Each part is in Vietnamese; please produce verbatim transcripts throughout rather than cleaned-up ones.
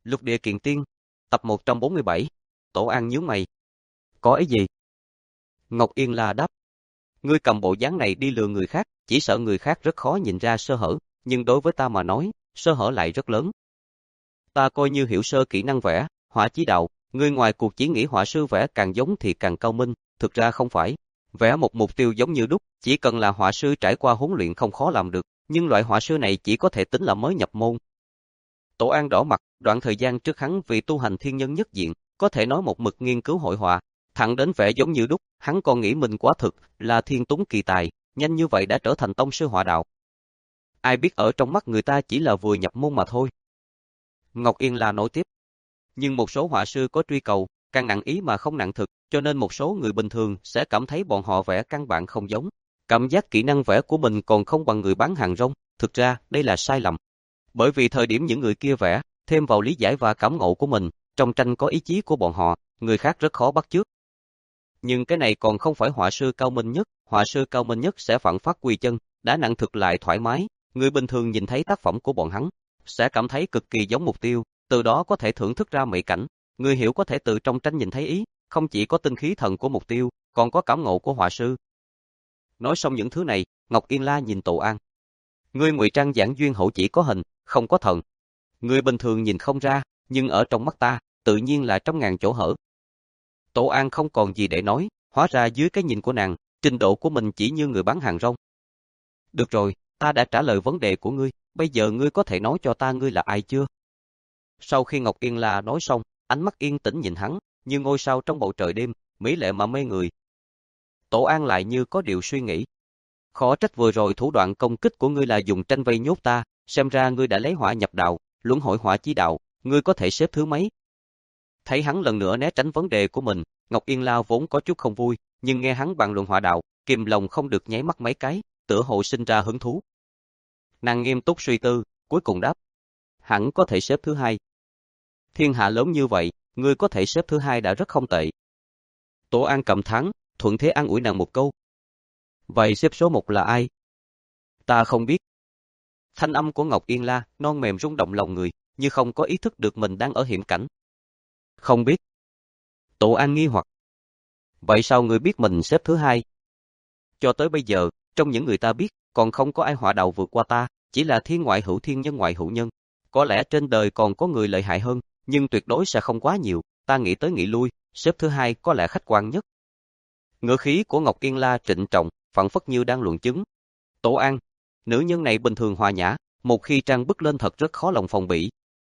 Lục địa kiện tiên, tập một trăm bốn mươi bảy. Tổ An nhướng mày. Có ý gì? Ngọc Yên La đáp. Ngươi cầm bộ dáng này đi lừa người khác, chỉ sợ người khác rất khó nhìn ra sơ hở, nhưng đối với ta mà nói, sơ hở lại rất lớn. Ta coi như hiểu sơ kỹ năng vẽ, họa chí đạo, ngươi ngoài cuộc chỉ nghĩ họa sư vẽ càng giống thì càng cao minh, thực ra không phải. Vẽ một mục tiêu giống như đúc, chỉ cần là họa sư trải qua huấn luyện không khó làm được, nhưng loại họa sư này chỉ có thể tính là mới nhập môn. Tổ An đỏ mặt, đoạn thời gian trước hắn vì tu hành thiên nhân nhất diện, có thể nói một mực nghiên cứu hội họa, thẳng đến vẽ giống như đúc, hắn còn nghĩ mình quá thực, là thiên tuấn kỳ tài, nhanh như vậy đã trở thành tông sư họa đạo. Ai biết ở trong mắt người ta chỉ là vừa nhập môn mà thôi. Ngọc Yên La nói tiếp. Nhưng một số họa sư có truy cầu, càng nặng ý mà không nặng thực, cho nên một số người bình thường sẽ cảm thấy bọn họ vẽ căn bản không giống. Cảm giác kỹ năng vẽ của mình còn không bằng người bán hàng rong, thực ra đây là sai lầm. Bởi vì thời điểm những người kia vẽ, thêm vào lý giải và cảm ngộ của mình, trong tranh có ý chí của bọn họ, người khác rất khó bắt chước. Nhưng cái này còn không phải họa sư cao minh nhất, họa sư cao minh nhất sẽ phản phát quy chân, đã nặng thực lại thoải mái, người bình thường nhìn thấy tác phẩm của bọn hắn, sẽ cảm thấy cực kỳ giống mục tiêu, từ đó có thể thưởng thức ra mỹ cảnh, người hiểu có thể từ trong tranh nhìn thấy ý, không chỉ có tinh khí thần của mục tiêu, còn có cảm ngộ của họa sư. Nói xong những thứ này, Ngọc Yên La nhìn Tổ An. Ngươi ngụy trang giản duyên hậu chỉ có hình, không có thần. Người bình thường nhìn không ra, nhưng ở trong mắt ta, tự nhiên là trăm ngàn chỗ hở. Tổ An không còn gì để nói, hóa ra dưới cái nhìn của nàng, trình độ của mình chỉ như người bán hàng rong. Được rồi, ta đã trả lời vấn đề của ngươi, bây giờ ngươi có thể nói cho ta ngươi là ai chưa? Sau khi Ngọc Yên La nói xong, ánh mắt yên tĩnh nhìn hắn, như ngôi sao trong bầu trời đêm, mỹ lệ mà mê người. Tổ An lại như có điều suy nghĩ. Khó trách vừa rồi thủ đoạn công kích của ngươi là dùng tranh vây nhốt ta, xem ra ngươi đã lấy họa nhập đạo, luân hồi họa chí đạo, ngươi có thể xếp thứ mấy? Thấy hắn lần nữa né tránh vấn đề của mình, Ngọc Yên La vốn có chút không vui, nhưng nghe hắn bàn luận họa đạo, kìm lòng không được nháy mắt mấy cái, tựa hồ sinh ra hứng thú. Nàng nghiêm túc suy tư, cuối cùng đáp. Hẳn có thể xếp thứ hai. Thiên hạ lớn như vậy, ngươi có thể xếp thứ hai đã rất không tệ. Tổ An cầm thắng, thuận thế an ủi nàng một câu. Vậy xếp số một là ai? Ta không biết. Thanh âm của Ngọc Yên La non mềm rung động lòng người, như không có ý thức được mình đang ở hiểm cảnh. Không biết. Tổ An nghi hoặc. Vậy sao người biết mình xếp thứ hai? Cho tới bây giờ, trong những người ta biết, còn không có ai họa đạo vượt qua ta, chỉ là thiên ngoại hữu thiên nhân ngoại hữu nhân. Có lẽ trên đời còn có người lợi hại hơn, nhưng tuyệt đối sẽ không quá nhiều, ta nghĩ tới nghĩ lui, xếp thứ hai có lẽ khách quan nhất. Ngữ khí của Ngọc Yên La trịnh trọng, phảng phất như đang luận chứng. Tổ An, nữ nhân này bình thường hòa nhã, một khi trang bức lên thật rất khó lòng phòng bị.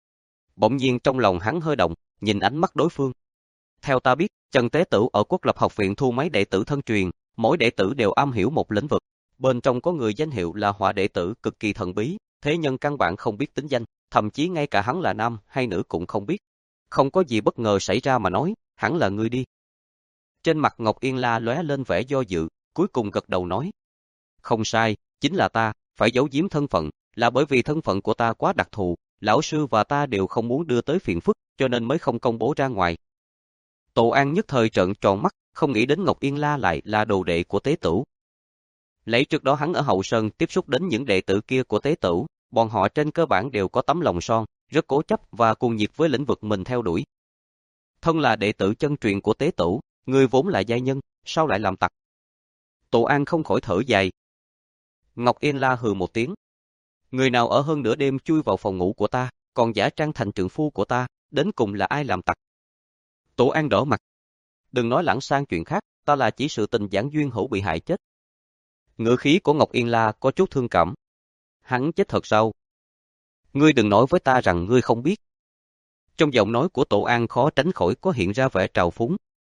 Bỗng nhiên trong lòng hắn hơi động, nhìn ánh mắt đối phương. Theo ta biết, Trần Tế Tửu ở Quốc Lập Học viện thu mấy đệ tử thân truyền, mỗi đệ tử đều am hiểu một lĩnh vực. Bên trong có người danh hiệu là họa đệ tử cực kỳ thần bí, thế nhân căn bản không biết tính danh, thậm chí ngay cả hắn là nam hay nữ cũng không biết. Không có gì bất ngờ xảy ra mà nói, hẳn là ngươi đi. Trên mặt Ngọc Yên La lóe lên vẻ do dự, cuối cùng gật đầu nói. Không sai, chính là ta, phải giấu giếm thân phận, là bởi vì thân phận của ta quá đặc thù, lão sư và ta đều không muốn đưa tới phiền phức, cho nên mới không công bố ra ngoài. Tổ An nhất thời trợn tròn mắt, không nghĩ đến Ngọc Yên La lại là đồ đệ của Tế Tửu. Lấy trước đó hắn ở Hậu Sơn tiếp xúc đến những đệ tử kia của Tế Tửu, bọn họ trên cơ bản đều có tấm lòng son, rất cố chấp và cuồng nhiệt với lĩnh vực mình theo đuổi. Thân là đệ tử chân truyền của Tế Tửu, người vốn là giai nhân, sao lại làm tặc? Tổ An không khỏi thở dài. Ngọc Yên La hừ một tiếng. Người nào ở hơn nửa đêm chui vào phòng ngủ của ta, còn giả trang thành trượng phu của ta, đến cùng là ai làm tặc? Tổ An đỏ mặt. Đừng nói lãng sang chuyện khác, ta là chỉ sự tình giản duyên hữu bị hại chết. Ngữ khí của Ngọc Yên La có chút thương cảm. Hắn chết thật sao? Ngươi đừng nói với ta rằng ngươi không biết. Trong giọng nói của Tổ An khó tránh khỏi có hiện ra vẻ trào phúng.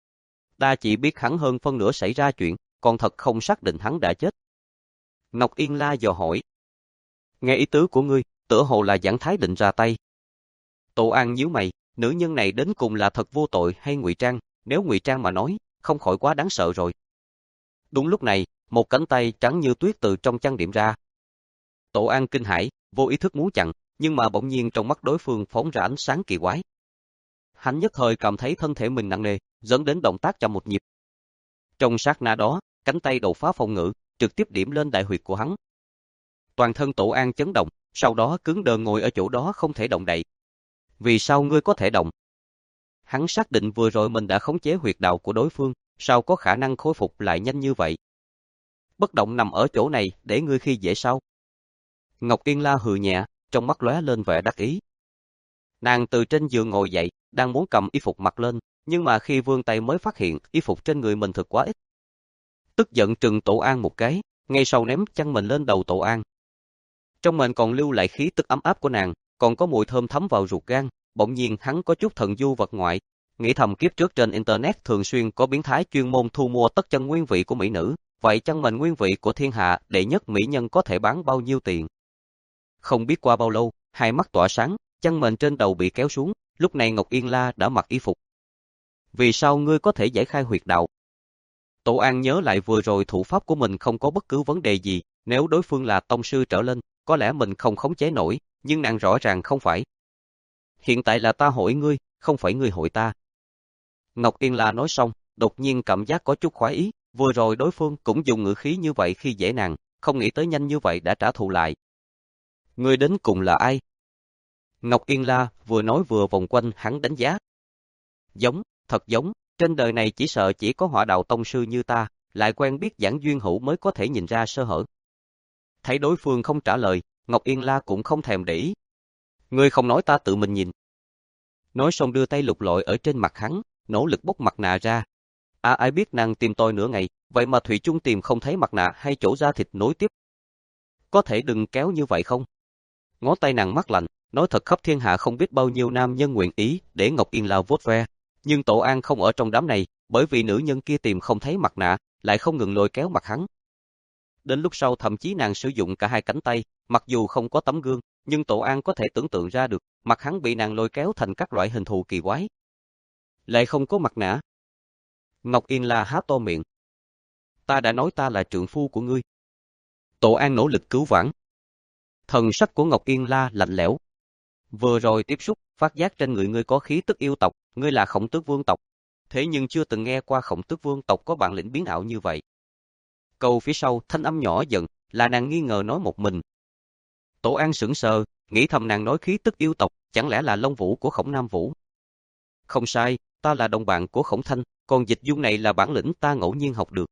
Ta chỉ biết hắn hơn phân nửa xảy ra chuyện, còn thật không xác định hắn đã chết. Ngọc Yên La dò hỏi. Nghe ý tứ của ngươi, tựa hồ là Giảng Thái định ra tay. Tổ An nhíu mày, nữ nhân này đến cùng là thật vô tội hay ngụy trang, nếu ngụy trang mà nói, không khỏi quá đáng sợ rồi. Đúng lúc này, một cánh tay trắng như tuyết từ trong chăn điểm ra. Tổ An kinh hãi, vô ý thức muốn chặn, nhưng mà bỗng nhiên trong mắt đối phương phóng ra ánh sáng kỳ quái. Hắn nhất thời cảm thấy thân thể mình nặng nề, dẫn đến động tác chậm một nhịp. Trong sát na đó, cánh tay đột phá phòng ngự, trực tiếp điểm lên đại huyệt của hắn. Toàn thân Tổ An chấn động, sau đó cứng đờ ngồi ở chỗ đó không thể động đậy. Vì sao ngươi có thể động? Hắn xác định vừa rồi mình đã khống chế huyệt đạo của đối phương, sao có khả năng khôi phục lại nhanh như vậy? Bất động nằm ở chỗ này để ngươi khi dễ sao? Ngọc Yên La hừ nhẹ, trong mắt lóe lên vẻ đắc ý. Nàng từ trên giường ngồi dậy, đang muốn cầm y phục mặc lên, nhưng mà khi vươn tay mới phát hiện y phục trên người mình thực quá ít. Tức giận trừng Tổ An một cái, ngay sau ném chăn mình lên đầu Tổ An. Trong mình còn lưu lại khí tức ấm áp của nàng, còn có mùi thơm thấm vào ruột gan, bỗng nhiên hắn có chút thần du vật ngoại, nghĩ thầm kiếp trước trên internet thường xuyên có biến thái chuyên môn thu mua tất chân nguyên vị của mỹ nữ, vậy chân mình nguyên vị của thiên hạ đệ nhất mỹ nhân có thể bán bao nhiêu tiền? Không biết qua bao lâu, hai mắt tỏa sáng, chân mình trên đầu bị kéo xuống, lúc này Ngọc Yên La đã mặc y phục. Vì sao ngươi có thể giải khai huyệt đạo? Tổ An nhớ lại vừa rồi thủ pháp của mình không có bất cứ vấn đề gì, nếu đối phương là tông sư trở lên, có lẽ mình không khống chế nổi, nhưng nàng rõ ràng không phải. Hiện tại là ta hỏi ngươi, không phải ngươi hỏi ta. Ngọc Yên La nói xong, đột nhiên cảm giác có chút khoái ý, vừa rồi đối phương cũng dùng ngữ khí như vậy khi dễ nàng, không nghĩ tới nhanh như vậy đã trả thù lại. Ngươi đến cùng là ai? Ngọc Yên La vừa nói vừa vòng quanh hắn đánh giá. Giống, thật giống, trên đời này chỉ sợ chỉ có hỏa đạo tông sư như ta, lại quen biết Giảng Duyên Hữu mới có thể nhìn ra sơ hở. Thấy đối phương không trả lời, Ngọc Yên La cũng không thèm để ý. Ngươi không nói ta tự mình nhìn. Nói xong đưa tay lục lọi ở trên mặt hắn, nỗ lực bốc mặt nạ ra. À, ai biết nàng tìm tôi nửa ngày, vậy mà thủy chung tìm không thấy mặt nạ hay chỗ da thịt nối tiếp. Có thể đừng kéo như vậy không? Ngón tay nàng mát lạnh, nói thật khắp thiên hạ không biết bao nhiêu nam nhân nguyện ý để Ngọc Yên La vuốt ve, nhưng Tổ An không ở trong đám này, bởi vì nữ nhân kia tìm không thấy mặt nạ, lại không ngừng lôi kéo mặt hắn. Đến lúc sau thậm chí nàng sử dụng cả hai cánh tay, mặc dù không có tấm gương, nhưng Tổ An có thể tưởng tượng ra được, mặt hắn bị nàng lôi kéo thành các loại hình thù kỳ quái. Lại không có mặt nạ. Ngọc Yên La há to miệng. Ta đã nói ta là trượng phu của ngươi. Tổ An nỗ lực cứu vãn. Thần sắc của Ngọc Yên La lạnh lẽo. Vừa rồi tiếp xúc, phát giác trên người ngươi có khí tức yêu tộc, ngươi là Khổng Tước Vương tộc. Thế nhưng chưa từng nghe qua Khổng Tước Vương tộc có bản lĩnh biến ảo như vậy. Câu phía sau thanh âm nhỏ dần, là nàng nghi ngờ nói một mình. Tổ An sững sờ, nghĩ thầm nàng nói khí tức yêu tộc, chẳng lẽ là Long Vũ của Khổng Nam Vũ? Không sai, ta là đồng bạn của Khổng Thanh, còn dịch dung này là bản lĩnh ta ngẫu nhiên học được.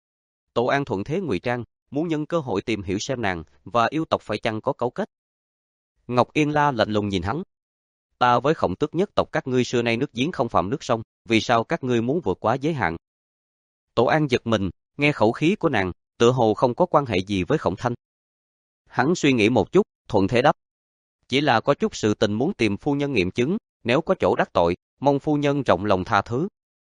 Tổ An thuận thế ngụy trang, muốn nhân cơ hội tìm hiểu xem nàng và yêu tộc phải chăng có cấu kết. Ngọc Yên La lạnh lùng nhìn hắn. Ta với Khổng Tước nhất tộc các ngươi xưa nay nước giếng không phạm nước sông, vì sao các ngươi muốn vượt quá giới hạn? Tổ An giật mình, nghe khẩu khí của nàng, tựa hồ không có quan hệ gì với Khổng Thanh. Hắn suy nghĩ một chút, thuận thế đáp. Chỉ là có chút sự tình muốn tìm phu nhân nghiệm chứng, nếu có chỗ đắc tội, mong phu nhân rộng lòng tha thứ.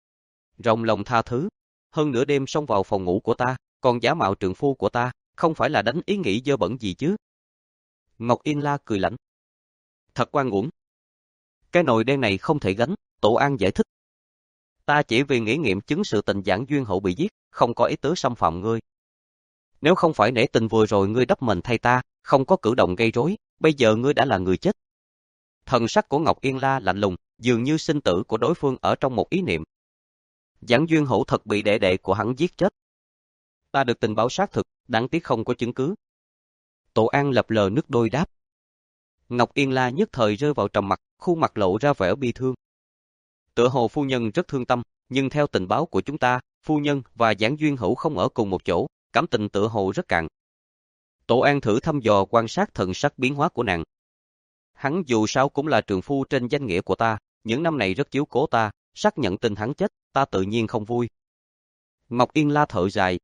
Rộng lòng tha thứ? Hơn nửa đêm xông vào phòng ngủ của ta, còn giả mạo trượng phu của ta, không phải là đánh ý nghĩ dơ bẩn gì chứ? Ngọc Yên La cười lạnh. Thật oan uổng. Cái nồi đen này không thể gánh, Tổ An giải thích. Ta chỉ vì nghĩ nghiệm chứng sự tình Giảng Duyên Hậu bị giết, không có ý tứ xâm phạm ngươi. Nếu không phải nể tình vừa rồi ngươi đắp mình thay ta, không có cử động gây rối, bây giờ ngươi đã là người chết. Thần sắc của Ngọc Yên La lạnh lùng, dường như sinh tử của đối phương ở trong một ý niệm. Giảng Duyên Hữu thật bị đệ đệ của hắn giết chết. Ta được tình báo xác thực, đáng tiếc không có chứng cứ. Tổ An lập lờ nước đôi đáp. Ngọc Yên La nhất thời rơi vào trầm mặc, khuôn mặt lộ ra vẻ bi thương. Tựa hồ phu nhân rất thương tâm, nhưng theo tình báo của chúng ta, phu nhân và Giảng Duyên Hữu không ở cùng một chỗ, cảm tình tựa hồ rất cạn. Tổ An thử thăm dò quan sát thần sắc biến hóa của nàng. Hắn dù sao cũng là trượng phu trên danh nghĩa của ta, những năm này rất chiếu cố ta, xác nhận tình hắn chết, ta tự nhiên không vui. Ngọc Yên La thở dài.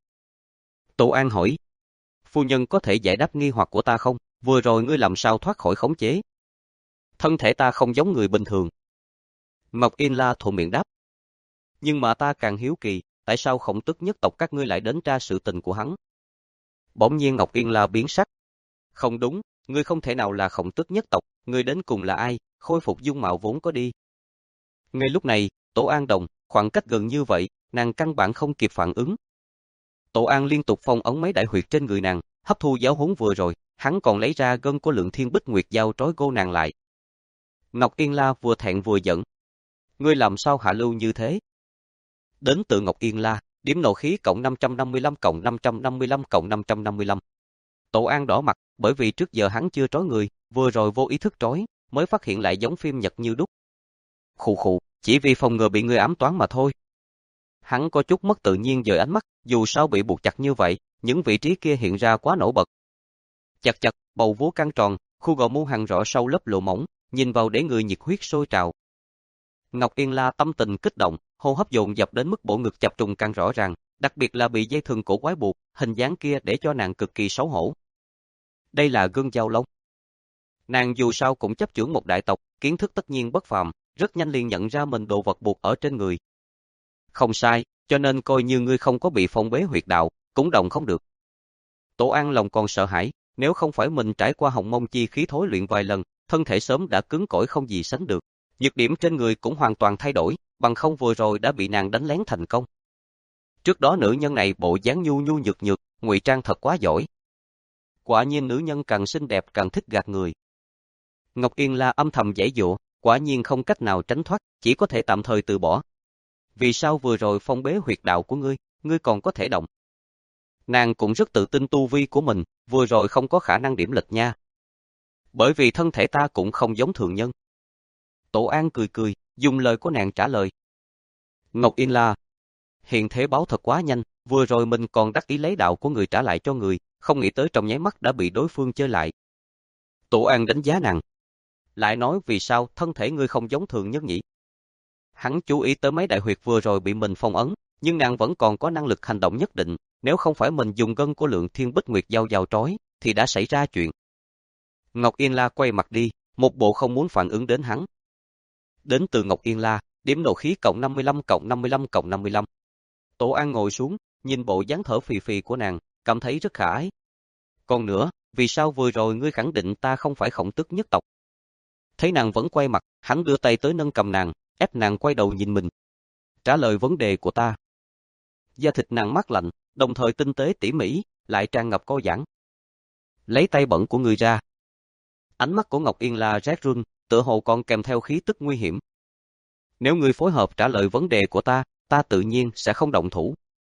Tổ An hỏi, phu nhân có thể giải đáp nghi hoặc của ta không? Vừa rồi ngươi làm sao thoát khỏi khống chế? Thân thể ta không giống người bình thường. Ngọc Yên La thuận miệng đáp. Nhưng mà ta càng hiếu kỳ, tại sao Khổng Tước nhất tộc các ngươi lại đến tra sự tình của hắn? Bỗng nhiên Ngọc Yên La biến sắc. Không đúng, ngươi không thể nào là Khổng Tước nhất tộc, ngươi đến cùng là ai, khôi phục dung mạo vốn có đi. Ngay lúc này, Tổ An đồng, khoảng cách gần như vậy, nàng căn bản không kịp phản ứng. Tổ An liên tục phong ấn mấy đại huyệt trên người nàng, hấp thu giáo huấn vừa rồi, hắn còn lấy ra gân của Lượng Thiên Bích Nguyệt dao trói gô nàng lại. Ngọc Yên La vừa thẹn vừa giận. Ngươi làm sao hạ lưu như thế? Đến từ Ngọc Yên La, điểm nộ khí cộng năm trăm năm mươi lăm cộng năm trăm năm mươi lăm cộng năm trăm năm mươi lăm. Tổ An đỏ mặt, bởi vì trước giờ hắn chưa trói người, vừa rồi vô ý thức trói, mới phát hiện lại giống phim Nhật như đúc. Khụ khụ, chỉ vì phòng ngừa bị người ám toán mà thôi. Hắn có chút mất tự nhiên dời ánh mắt, dù sao bị buộc chặt như vậy, những vị trí kia hiện ra quá nổi bật. Chặt chặt, bầu vú căng tròn, khu gò mu hằn rõ sâu lớp lụa mỏng, nhìn vào để người nhiệt huyết sôi trào. Ngọc Yên La tâm tình kích động, hô hấp dồn dập đến mức bộ ngực chập trùng càng rõ ràng, đặc biệt là bị dây thừng cổ quái buộc, hình dáng kia để cho nàng cực kỳ xấu hổ. Đây là gương giao long. Nàng dù sao cũng chấp chưởng một đại tộc, kiến thức tất nhiên bất phàm, rất nhanh liền nhận ra mình đồ vật buộc ở trên người. Không sai, cho nên coi như ngươi không có bị phong bế huyệt đạo, cũng động không được. Tổ An lòng còn sợ hãi, nếu không phải mình trải qua hồng mông chi khí thối luyện vài lần, thân thể sớm đã cứng cỏi không gì sánh được. Nhược điểm trên người cũng hoàn toàn thay đổi, bằng không vừa rồi đã bị nàng đánh lén thành công. Trước đó nữ nhân này bộ dáng nhu nhu nhược nhược, ngụy trang thật quá giỏi. Quả nhiên nữ nhân càng xinh đẹp càng thích gạt người. Ngọc Yên La âm thầm giãy giụa, quả nhiên không cách nào tránh thoát, chỉ có thể tạm thời từ bỏ. Vì sao vừa rồi phong bế huyệt đạo của ngươi, ngươi còn có thể động? Nàng cũng rất tự tin tu vi của mình, vừa rồi không có khả năng điểm lệch nha. Bởi vì thân thể ta cũng không giống thường nhân. Tổ An cười cười, dùng lời của nàng trả lời. Ngọc Yên La, hiện thế báo thật quá nhanh, vừa rồi mình còn đắc ý lấy đạo của người trả lại cho người, không nghĩ tới trong nháy mắt đã bị đối phương chơi lại. Tổ An đánh giá nàng. Lại nói vì sao thân thể ngươi không giống thường nhân nhỉ? Hắn chú ý tới mấy đại huyệt vừa rồi bị mình phong ấn, nhưng nàng vẫn còn có năng lực hành động nhất định, nếu không phải mình dùng gân của Lượng Thiên Bích Nguyệt giao giao trói, thì đã xảy ra chuyện. Ngọc Yên La quay mặt đi, một bộ không muốn phản ứng đến hắn. Đến từ Ngọc Yên La, điểm nộ khí cộng năm mươi lăm cộng năm mươi lăm cộng năm mươi lăm. Tổ An ngồi xuống, nhìn bộ dáng thở phì phì của nàng, cảm thấy rất khả ái. Còn nữa, vì sao vừa rồi ngươi khẳng định ta không phải Khổng Tước nhất tộc? Thấy nàng vẫn quay mặt, hắn đưa tay tới nâng cầm nàng, ép nàng quay đầu nhìn mình. Trả lời vấn đề của ta. Da thịt nàng mát lạnh, đồng thời tinh tế tỉ mỉ, lại tràn ngập co giãn. Lấy tay bẩn của người ra. Ánh mắt của Ngọc Yên La rét run, tựa hồ còn kèm theo khí tức nguy hiểm. Nếu ngươi phối hợp trả lời vấn đề của ta, ta tự nhiên sẽ không động thủ.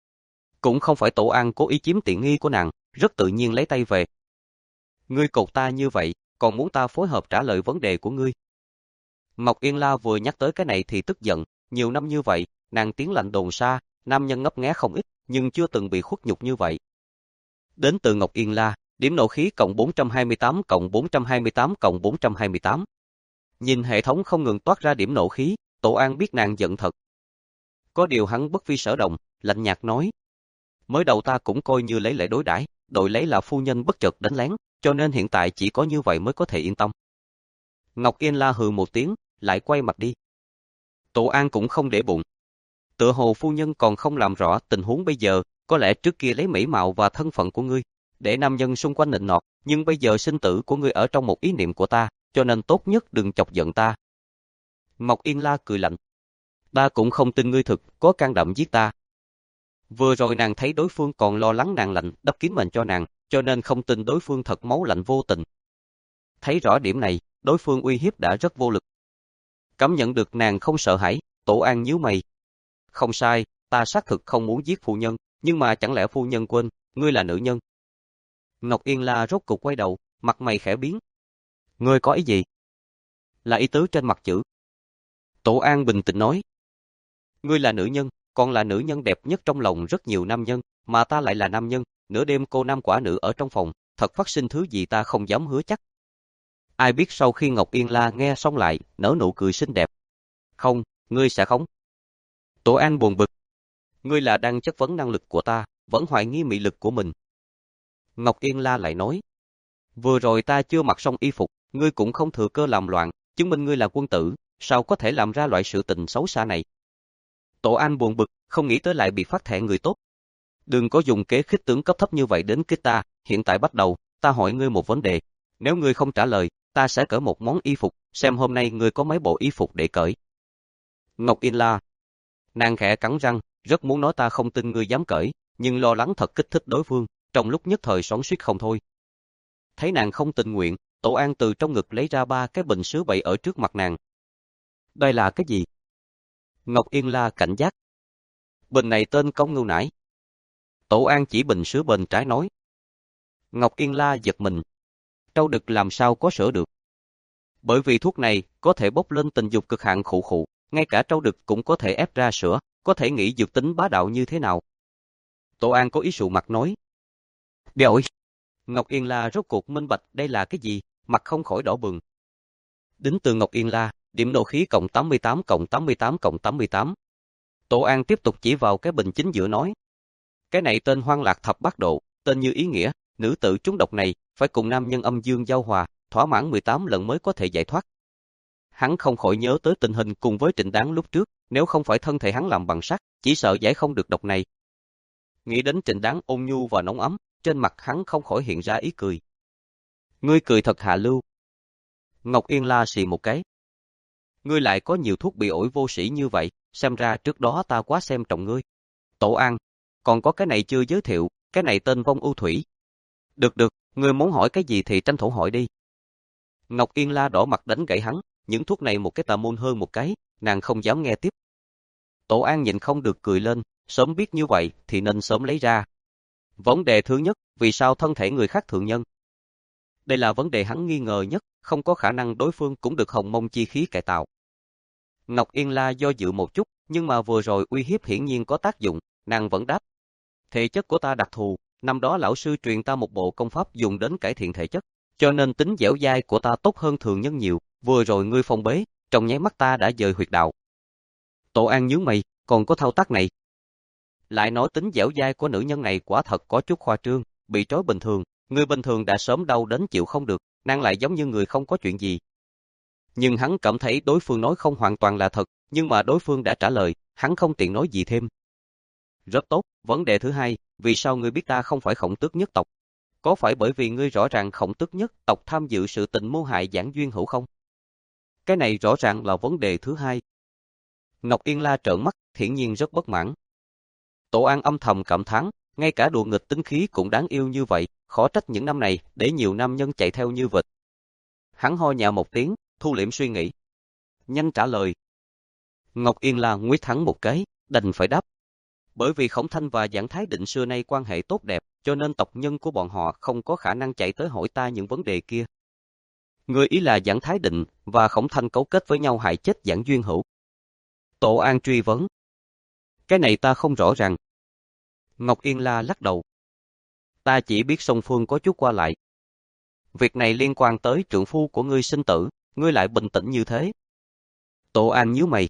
Cũng không phải Tổ An cố ý chiếm tiện nghi của nàng, rất tự nhiên lấy tay về. Ngươi cột ta như vậy, còn muốn ta phối hợp trả lời vấn đề của ngươi. Ngọc Yên La vừa nhắc tới cái này thì tức giận, nhiều năm như vậy, nàng tiếng lạnh đồn xa, nam nhân ngấp nghé không ít, nhưng chưa từng bị khuất nhục như vậy. Đến từ Ngọc Yên La, điểm nộ khí cộng bốn trăm hai mươi tám cộng bốn trăm hai mươi tám cộng bốn trăm hai mươi tám. Nhìn hệ thống không ngừng toát ra điểm nộ khí, Tổ An biết nàng giận thật. Có điều hắn bất vi sở động, lạnh nhạt nói. Mới đầu ta cũng coi như lấy lễ đối đãi, đội lấy là phu nhân bất chợt đánh lén, cho nên hiện tại chỉ có như vậy mới có thể yên tâm. Ngọc Yên La hừ một tiếng, lại quay mặt đi. Tổ An cũng không để bụng. Tựa hồ phu nhân còn không làm rõ tình huống bây giờ, có lẽ trước kia lấy mỹ mạo và thân phận của ngươi, để nam nhân xung quanh nịnh nọt, nhưng bây giờ sinh tử của ngươi ở trong một ý niệm của ta, cho nên tốt nhất đừng chọc giận ta. Ngọc Yên La cười lạnh. Ta cũng không tin ngươi thực, có can đảm giết ta. Vừa rồi nàng thấy đối phương còn lo lắng nàng lạnh, đắp kín mền cho nàng, cho nên không tin đối phương thật máu lạnh vô tình. Thấy rõ điểm này, đối phương uy hiếp đã rất vô lực. Cảm nhận được nàng không sợ hãi, Tổ An nhíu mày. Không sai, ta xác thực không muốn giết phu nhân, nhưng mà chẳng lẽ phu nhân quên, ngươi là nữ nhân. Ngọc Yên La rốt cục quay đầu, mặt mày khẽ biến. Ngươi có ý gì? Là ý tứ trên mặt chữ. Tổ An bình tĩnh nói. Ngươi là nữ nhân, còn là nữ nhân đẹp nhất trong lòng rất nhiều nam nhân, mà ta lại là nam nhân, nửa đêm cô nam quả nữ ở trong phòng, thật phát sinh thứ gì ta không dám hứa chắc. Ai biết sau khi Ngọc Yên La nghe xong lại, nở nụ cười xinh đẹp. Không, ngươi sẽ không. Tổ An buồn bực. Ngươi là đang chất vấn năng lực của ta, vẫn hoài nghi mị lực của mình. Ngọc Yên La lại nói. Vừa rồi ta chưa mặc xong y phục, ngươi cũng không thừa cơ làm loạn, chứng minh ngươi là quân tử, sao có thể làm ra loại sự tình xấu xa này. Tổ An buồn bực, không nghĩ tới lại bị phát thệ người tốt. Đừng có dùng kế khích tướng cấp thấp như vậy đến kích ta, hiện tại bắt đầu, ta hỏi ngươi một vấn đề. Nếu ngươi không trả lời, ta sẽ cởi một món y phục, xem hôm nay ngươi có mấy bộ y phục để cởi. Ngọc Yên La. Nàng khẽ cắn răng, rất muốn nói ta không tin ngươi dám cởi, nhưng lo lắng thật kích thích đối phương, trong lúc nhất thời xoắn xuýt không thôi. Thấy nàng không tình nguyện, Tổ An từ trong ngực lấy ra ba cái bình sứ bậy ở trước mặt nàng. Đây là cái gì? Ngọc Yên La cảnh giác. Bình này tên Công Ngưu Nải. Tổ An chỉ bình sứ bên trái nói. Ngọc Yên La giật mình. Trâu đực làm sao có sữa được. Bởi vì thuốc này có thể bốc lên tình dục cực hạn khụ khụ, ngay cả trâu đực cũng có thể ép ra sữa, có thể nghĩ dược tính bá đạo như thế nào. Tổ An có ý sụ mặt nói. Đéo. Ngọc Yên La rốt cuộc minh bạch đây là cái gì, mặt không khỏi đỏ bừng. Đính từ Ngọc Yên La, điểm nộ khí cộng tám mươi tám cộng tám mươi tám cộng tám mươi tám. Tổ An tiếp tục chỉ vào cái bình chính giữa nói. Cái này tên Hoang Lạc Thập Bát Độ, tên như ý nghĩa, nữ tử trúng độc này, phải cùng nam nhân âm dương giao hòa, thỏa mãn mười tám lần mới có thể giải thoát. Hắn không khỏi nhớ tới tình hình cùng với Trịnh Đáng lúc trước, nếu không phải thân thể hắn làm bằng sắt, chỉ sợ giải không được độc này. Nghĩ đến Trịnh Đáng ôn nhu và nóng ấm, trên mặt hắn không khỏi hiện ra ý cười. Ngươi cười thật hạ lưu. Ngọc Yên La xì một cái. Ngươi lại có nhiều thuốc bị ổi vô sĩ như vậy, xem ra trước đó ta quá xem trọng ngươi. Tổ An, còn có cái này chưa giới thiệu, cái này tên Vong Ưu Thủy. Được được, ngươi muốn hỏi cái gì thì tranh thủ hỏi đi. Ngọc Yên La đỏ mặt đánh gãy hắn, những thuốc này một cái tà môn hơn một cái, nàng không dám nghe tiếp. Tổ An nhịn không được cười lên, sớm biết như vậy thì nên sớm lấy ra. Vấn đề thứ nhất, vì sao thân thể người khác thượng nhân? Đây là vấn đề hắn nghi ngờ nhất, không có khả năng đối phương cũng được hồng mông chi khí cải tạo. Ngọc Yên La do dự một chút, nhưng mà vừa rồi uy hiếp hiển nhiên có tác dụng, nàng vẫn đáp. Thể chất của ta đặc thù, năm đó lão sư truyền ta một bộ công pháp dùng đến cải thiện thể chất, cho nên tính dẻo dai của ta tốt hơn thường nhân nhiều, vừa rồi ngươi phong bế, trong nháy mắt ta đã dời huyệt đạo. Tổ An nhướng mày, còn có thao tác này. Lại nói tính dẻo dai của nữ nhân này quả thật có chút khoa trương, bị trói bình thường, người bình thường đã sớm đau đến chịu không được, nàng lại giống như người không có chuyện gì. Nhưng hắn cảm thấy đối phương nói không hoàn toàn là thật, nhưng mà đối phương đã trả lời, hắn không tiện nói gì thêm. Rất tốt, vấn đề thứ hai, vì sao ngươi biết ta không phải Khổng Tước nhất tộc? Có phải bởi vì ngươi rõ ràng Khổng Tước nhất tộc tham dự sự tình mưu hại Giảng Duyên Hữu không? Cái này rõ ràng là vấn đề thứ hai. Ngọc Yên La trợn mắt, hiển nhiên rất bất mãn. Tổ An âm thầm cảm thán, ngay cả đùa nghịch tính khí cũng đáng yêu như vậy, khó trách những năm này để nhiều nam nhân chạy theo như vịt. Hắn ho nhẹ một tiếng, thu liễm suy nghĩ. Nhanh trả lời. Ngọc Yên La nguyết hắn một cái, đành phải đáp. Bởi vì Khổng Thanh và Giảng Thái Định xưa nay quan hệ tốt đẹp, cho nên tộc nhân của bọn họ không có khả năng chạy tới hỏi ta những vấn đề kia. Người ý là Giảng Thái Định và Khổng Thanh cấu kết với nhau hại chết Giảng Duyên Hữu. Tổ An truy vấn. Cái này ta không rõ ràng. Ngọc Yên La lắc đầu. Ta chỉ biết song phương có chút qua lại. Việc này liên quan tới trượng phu của ngươi sinh tử, ngươi lại bình tĩnh như thế. Tổ An nhíu mày.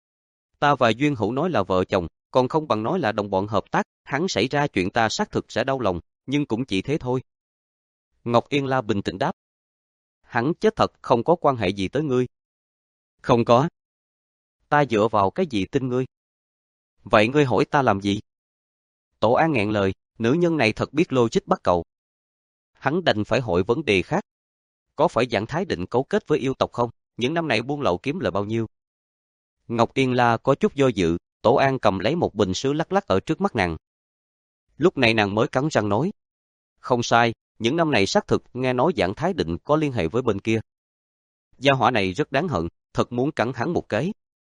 Ta và Duyên Hữu nói là vợ chồng, còn không bằng nói là đồng bọn hợp tác, hắn xảy ra chuyện ta xác thực sẽ đau lòng, nhưng cũng chỉ thế thôi. Ngọc Yên La bình tĩnh đáp. Hắn chết thật không có quan hệ gì tới ngươi. Không có. Ta dựa vào cái gì tin ngươi? Vậy ngươi hỏi ta làm gì? Tổ An nghẹn lời, nữ nhân này thật biết logic bắt cầu. Hắn đành phải hỏi vấn đề khác. Có phải Giảng Thái Định cấu kết với yêu tộc không? Những năm này buôn lậu kiếm lời bao nhiêu? Ngọc Yên La có chút do dự, Tổ An cầm lấy một bình sứ lắc lắc ở trước mắt nàng. Lúc này nàng mới cắn răng nói. Không sai, những năm này xác thực nghe nói Giảng Thái Định có liên hệ với bên kia. Gia hỏa này rất đáng hận, thật muốn cắn hắn một cái.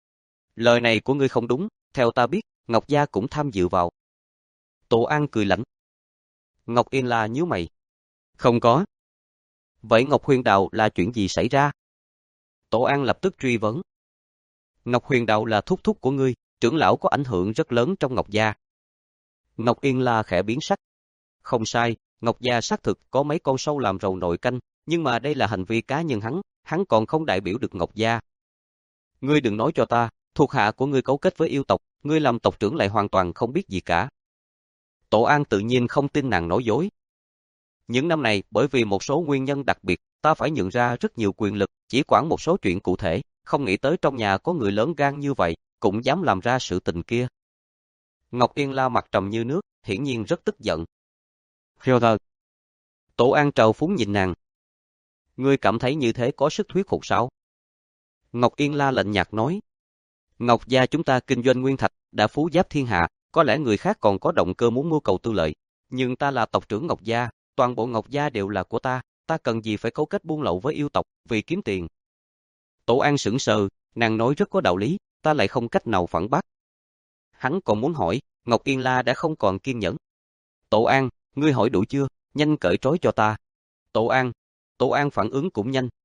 Lời này của ngươi không đúng, theo ta biết, Ngọc Gia cũng tham dự vào. Tổ An cười lạnh. Ngọc Yên La nhíu mày. Không có. Vậy Ngọc Huyền Đạo là chuyện gì xảy ra? Tổ An lập tức truy vấn. Ngọc Huyền Đạo là thúc thúc của ngươi, trưởng lão có ảnh hưởng rất lớn trong Ngọc Gia. Ngọc Yên La khẽ biến sắc. Không sai, Ngọc Gia xác thực có mấy con sâu làm rầu nội canh, nhưng mà đây là hành vi cá nhân hắn, hắn còn không đại biểu được Ngọc Gia. Ngươi đừng nói cho ta, thuộc hạ của ngươi cấu kết với yêu tộc, ngươi làm tộc trưởng lại hoàn toàn không biết gì cả. Tổ An tự nhiên không tin nàng nói dối. Những năm này, bởi vì một số nguyên nhân đặc biệt, ta phải nhận ra rất nhiều quyền lực, chỉ quản một số chuyện cụ thể, không nghĩ tới trong nhà có người lớn gan như vậy, cũng dám làm ra sự tình kia. Ngọc Yên La mặt trầm như nước, hiển nhiên rất tức giận. Hiêu thơ. Tổ An trào phúng nhìn nàng. Ngươi cảm thấy như thế có sức thuyết phục sao? Ngọc Yên La lạnh nhạt nói. Ngọc Gia chúng ta kinh doanh nguyên thạch, đã phú giáp thiên hạ, có lẽ người khác còn có động cơ muốn mưu cầu tư lợi. Nhưng ta là tộc trưởng Ngọc Gia, toàn bộ Ngọc Gia đều là của ta, ta cần gì phải cấu kết buôn lậu với yêu tộc, vì kiếm tiền. Tổ An sững sờ, nàng nói rất có đạo lý, ta lại không cách nào phản bác. Hắn còn muốn hỏi, Ngọc Yên La đã không còn kiên nhẫn. Tổ An, ngươi hỏi đủ chưa, nhanh cởi trói cho ta. Tổ An, Tổ An phản ứng cũng nhanh,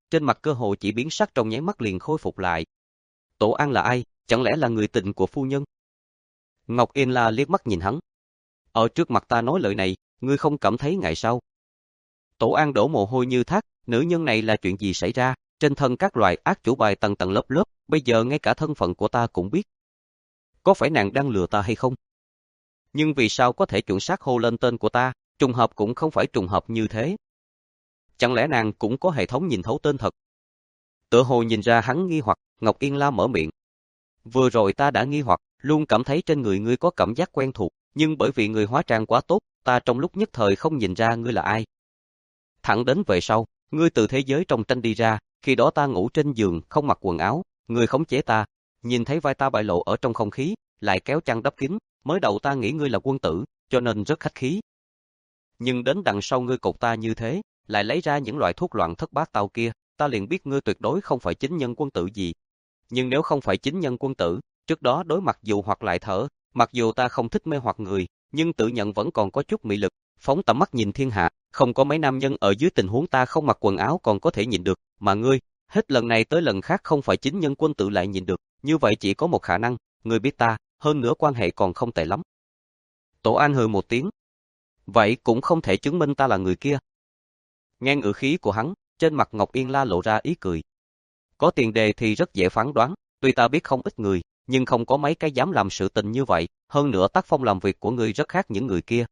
trên mặt cơ hồ chỉ biến sắc trong nháy mắt liền khôi phục lại. Tổ An là ai, chẳng lẽ là người tình của phu nhân? Ngọc Yên La liếc mắt nhìn hắn. Ở trước mặt ta nói lời này, ngươi không cảm thấy ngại sao? Tổ An đổ mồ hôi như thác, nữ nhân này là chuyện gì xảy ra, trên thân các loại ác chủ bài tầng tầng lớp lớp, bây giờ ngay cả thân phận của ta cũng biết. Có phải nàng đang lừa ta hay không? Nhưng vì sao có thể chuẩn xác hô lên tên của ta, trùng hợp cũng không phải trùng hợp như thế. Chẳng lẽ nàng cũng có hệ thống nhìn thấu tên thật? Tựa hồ nhìn ra hắn nghi hoặc, Ngọc Yên La mở miệng. Vừa rồi ta đã nghi hoặc, luôn cảm thấy trên người ngươi có cảm giác quen thuộc, nhưng bởi vì người hóa trang quá tốt, ta trong lúc nhất thời không nhìn ra ngươi là ai. Thẳng đến về sau, ngươi từ thế giới trong tranh đi ra, khi đó ta ngủ trên giường, không mặc quần áo, ngươi khống chế ta, nhìn thấy vai ta bại lộ ở trong không khí, lại kéo chăn đắp kín, mới đầu ta nghĩ ngươi là quân tử, cho nên rất khách khí. Nhưng đến đằng sau ngươi cột ta như thế, lại lấy ra những loại thuốc loạn thất bát tao kia, ta liền biết ngươi tuyệt đối không phải chính nhân quân tử gì. Nhưng nếu không phải chính nhân quân tử, trước đó đối mặt dù hoặc lại thở, mặc dù ta không thích mê hoặc người, nhưng tự nhận vẫn còn có chút mị lực, phóng tầm mắt nhìn thiên hạ, không có mấy nam nhân ở dưới tình huống ta không mặc quần áo còn có thể nhìn được, mà ngươi, hết lần này tới lần khác không phải chính nhân quân tử lại nhìn được, như vậy chỉ có một khả năng, ngươi biết ta, hơn nữa quan hệ còn không tệ lắm. Tổ An hừ một tiếng. Vậy cũng không thể chứng minh ta là người kia. Nghe ngữ khí của hắn, trên mặt Ngọc Yên La lộ ra ý cười. Có tiền đề thì rất dễ phán đoán, tuy ta biết không ít người, nhưng không có mấy cái dám làm sự tình như vậy, hơn nữa tác phong làm việc của ngươi rất khác những người kia.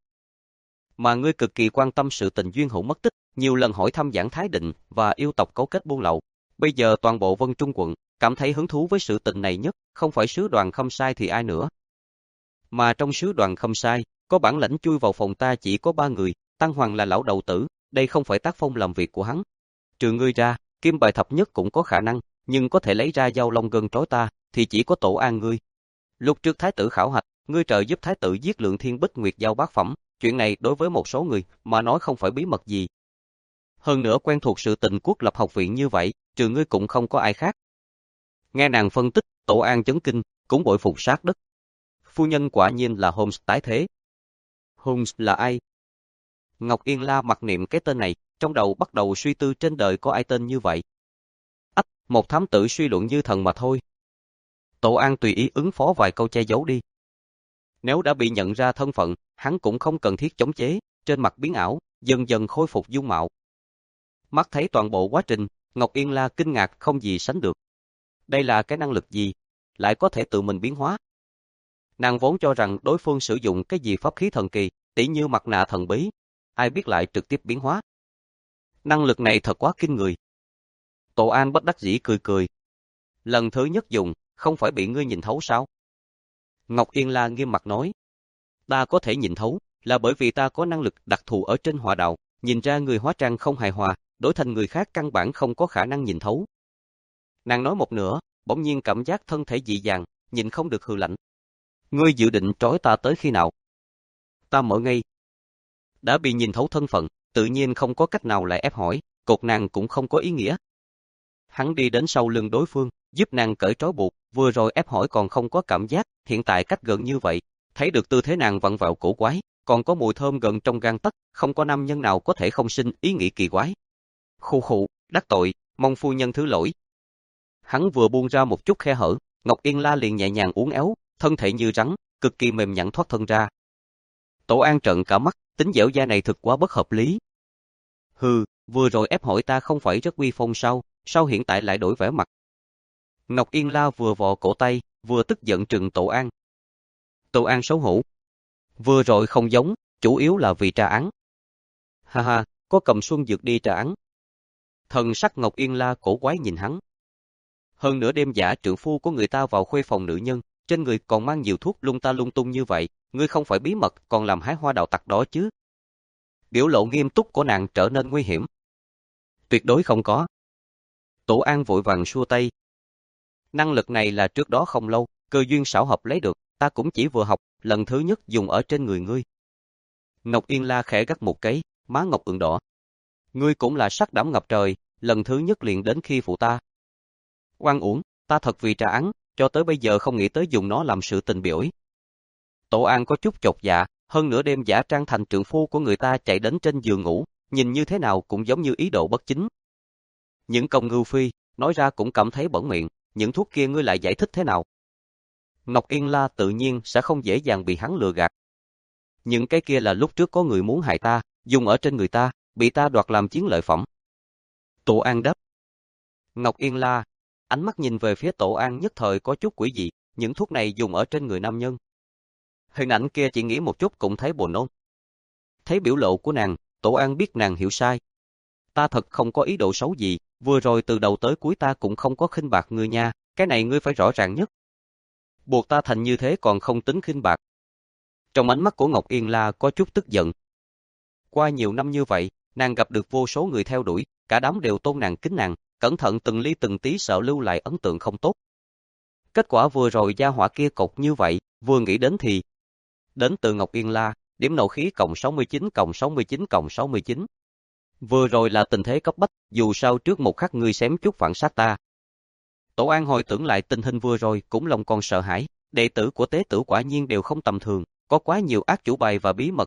Mà ngươi cực kỳ quan tâm sự tình Duyên Hữu mất tích, nhiều lần hỏi thăm Giảng Thái Định và yêu tộc cấu kết buôn lậu. Bây giờ toàn bộ Vân Trung quận cảm thấy hứng thú với sự tình này nhất, không phải sứ đoàn Khâm Sai thì ai nữa. Mà trong sứ đoàn Khâm Sai, có bản lãnh chui vào phòng ta chỉ có ba người, Tăng Hoàng là lão đầu tử, đây không phải tác phong làm việc của hắn. Trừ ngươi ra, kim bài thập nhất cũng có khả năng, nhưng có thể lấy ra dao long gân trói ta, thì chỉ có Tổ An ngươi. Lúc trước thái tử khảo hạch, ngươi trợ giúp thái tử giết Lượng Thiên Bích Nguyệt giao bát phẩm, chuyện này đối với một số người mà nói không phải bí mật gì. Hơn nữa quen thuộc sự tình quốc lập học viện như vậy, trừ ngươi cũng không có ai khác. Nghe nàng phân tích, Tổ An chấn kinh, cũng bội phục sát đất. Phu nhân quả nhiên là Holmes tái thế. Holmes là ai? Ngọc Yên La mặc niệm cái tên này, trong đầu bắt đầu suy tư trên đời có ai tên như vậy. Ách, một thám tử suy luận như thần mà thôi. Tổ An tùy ý ứng phó vài câu che giấu đi. Nếu đã bị nhận ra thân phận, hắn cũng không cần thiết chống chế, trên mặt biến ảo, dần dần khôi phục dung mạo. Mắt thấy toàn bộ quá trình, Ngọc Yên La kinh ngạc không gì sánh được. Đây là cái năng lực gì? Lại có thể tự mình biến hóa. Nàng vốn cho rằng đối phương sử dụng cái gì pháp khí thần kỳ, tỉ như mặt nạ thần bí, ai biết lại trực tiếp biến hóa. Năng lực này thật quá kinh người. Tổ An bất đắc dĩ cười cười. Lần thứ nhất dùng, không phải bị ngươi nhìn thấu sao? Ngọc Yên La nghiêm mặt nói. Ta có thể nhìn thấu, là bởi vì ta có năng lực đặc thù ở trên hỏa đạo, nhìn ra người hóa trang không hài hòa, đổi thành người khác căn bản không có khả năng nhìn thấu. Nàng nói một nửa, bỗng nhiên cảm giác thân thể dị dàng, nhìn không được hừ lạnh. Ngươi dự định trói ta tới khi nào? Ta mở ngay. Đã bị nhìn thấu thân phận, tự nhiên không có cách nào lại ép hỏi, cột nàng cũng không có ý nghĩa. Hắn đi đến sau lưng đối phương, giúp nàng cởi trói buộc, vừa rồi ép hỏi còn không có cảm giác, hiện tại cách gần như vậy, thấy được tư thế nàng vặn vẹo cổ quái, còn có mùi thơm gần trong gang tấc, không có nam nhân nào có thể không sinh ý nghĩ kỳ quái. Khu khụ, đắc tội, mong phu nhân thứ lỗi. Hắn vừa buông ra một chút khe hở, Ngọc Yên La liền nhẹ nhàng uốn éo, thân thể như rắn, cực kỳ mềm nhẵn thoát thân ra. Tổ An trợn cả mắt, tính dẻo da này thực quá bất hợp lý. Hừ, vừa rồi ép hỏi ta không phải rất uy phong sao, sao hiện tại lại đổi vẻ mặt? Ngọc Yên La vừa vò cổ tay, vừa tức giận trừng Tổ An. Tổ An xấu hổ. Vừa rồi không giống, chủ yếu là vì trà án. Ha ha, có cầm xuân dược đi trà án. Thần sắc Ngọc Yên La cổ quái nhìn hắn. Hơn nữa đêm giả trượng phu của người ta vào khuê phòng nữ nhân, trên người còn mang nhiều thuốc lung ta lung tung như vậy, ngươi không phải bí mật còn làm hái hoa đào tặc đó chứ? Biểu lộ nghiêm túc của nàng trở nên nguy hiểm. Tuyệt đối không có. Tổ An vội vàng xua tay. Năng lực này là trước đó không lâu, cơ duyên xảo hợp lấy được, ta cũng chỉ vừa học, lần thứ nhất dùng ở trên người ngươi. Ngọc Yên La khẽ gắt một cái, má ngọc ửng đỏ. Ngươi cũng là sắc đảm ngập trời, lần thứ nhất liền đến khi phụ ta. Oan uổng, ta thật vì trà án, cho tới bây giờ không nghĩ tới dùng nó làm sự tình biểu. Tổ An có chút chột dạ, hơn nữa đêm giả trang thành trượng phu của người ta chạy đến trên giường ngủ, nhìn như thế nào cũng giống như ý đồ bất chính. Những công ngưu phi, nói ra cũng cảm thấy bẩn miệng, những thuốc kia ngươi lại giải thích thế nào? Ngọc Yên La tự nhiên sẽ không dễ dàng bị hắn lừa gạt. Những cái kia là lúc trước có người muốn hại ta, dùng ở trên người ta, bị ta đoạt làm chiến lợi phẩm. Tổ An đáp. Ngọc Yên La, ánh mắt nhìn về phía Tổ An nhất thời có chút quỷ dị, những thuốc này dùng ở trên người nam nhân. Hình ảnh kia chỉ nghĩ một chút cũng thấy buồn nôn. Thấy biểu lộ của nàng, Tổ An biết nàng hiểu sai. Ta thật không có ý đồ xấu gì, vừa rồi từ đầu tới cuối ta cũng không có khinh bạc ngươi nha, cái này ngươi phải rõ ràng nhất. Buộc ta thành như thế còn không tính khinh bạc. Trong ánh mắt của Ngọc Yên La có chút tức giận. Qua nhiều năm như vậy, nàng gặp được vô số người theo đuổi, cả đám đều tôn nàng kính nàng, cẩn thận từng ly từng tí sợ lưu lại ấn tượng không tốt. Kết quả vừa rồi gia hỏa kia cột như vậy, vừa nghĩ đến thì đến từ Ngọc Yên La, điểm nộ khí cộng sáu mươi chín cộng sáu mươi chín cộng sáu mươi chín. Vừa rồi là tình thế cấp bách, dù sao trước một khắc ngươi xém chút phản sát ta. Tổ An hồi tưởng lại tình hình vừa rồi cũng lòng còn sợ hãi, đệ tử của tế tử quả nhiên đều không tầm thường, có quá nhiều ác chủ bài và bí mật.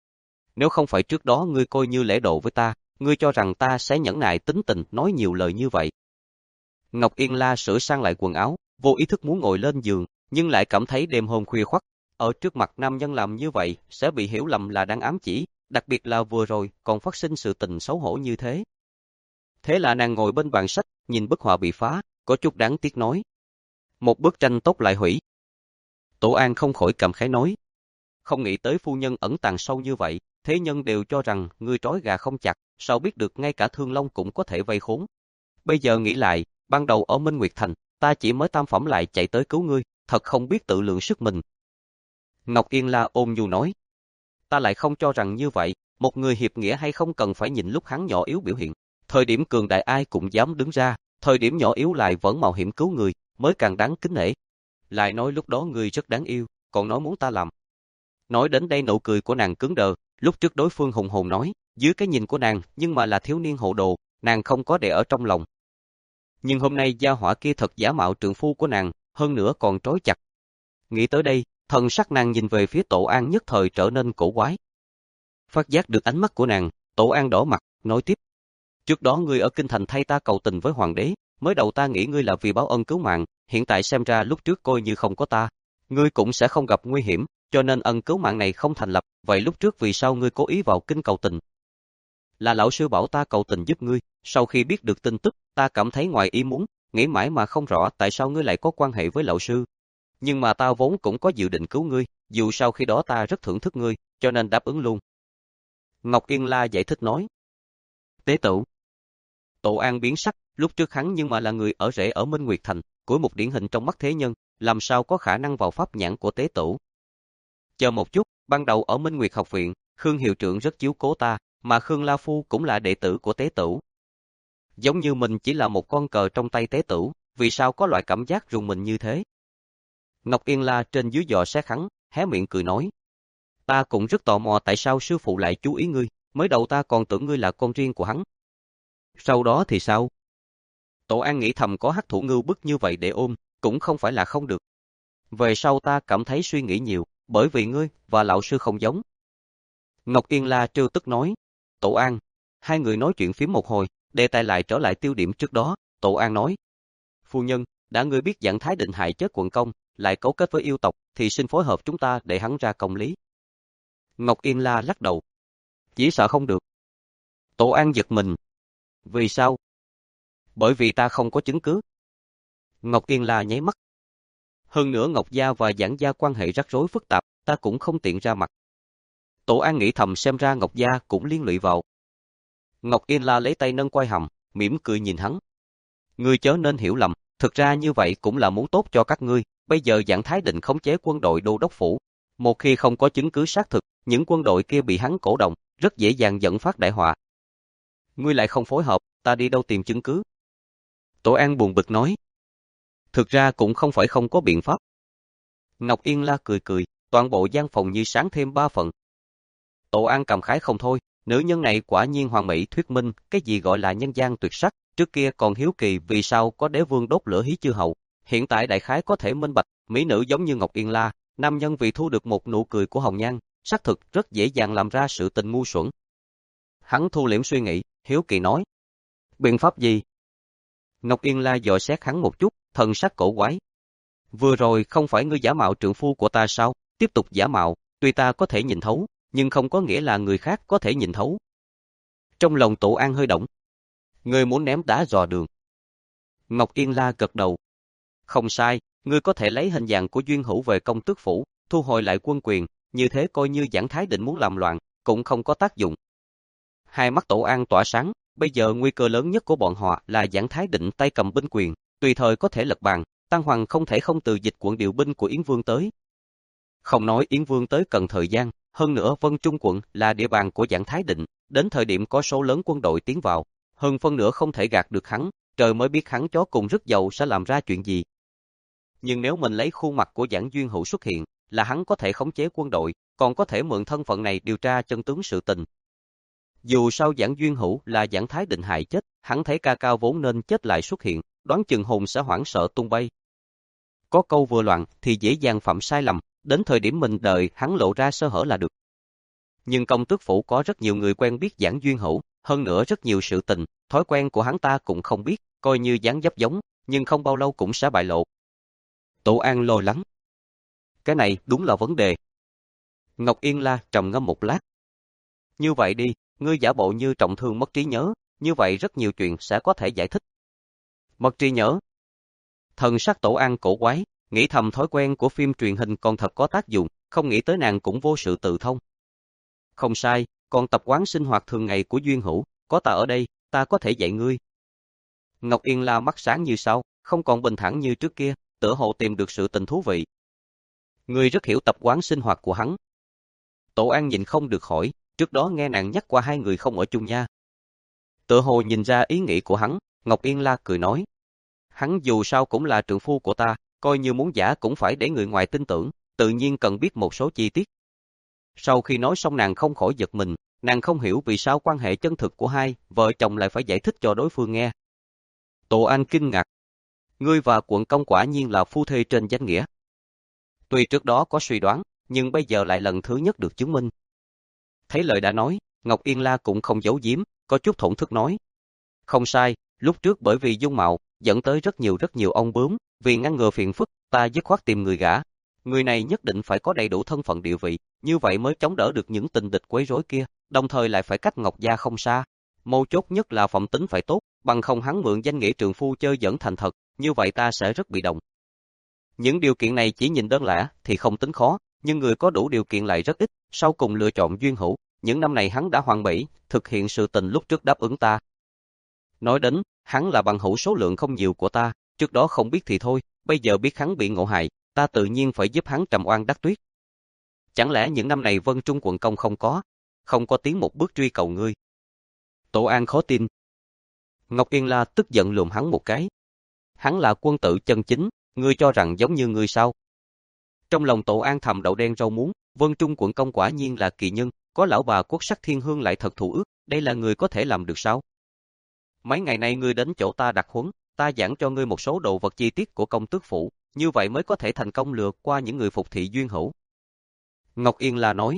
Nếu không phải trước đó ngươi coi như lễ độ với ta, ngươi cho rằng ta sẽ nhẫn nại tính tình nói nhiều lời như vậy. Ngọc Yên La sửa sang lại quần áo, vô ý thức muốn ngồi lên giường, nhưng lại cảm thấy đêm hôm khuya khoắt, ở trước mặt nam nhân làm như vậy sẽ bị hiểu lầm là đang ám chỉ, đặc biệt là vừa rồi còn phát sinh sự tình xấu hổ như thế. Thế là nàng ngồi bên bàn sách, nhìn bức họa bị phá, có chút đáng tiếc nói. Một bức tranh tốt lại hủy. Tổ An không khỏi cảm khái nói. Không nghĩ tới phu nhân ẩn tàng sâu như vậy, thế nhân đều cho rằng ngươi trói gà không chặt, sao biết được ngay cả Thương Long cũng có thể vây khốn. Bây giờ nghĩ lại, ban đầu ở Minh Nguyệt Thành, ta chỉ mới tam phẩm lại chạy tới cứu ngươi, thật không biết tự lượng sức mình. Ngọc Yên La ôm nhu nói. Ta lại không cho rằng như vậy, một người hiệp nghĩa hay không cần phải nhìn lúc hắn nhỏ yếu biểu hiện. Thời điểm cường đại ai cũng dám đứng ra, thời điểm nhỏ yếu lại vẫn mạo hiểm cứu người, mới càng đáng kính nể. Lại nói lúc đó ngươi rất đáng yêu, còn nói muốn ta làm. Nói đến đây nụ cười của nàng cứng đờ, lúc trước đối phương hùng hồn nói, dưới cái nhìn của nàng, nhưng mà là thiếu niên hồ đồ, nàng không có để ở trong lòng. Nhưng hôm nay gia hỏa kia thật giả mạo trượng phu của nàng, hơn nữa còn trói chặt. Nghĩ tới đây, thần sắc nàng nhìn về phía Tổ An nhất thời trở nên cổ quái. Phát giác được ánh mắt của nàng, Tổ An đỏ mặt, nói tiếp. Trước đó ngươi ở kinh thành thay ta cầu tình với hoàng đế, mới đầu ta nghĩ ngươi là vì báo ân cứu mạng, hiện tại xem ra lúc trước coi như không có ta, ngươi cũng sẽ không gặp nguy hiểm, cho nên ân cứu mạng này không thành lập, vậy lúc trước vì sao ngươi cố ý vào kinh cầu tình? Là lão sư bảo ta cầu tình giúp ngươi, sau khi biết được tin tức, ta cảm thấy ngoài ý muốn, nghĩ mãi mà không rõ tại sao ngươi lại có quan hệ với lão sư. Nhưng mà ta vốn cũng có dự định cứu ngươi, dù sao khi đó ta rất thưởng thức ngươi, cho nên đáp ứng luôn. Ngọc Yên La giải thích nói. Tế tử. Tổ An biến sắc, lúc trước hắn nhưng mà là người ở rễ ở Minh Nguyệt Thành, cuối một điển hình trong mắt thế nhân, làm sao có khả năng vào pháp nhãn của tế tử. Chờ một chút, ban đầu ở Minh Nguyệt học viện, Khương hiệu trưởng rất chiếu cố ta, mà Khương La Phu cũng là đệ tử của tế tử. Giống như mình chỉ là một con cờ trong tay tế tử, vì sao có loại cảm giác rùng mình như thế? Ngọc Yên La trên dưới dò xét hắn, hé miệng cười nói. Ta cũng rất tò mò tại sao sư phụ lại chú ý ngươi, mới đầu ta còn tưởng ngươi là con riêng của hắn. Sau đó thì sao? Tổ An nghĩ thầm có hắc thủ ngưu bức như vậy để ôm, cũng không phải là không được. Về sau ta cảm thấy suy nghĩ nhiều, bởi vì ngươi và lão sư không giống. Ngọc Yên La trêu tức nói. Tổ An, hai người nói chuyện phím một hồi, đề tài lại trở lại tiêu điểm trước đó, Tổ An nói. Phu nhân, đã ngươi biết Giảng Thái Định hại chết quận công, lại cấu kết với yêu tộc, thì xin phối hợp chúng ta để hắn ra công lý. Ngọc Yên La lắc đầu. Chỉ sợ không được. Tổ An giật mình. Vì sao? Bởi vì ta không có chứng cứ. Ngọc Yên La nháy mắt. Hơn nữa Ngọc Gia và Giảng Gia quan hệ rắc rối phức tạp, ta cũng không tiện ra mặt. Tổ An nghĩ thầm xem ra Ngọc Gia cũng liên lụy vào. Ngọc Yên La lấy tay nâng quai hàm, mỉm cười nhìn hắn. Ngươi chớ nên hiểu lầm, thực ra như vậy cũng là muốn tốt cho các ngươi, bây giờ Giảng Thái Định khống chế quân đội đô đốc phủ. Một khi không có chứng cứ xác thực, những quân đội kia bị hắn cổ động, rất dễ dàng dẫn phát đại họa. Ngươi lại không phối hợp, ta đi đâu tìm chứng cứ? Tổ An buồn bực nói. Thực ra cũng không phải không có biện pháp. Ngọc Yên La cười cười, toàn bộ gian phòng như sáng thêm ba phần. Tổ An cảm khái không thôi, nữ nhân này quả nhiên hoàn mỹ thuyết minh cái gì gọi là nhân gian tuyệt sắc, trước kia còn hiếu kỳ vì sao có đế vương đốt lửa hí chư hầu, hiện tại đại khái có thể minh bạch, mỹ nữ giống như Ngọc Yên La, nam nhân vì thu được một nụ cười của hồng nhan, xác thực rất dễ dàng làm ra sự tình ngu xuẩn. Hắn thu liễm suy nghĩ, hiếu kỳ nói. Biện pháp gì? Ngọc Yên La dò xét hắn một chút, thần sắc cổ quái. Vừa rồi không phải ngươi giả mạo trượng phu của ta sao? Tiếp tục giả mạo, tuy ta có thể nhìn thấu, nhưng không có nghĩa là người khác có thể nhìn thấu. Trong lòng Tổ An hơi động. Ngươi muốn ném đá dò đường. Ngọc Yên La gật đầu. Không sai, ngươi có thể lấy hình dạng của Duyên Hữu về công tước phủ, thu hồi lại quân quyền, như thế coi như Giảng Thái Định muốn làm loạn, cũng không có tác dụng. Hai mắt Tổ An tỏa sáng, bây giờ nguy cơ lớn nhất của bọn họ là Giảng Thái Định tay cầm binh quyền, tùy thời có thể lật bàn, Tăng Hoàng không thể không từ dịch quận điều binh của Yến Vương tới. Không nói Yến Vương tới cần thời gian, hơn nữa Vân Trung quận là địa bàn của Giảng Thái Định, đến thời điểm có số lớn quân đội tiến vào, hơn phân nửa không thể gạt được hắn, trời mới biết hắn chó cùng rất giàu sẽ làm ra chuyện gì. Nhưng nếu mình lấy khuôn mặt của Giảng Duyên Hữu xuất hiện, là hắn có thể khống chế quân đội, còn có thể mượn thân phận này điều tra chân tướng sự tình. Dù sao Giảng Duyên Hữu là Giảng Thái Định hại chết, hắn thấy ca cao vốn nên chết lại xuất hiện, đoán chừng hồn sẽ hoảng sợ tung bay. Có câu vừa loạn thì dễ dàng phạm sai lầm, đến thời điểm mình đợi hắn lộ ra sơ hở là được. Nhưng công tước phủ có rất nhiều người quen biết Giảng Duyên Hữu, hơn nữa rất nhiều sự tình, thói quen của hắn ta cũng không biết, coi như dáng dấp giống, nhưng không bao lâu cũng sẽ bại lộ. Tổ An lo lắng. Cái này đúng là vấn đề. Ngọc Yên La trầm ngâm một lát. Như vậy đi, ngươi giả bộ như trọng thương mất trí nhớ, như vậy rất nhiều chuyện sẽ có thể giải thích. Mất trí nhớ. Thần sắc Tổ An cổ quái, nghĩ thầm thói quen của phim truyền hình còn thật có tác dụng, không nghĩ tới nàng cũng vô sự tự thông. Không sai, còn tập quán sinh hoạt thường ngày của Duyên Hữu, có ta ở đây, ta có thể dạy ngươi. Ngọc Yên La mắt sáng như sao, không còn bình thản như trước kia, tựa hồ tìm được sự tình thú vị. Ngươi rất hiểu tập quán sinh hoạt của hắn. Tổ An nhịn không được hỏi, trước đó nghe nàng nhắc qua hai người không ở chung nha. Tựa hồ nhìn ra ý nghĩ của hắn, Ngọc Yên La cười nói. Hắn dù sao cũng là trượng phu của ta, coi như muốn giả cũng phải để người ngoài tin tưởng, tự nhiên cần biết một số chi tiết. Sau khi nói xong nàng không khỏi giật mình, nàng không hiểu vì sao quan hệ chân thực của hai vợ chồng lại phải giải thích cho đối phương nghe. Tổ An kinh ngạc. Ngươi và quận công quả nhiên là phu thê trên danh nghĩa. Tuy trước đó có suy đoán, nhưng bây giờ lại lần thứ nhất được chứng minh. Thấy lời đã nói, Ngọc Yên La cũng không giấu giếm, có chút thổn thức nói. Không sai, lúc trước bởi vì dung mạo, dẫn tới rất nhiều rất nhiều ông bướm, vì ngăn ngừa phiền phức, ta dứt khoát tìm người gả. Người này nhất định phải có đầy đủ thân phận địa vị, như vậy mới chống đỡ được những tình địch quấy rối kia, đồng thời lại phải cách Ngọc gia không xa. Mấu chốt nhất là phẩm tính phải tốt, bằng không hắn mượn danh nghĩa trượng phu chơi giỡn thành thật, như vậy ta sẽ rất bị động. Những điều kiện này chỉ nhìn đơn lẻ thì không tính khó, nhưng người có đủ điều kiện lại rất ít, sau cùng lựa chọn Duyên Hữu, những năm này hắn đã hoàn mỹ, thực hiện sự tình lúc trước đáp ứng ta. Nói đến, hắn là bằng hữu số lượng không nhiều của ta, trước đó không biết thì thôi, bây giờ biết hắn bị ngộ hại, ta tự nhiên phải giúp hắn trầm oan đắc tuyết. Chẳng lẽ những năm này Vân Trung quận công không có, không có tiến một bước truy cầu ngươi? Tổ An khó tin. Ngọc Yên La tức giận lườm hắn một cái. Hắn là quân tử chân chính, ngươi cho rằng giống như ngươi sao? Trong lòng Tổ An thầm đậu đen rau muống, Vân Trung quận công quả nhiên là kỳ nhân, có lão bà quốc sắc thiên hương lại thật thủ ước, đây là người có thể làm được sao? Mấy ngày nay ngươi đến chỗ ta đặt huấn, ta giảng cho ngươi một số đồ vật chi tiết của công tước phủ, như vậy mới có thể thành công lừa qua những người phục thị Duyên Hữu. Ngọc Yên La nói.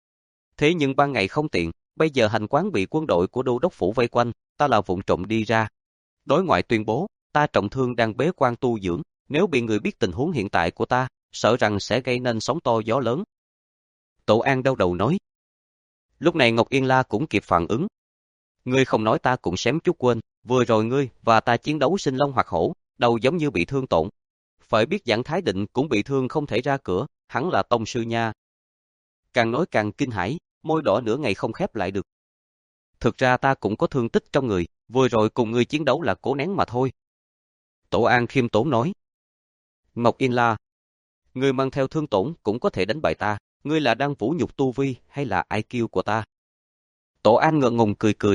Thế nhưng ban ngày không tiện, bây giờ hành quán bị quân đội của đô đốc phủ vây quanh, ta là vụng trộm đi ra. Đối ngoại tuyên bố, ta trọng thương đang bế quan tu dưỡng, nếu bị người biết tình huống hiện tại của ta, sợ rằng sẽ gây nên sóng to gió lớn. Tổ An đau đầu nói. Lúc này Ngọc Yên La cũng kịp phản ứng. Ngươi không nói ta cũng xém chút quên, vừa rồi ngươi và ta chiến đấu sinh long hoặc hổ, đầu giống như bị thương tổn. Phải biết Giảng Thái Định cũng bị thương không thể ra cửa, hắn là tông sư nha. Càng nói càng kinh hãi, môi đỏ nửa ngày không khép lại được. Thực ra ta cũng có thương tích trong người, vừa rồi cùng ngươi chiến đấu là cố nén mà thôi. Tổ An khiêm tốn nói. Ngọc Yên La, ngươi mang theo thương tổn cũng có thể đánh bại ta, ngươi là đang vũ nhục tu vi hay là i kiu của ta? Tổ An ngượng ngùng cười cười.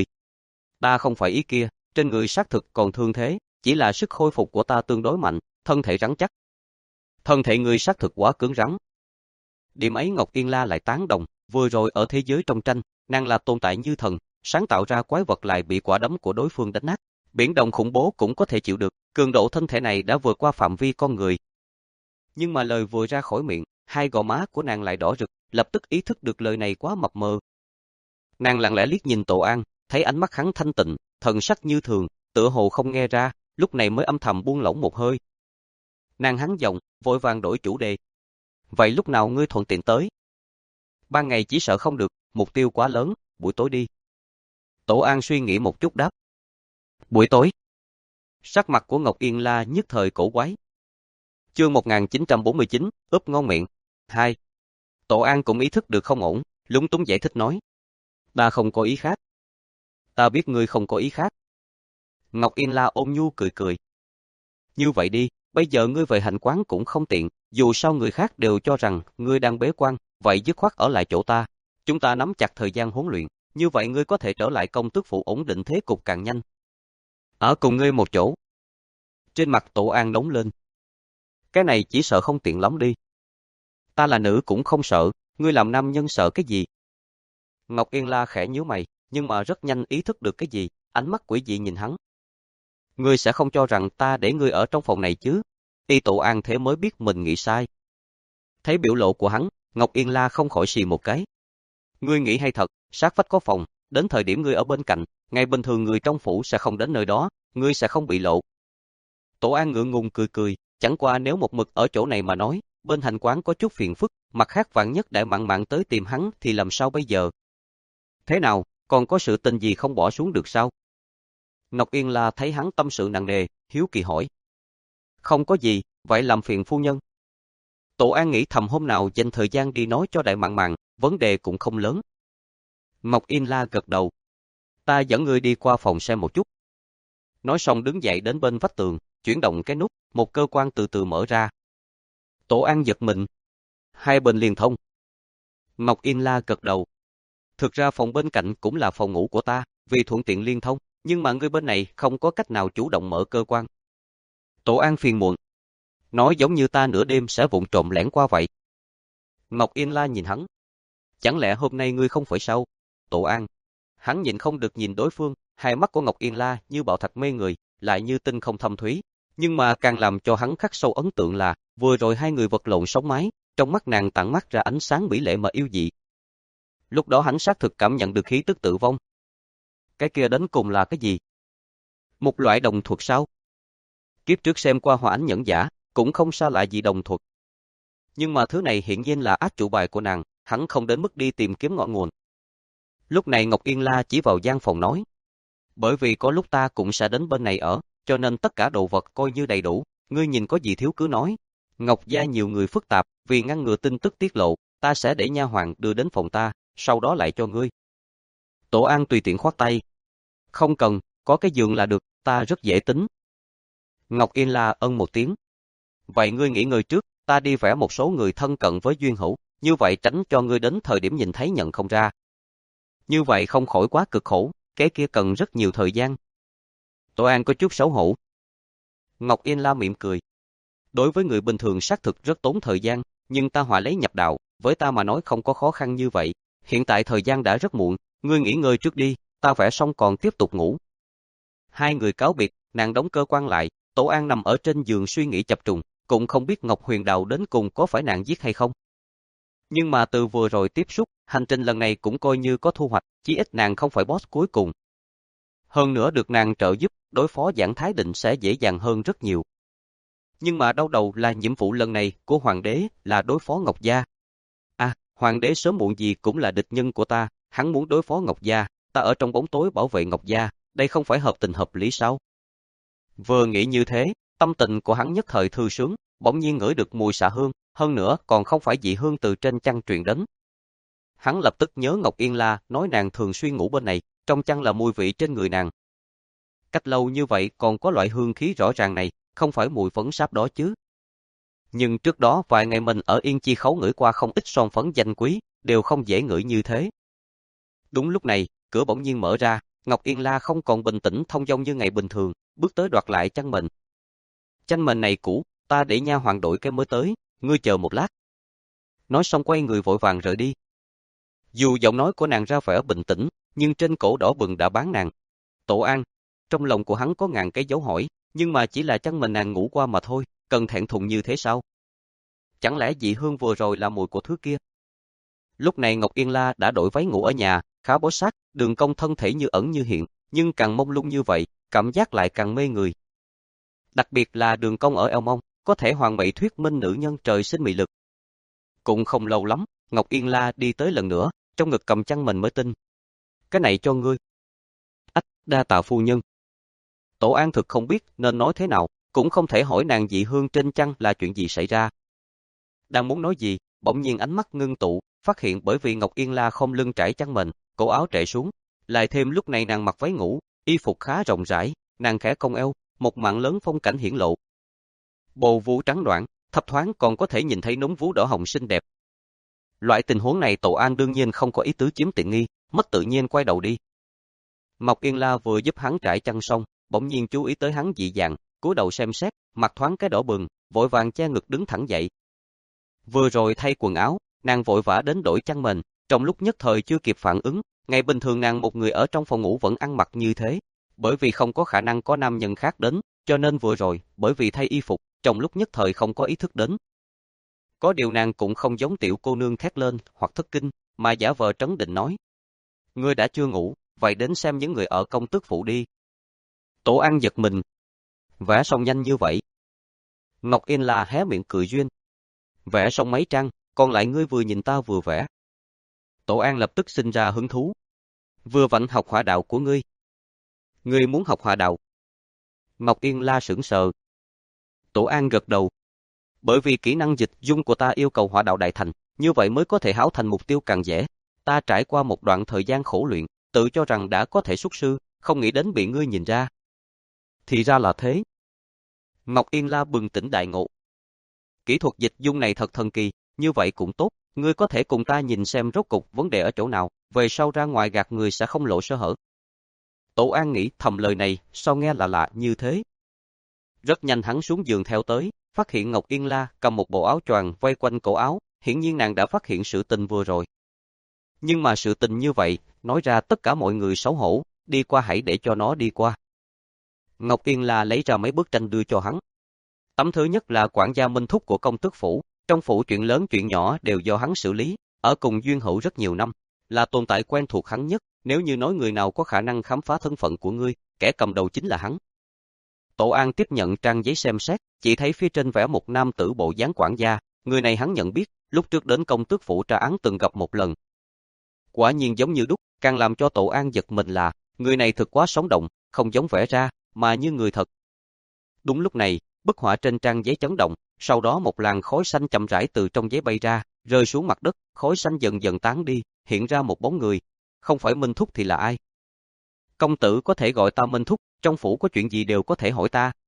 Ta không phải ý kia, trên người xác thực còn thương thế, chỉ là sức khôi phục của ta tương đối mạnh, thân thể rắn chắc. Thân thể ngươi xác thực quá cứng rắn. Điểm ấy Ngọc Yên La lại tán đồng, vừa rồi ở thế giới trong tranh, nàng là tồn tại như thần, sáng tạo ra quái vật lại bị quả đấm của đối phương đánh nát. Biển động khủng bố cũng có thể chịu được, cường độ thân thể này đã vượt qua phạm vi con người. Nhưng mà lời vừa ra khỏi miệng, hai gò má của nàng lại đỏ rực, lập tức ý thức được lời này quá mập mờ. Nàng lặng lẽ liếc nhìn Tổ An, thấy ánh mắt hắn thanh tịnh, thần sắc như thường, tựa hồ không nghe ra, lúc này mới âm thầm buông lỏng một hơi. Nàng hắn giọng, vội vàng đổi chủ đề. Vậy lúc nào ngươi thuận tiện tới? Ban ngày chỉ sợ không được, mục tiêu quá lớn, buổi tối đi. Tổ An suy nghĩ một chút đáp. Buổi tối. Sắc mặt của Ngọc Yên La nhất thời cổ quái. Chương một nghìn chín trăm bốn mươi chín, ướp ngon miệng. hai. Tổ An cũng ý thức được không ổn, lúng túng giải thích nói. Ta không có ý khác. Ta biết ngươi không có ý khác. Ngọc Yên La ôm nhu cười cười. Như vậy đi, bây giờ ngươi về hành quán cũng không tiện, dù sao người khác đều cho rằng ngươi đang bế quan, vậy dứt khoát ở lại chỗ ta. Chúng ta nắm chặt thời gian huấn luyện, như vậy ngươi có thể trở lại công tước phủ ổn định thế cục càng nhanh. Ở cùng ngươi một chỗ. Trên mặt Tổ An nóng lên. Cái này chỉ sợ không tiện lắm đi. Ta là nữ cũng không sợ, ngươi làm nam nhân sợ cái gì? Ngọc Yên La khẽ nhíu mày, nhưng mà rất nhanh ý thức được cái gì, ánh mắt quỷ dị nhìn hắn. Ngươi sẽ không cho rằng ta để ngươi ở trong phòng này chứ? Y Tổ An thế mới biết mình nghĩ sai. Thấy biểu lộ của hắn, Ngọc Yên La không khỏi xì một cái. Ngươi nghĩ hay thật, sát vách có phòng, đến thời điểm ngươi ở bên cạnh, ngày bình thường người trong phủ sẽ không đến nơi đó, ngươi sẽ không bị lộ. Tổ An ngượng ngùng cười cười, chẳng qua nếu một mực ở chỗ này mà nói, bên hành quán có chút phiền phức, mặt khác vạn nhất đại mặn mặn tới tìm hắn thì làm sao bây giờ? Thế nào, còn có sự tình gì không bỏ xuống được sao? Ngọc Yên La thấy hắn tâm sự nặng nề, hiếu kỳ hỏi. Không có gì, vậy làm phiền phu nhân. Tổ An nghĩ thầm hôm nào dành thời gian đi nói cho đại mặn mặn, vấn đề cũng không lớn. Ngọc Yên La gật đầu. Ta dẫn ngươi đi qua phòng xem một chút. Nói xong đứng dậy đến bên vách tường, chuyển động cái nút, một cơ quan từ từ mở ra. Tổ An giật mình. Hai bên liên thông. Ngọc Yên La gật đầu. Thực ra phòng bên cạnh cũng là phòng ngủ của ta, vì thuận tiện liên thông, nhưng mà ngươi bên này không có cách nào chủ động mở cơ quan. Tổ An phiền muộn. Nói giống như ta nửa đêm sẽ vụng trộm lẻn qua vậy. Ngọc Yên La nhìn hắn. Chẳng lẽ hôm nay ngươi không phải sao? Tổ An. Hắn nhịn không được nhìn đối phương, hai mắt của Ngọc Yên La như bảo thạch mê người, lại như tinh không thâm thúy. Nhưng mà càng làm cho hắn khắc sâu ấn tượng là, vừa rồi hai người vật lộn sống mái, trong mắt nàng tản mắt ra ánh sáng mỹ lệ mà yêu dị. Lúc đó hắn xác thực cảm nhận được khí tức tử vong. Cái kia đến cùng là cái gì? Một loại đồng thuật sao? Kiếp trước xem qua Hỏa Ảnh Nhẫn Giả, cũng không xa lạ gì đồng thuật. Nhưng mà thứ này hiện nhiên là át chủ bài của nàng, hắn không đến mức đi tìm kiếm ngọn nguồn. Lúc này Ngọc Yên La chỉ vào gian phòng nói. Bởi vì có lúc ta cũng sẽ đến bên này ở, cho nên tất cả đồ vật coi như đầy đủ, ngươi nhìn có gì thiếu cứ nói. Ngọc gia nhiều người phức tạp, vì ngăn ngừa tin tức tiết lộ, ta sẽ để nha hoàn đưa đến phòng ta, sau đó lại cho ngươi. Tổ An tùy tiện khoát tay. Không cần, có cái giường là được, ta rất dễ tính. Ngọc Yên La ân một tiếng. Vậy ngươi nghỉ ngơi trước, ta đi vẽ một số người thân cận với Duyên Hữu, như vậy tránh cho ngươi đến thời điểm nhìn thấy nhận không ra. Như vậy không khỏi quá cực khổ, cái kia cần rất nhiều thời gian. Tổ An có chút xấu hổ. Ngọc Yên La mỉm cười. Đối với người bình thường xác thực rất tốn thời gian, nhưng ta họa lấy nhập đạo, với ta mà nói không có khó khăn như vậy. Hiện tại thời gian đã rất muộn, ngươi nghỉ ngơi trước đi, ta vẽ xong còn tiếp tục ngủ. Hai người cáo biệt, nàng đóng cơ quan lại, Tổ An nằm ở trên giường suy nghĩ chập trùng, cũng không biết Ngọc Huyền Đào đến cùng có phải nàng giết hay không. Nhưng mà từ vừa rồi tiếp xúc, hành trình lần này cũng coi như có thu hoạch, chí ít nàng không phải boss cuối cùng. Hơn nữa được nàng trợ giúp, đối phó Giảng Thái Định sẽ dễ dàng hơn rất nhiều. Nhưng mà đau đầu là nhiệm vụ lần này của Hoàng đế là đối phó Ngọc Gia. À, Hoàng đế sớm muộn gì cũng là địch nhân của ta, hắn muốn đối phó Ngọc Gia, ta ở trong bóng tối bảo vệ Ngọc Gia, đây không phải hợp tình hợp lý sao? Vừa nghĩ như thế, tâm tình của hắn nhất thời thư sướng, bỗng nhiên ngửi được mùi xạ hương, hơn nữa còn không phải dị hương từ trên chăn truyền đến. Hắn lập tức nhớ Ngọc Yên La nói nàng thường xuyên ngủ bên này, trong chăn là mùi vị trên người nàng. Cách lâu như vậy còn có loại hương khí rõ ràng này, không phải mùi phấn sáp đó chứ. Nhưng trước đó vài ngày mình ở Yên Chi Khấu ngửi qua không ít son phấn danh quý, đều không dễ ngửi như thế. Đúng lúc này, cửa bỗng nhiên mở ra, Ngọc Yên La không còn bình tĩnh thông dong như ngày bình thường, bước tới đoạt lại chăn mền. Chăn mền này cũ, ta để nha hoàn đổi cái mới tới, ngươi chờ một lát. Nói xong quay người vội vàng rời đi. Dù giọng nói của nàng ra vẻ bình tĩnh, nhưng trên cổ đỏ bừng đã bán nàng. Tổ An, trong lòng của hắn có ngàn cái dấu hỏi, nhưng mà chỉ là chăn mền nàng ngủ qua mà thôi, cần thẹn thùng như thế sao? Chẳng lẽ dị hương vừa rồi là mùi của thứ kia? Lúc này Ngọc Yên La đã đổi váy ngủ ở nhà, khá bó sát, đường cong thân thể như ẩn như hiện, nhưng càng mông lung như vậy, cảm giác lại càng mê người. Đặc biệt là đường cong ở eo mông, có thể hoàn mỹ thuyết minh nữ nhân trời sinh mị lực. Cũng không lâu lắm, Ngọc Yên La đi tới lần nữa, trong ngực cầm chăn mình mới tin. Cái này cho ngươi. Ách, đa tạ phu nhân. Tổ An thực không biết nên nói thế nào, cũng không thể hỏi nàng dị hương trên chăn là chuyện gì xảy ra. Đang muốn nói gì, bỗng nhiên ánh mắt ngưng tụ, phát hiện bởi vì Ngọc Yên La không lưng trải chăn mền, cổ áo trễ xuống, lại thêm lúc này nàng mặc váy ngủ, y phục khá rộng rãi, nàng khẽ cong eo, một mảng lớn phong cảnh hiển lộ. Bồ vú trắng đoản, thấp thoáng còn có thể nhìn thấy núm vú đỏ hồng xinh đẹp. Loại tình huống này Tổ An đương nhiên không có ý tứ chiếm tiện nghi, mất tự nhiên quay đầu đi. Ngọc Yên La vừa giúp hắn trải chăn xong, bỗng nhiên chú ý tới hắn dị dạng, cúi đầu xem xét, mặt thoáng cái đỏ bừng, vội vàng che ngực đứng thẳng dậy. Vừa rồi thay quần áo, nàng vội vã đến đổi chăn mền, trong lúc nhất thời chưa kịp phản ứng, ngày bình thường nàng một người ở trong phòng ngủ vẫn ăn mặc như thế, bởi vì không có khả năng có nam nhân khác đến, cho nên vừa rồi, bởi vì thay y phục, trong lúc nhất thời không có ý thức đến. Có điều nàng cũng không giống tiểu cô nương thét lên hoặc thất kinh, mà giả vờ trấn định nói: "Ngươi đã chưa ngủ, vậy đến xem những người ở công tước phủ đi." Tổ An giật mình. Vẽ xong nhanh như vậy? Ngọc Yên La hé miệng cười duyên. Vẽ xong mấy trang, còn lại ngươi vừa nhìn ta vừa vẽ. Tổ An lập tức sinh ra hứng thú. Vừa vặn học họa đạo của ngươi. Ngươi muốn học họa đạo? Ngọc Yên La sững sờ. Tổ An gật đầu. Bởi vì kỹ năng dịch dung của ta yêu cầu họa đạo đại thành, như vậy mới có thể hảo thành mục tiêu càng dễ. Ta trải qua một đoạn thời gian khổ luyện, tự cho rằng đã có thể xuất sư, không nghĩ đến bị ngươi nhìn ra. Thì ra là thế. Ngọc Yên La bừng tỉnh đại ngộ. Kỹ thuật dịch dung này thật thần kỳ, như vậy cũng tốt, ngươi có thể cùng ta nhìn xem rốt cục vấn đề ở chỗ nào, về sau ra ngoài gạt người sẽ không lộ sơ hở. Tổ An nghĩ thầm lời này, sao nghe lạ lạ như thế. Rất nhanh hắn xuống giường theo tới, phát hiện Ngọc Yên La cầm một bộ áo choàng vây quanh cổ áo, hiển nhiên nàng đã phát hiện sự tình vừa rồi. Nhưng mà sự tình như vậy, nói ra tất cả mọi người xấu hổ, đi qua hãy để cho nó đi qua. Ngọc Yên La lấy ra mấy bức tranh đưa cho hắn. Tấm thứ nhất là quản gia Minh Thúc của công tước phủ, trong phủ chuyện lớn chuyện nhỏ đều do hắn xử lý, ở cùng Duyên Hữu rất nhiều năm, là tồn tại quen thuộc hắn nhất, nếu như nói người nào có khả năng khám phá thân phận của ngươi, kẻ cầm đầu chính là hắn. Tổ An tiếp nhận trang giấy xem xét, chỉ thấy phía trên vẽ một nam tử bộ dáng quản gia, người này hắn nhận biết, lúc trước đến công tước phủ tra án từng gặp một lần. Quả nhiên giống như đúc, càng làm cho Tổ An giật mình là, người này thực quá sống động, không giống vẽ ra, mà như người thật. Đúng lúc này, bức họa trên trang giấy chấn động, sau đó một làn khói xanh chậm rãi từ trong giấy bay ra, rơi xuống mặt đất, khói xanh dần dần tán đi, hiện ra một bóng người. Không phải Minh Thúc thì là ai? Công tử có thể gọi ta Minh Thúc, trong phủ có chuyện gì đều có thể hỏi ta.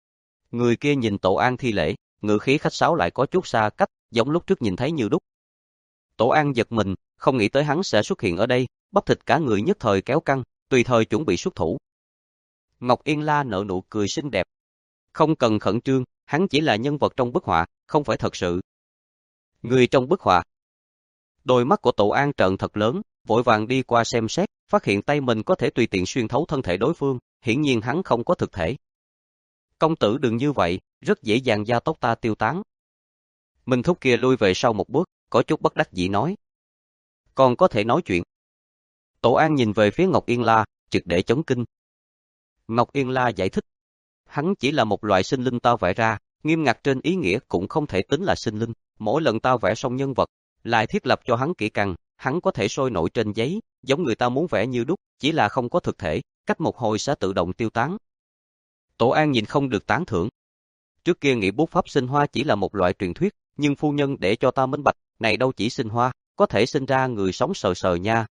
Người kia nhìn Tổ An thi lễ, ngữ khí khách sáo lại có chút xa cách, giống lúc trước nhìn thấy Như Đúc. Tổ An giật mình, không nghĩ tới hắn sẽ xuất hiện ở đây, bắp thịt cả người nhất thời kéo căng, tùy thời chuẩn bị xuất thủ. Ngọc Yên La nở nụ cười xinh đẹp. Không cần khẩn trương, hắn chỉ là nhân vật trong bức họa, không phải thật sự. Người trong bức họa. Đôi mắt của Tổ An trợn thật lớn, vội vàng đi qua xem xét, phát hiện tay mình có thể tùy tiện xuyên thấu thân thể đối phương, hiển nhiên hắn không có thực thể. Công tử đừng như vậy, rất dễ dàng da tóc ta tiêu tán. Minh Thúc kia lui về sau một bước, có chút bất đắc dĩ nói. Còn có thể nói chuyện. Tổ An nhìn về phía Ngọc Yên La, triệt để chấn kinh. Ngọc Yên La giải thích. Hắn chỉ là một loại sinh linh tao vẽ ra, nghiêm ngặt trên ý nghĩa cũng không thể tính là sinh linh. Mỗi lần tao vẽ xong nhân vật, lại thiết lập cho hắn kỹ càng, hắn có thể sôi nổi trên giấy, giống người ta muốn vẽ như đúc, chỉ là không có thực thể, cách một hồi sẽ tự động tiêu tán. Tổ An nhìn không được tán thưởng. Trước kia nghĩ bút pháp sinh hoa chỉ là một loại truyền thuyết, nhưng phu nhân để cho ta minh bạch, này đâu chỉ sinh hoa, có thể sinh ra người sống sờ sờ nha.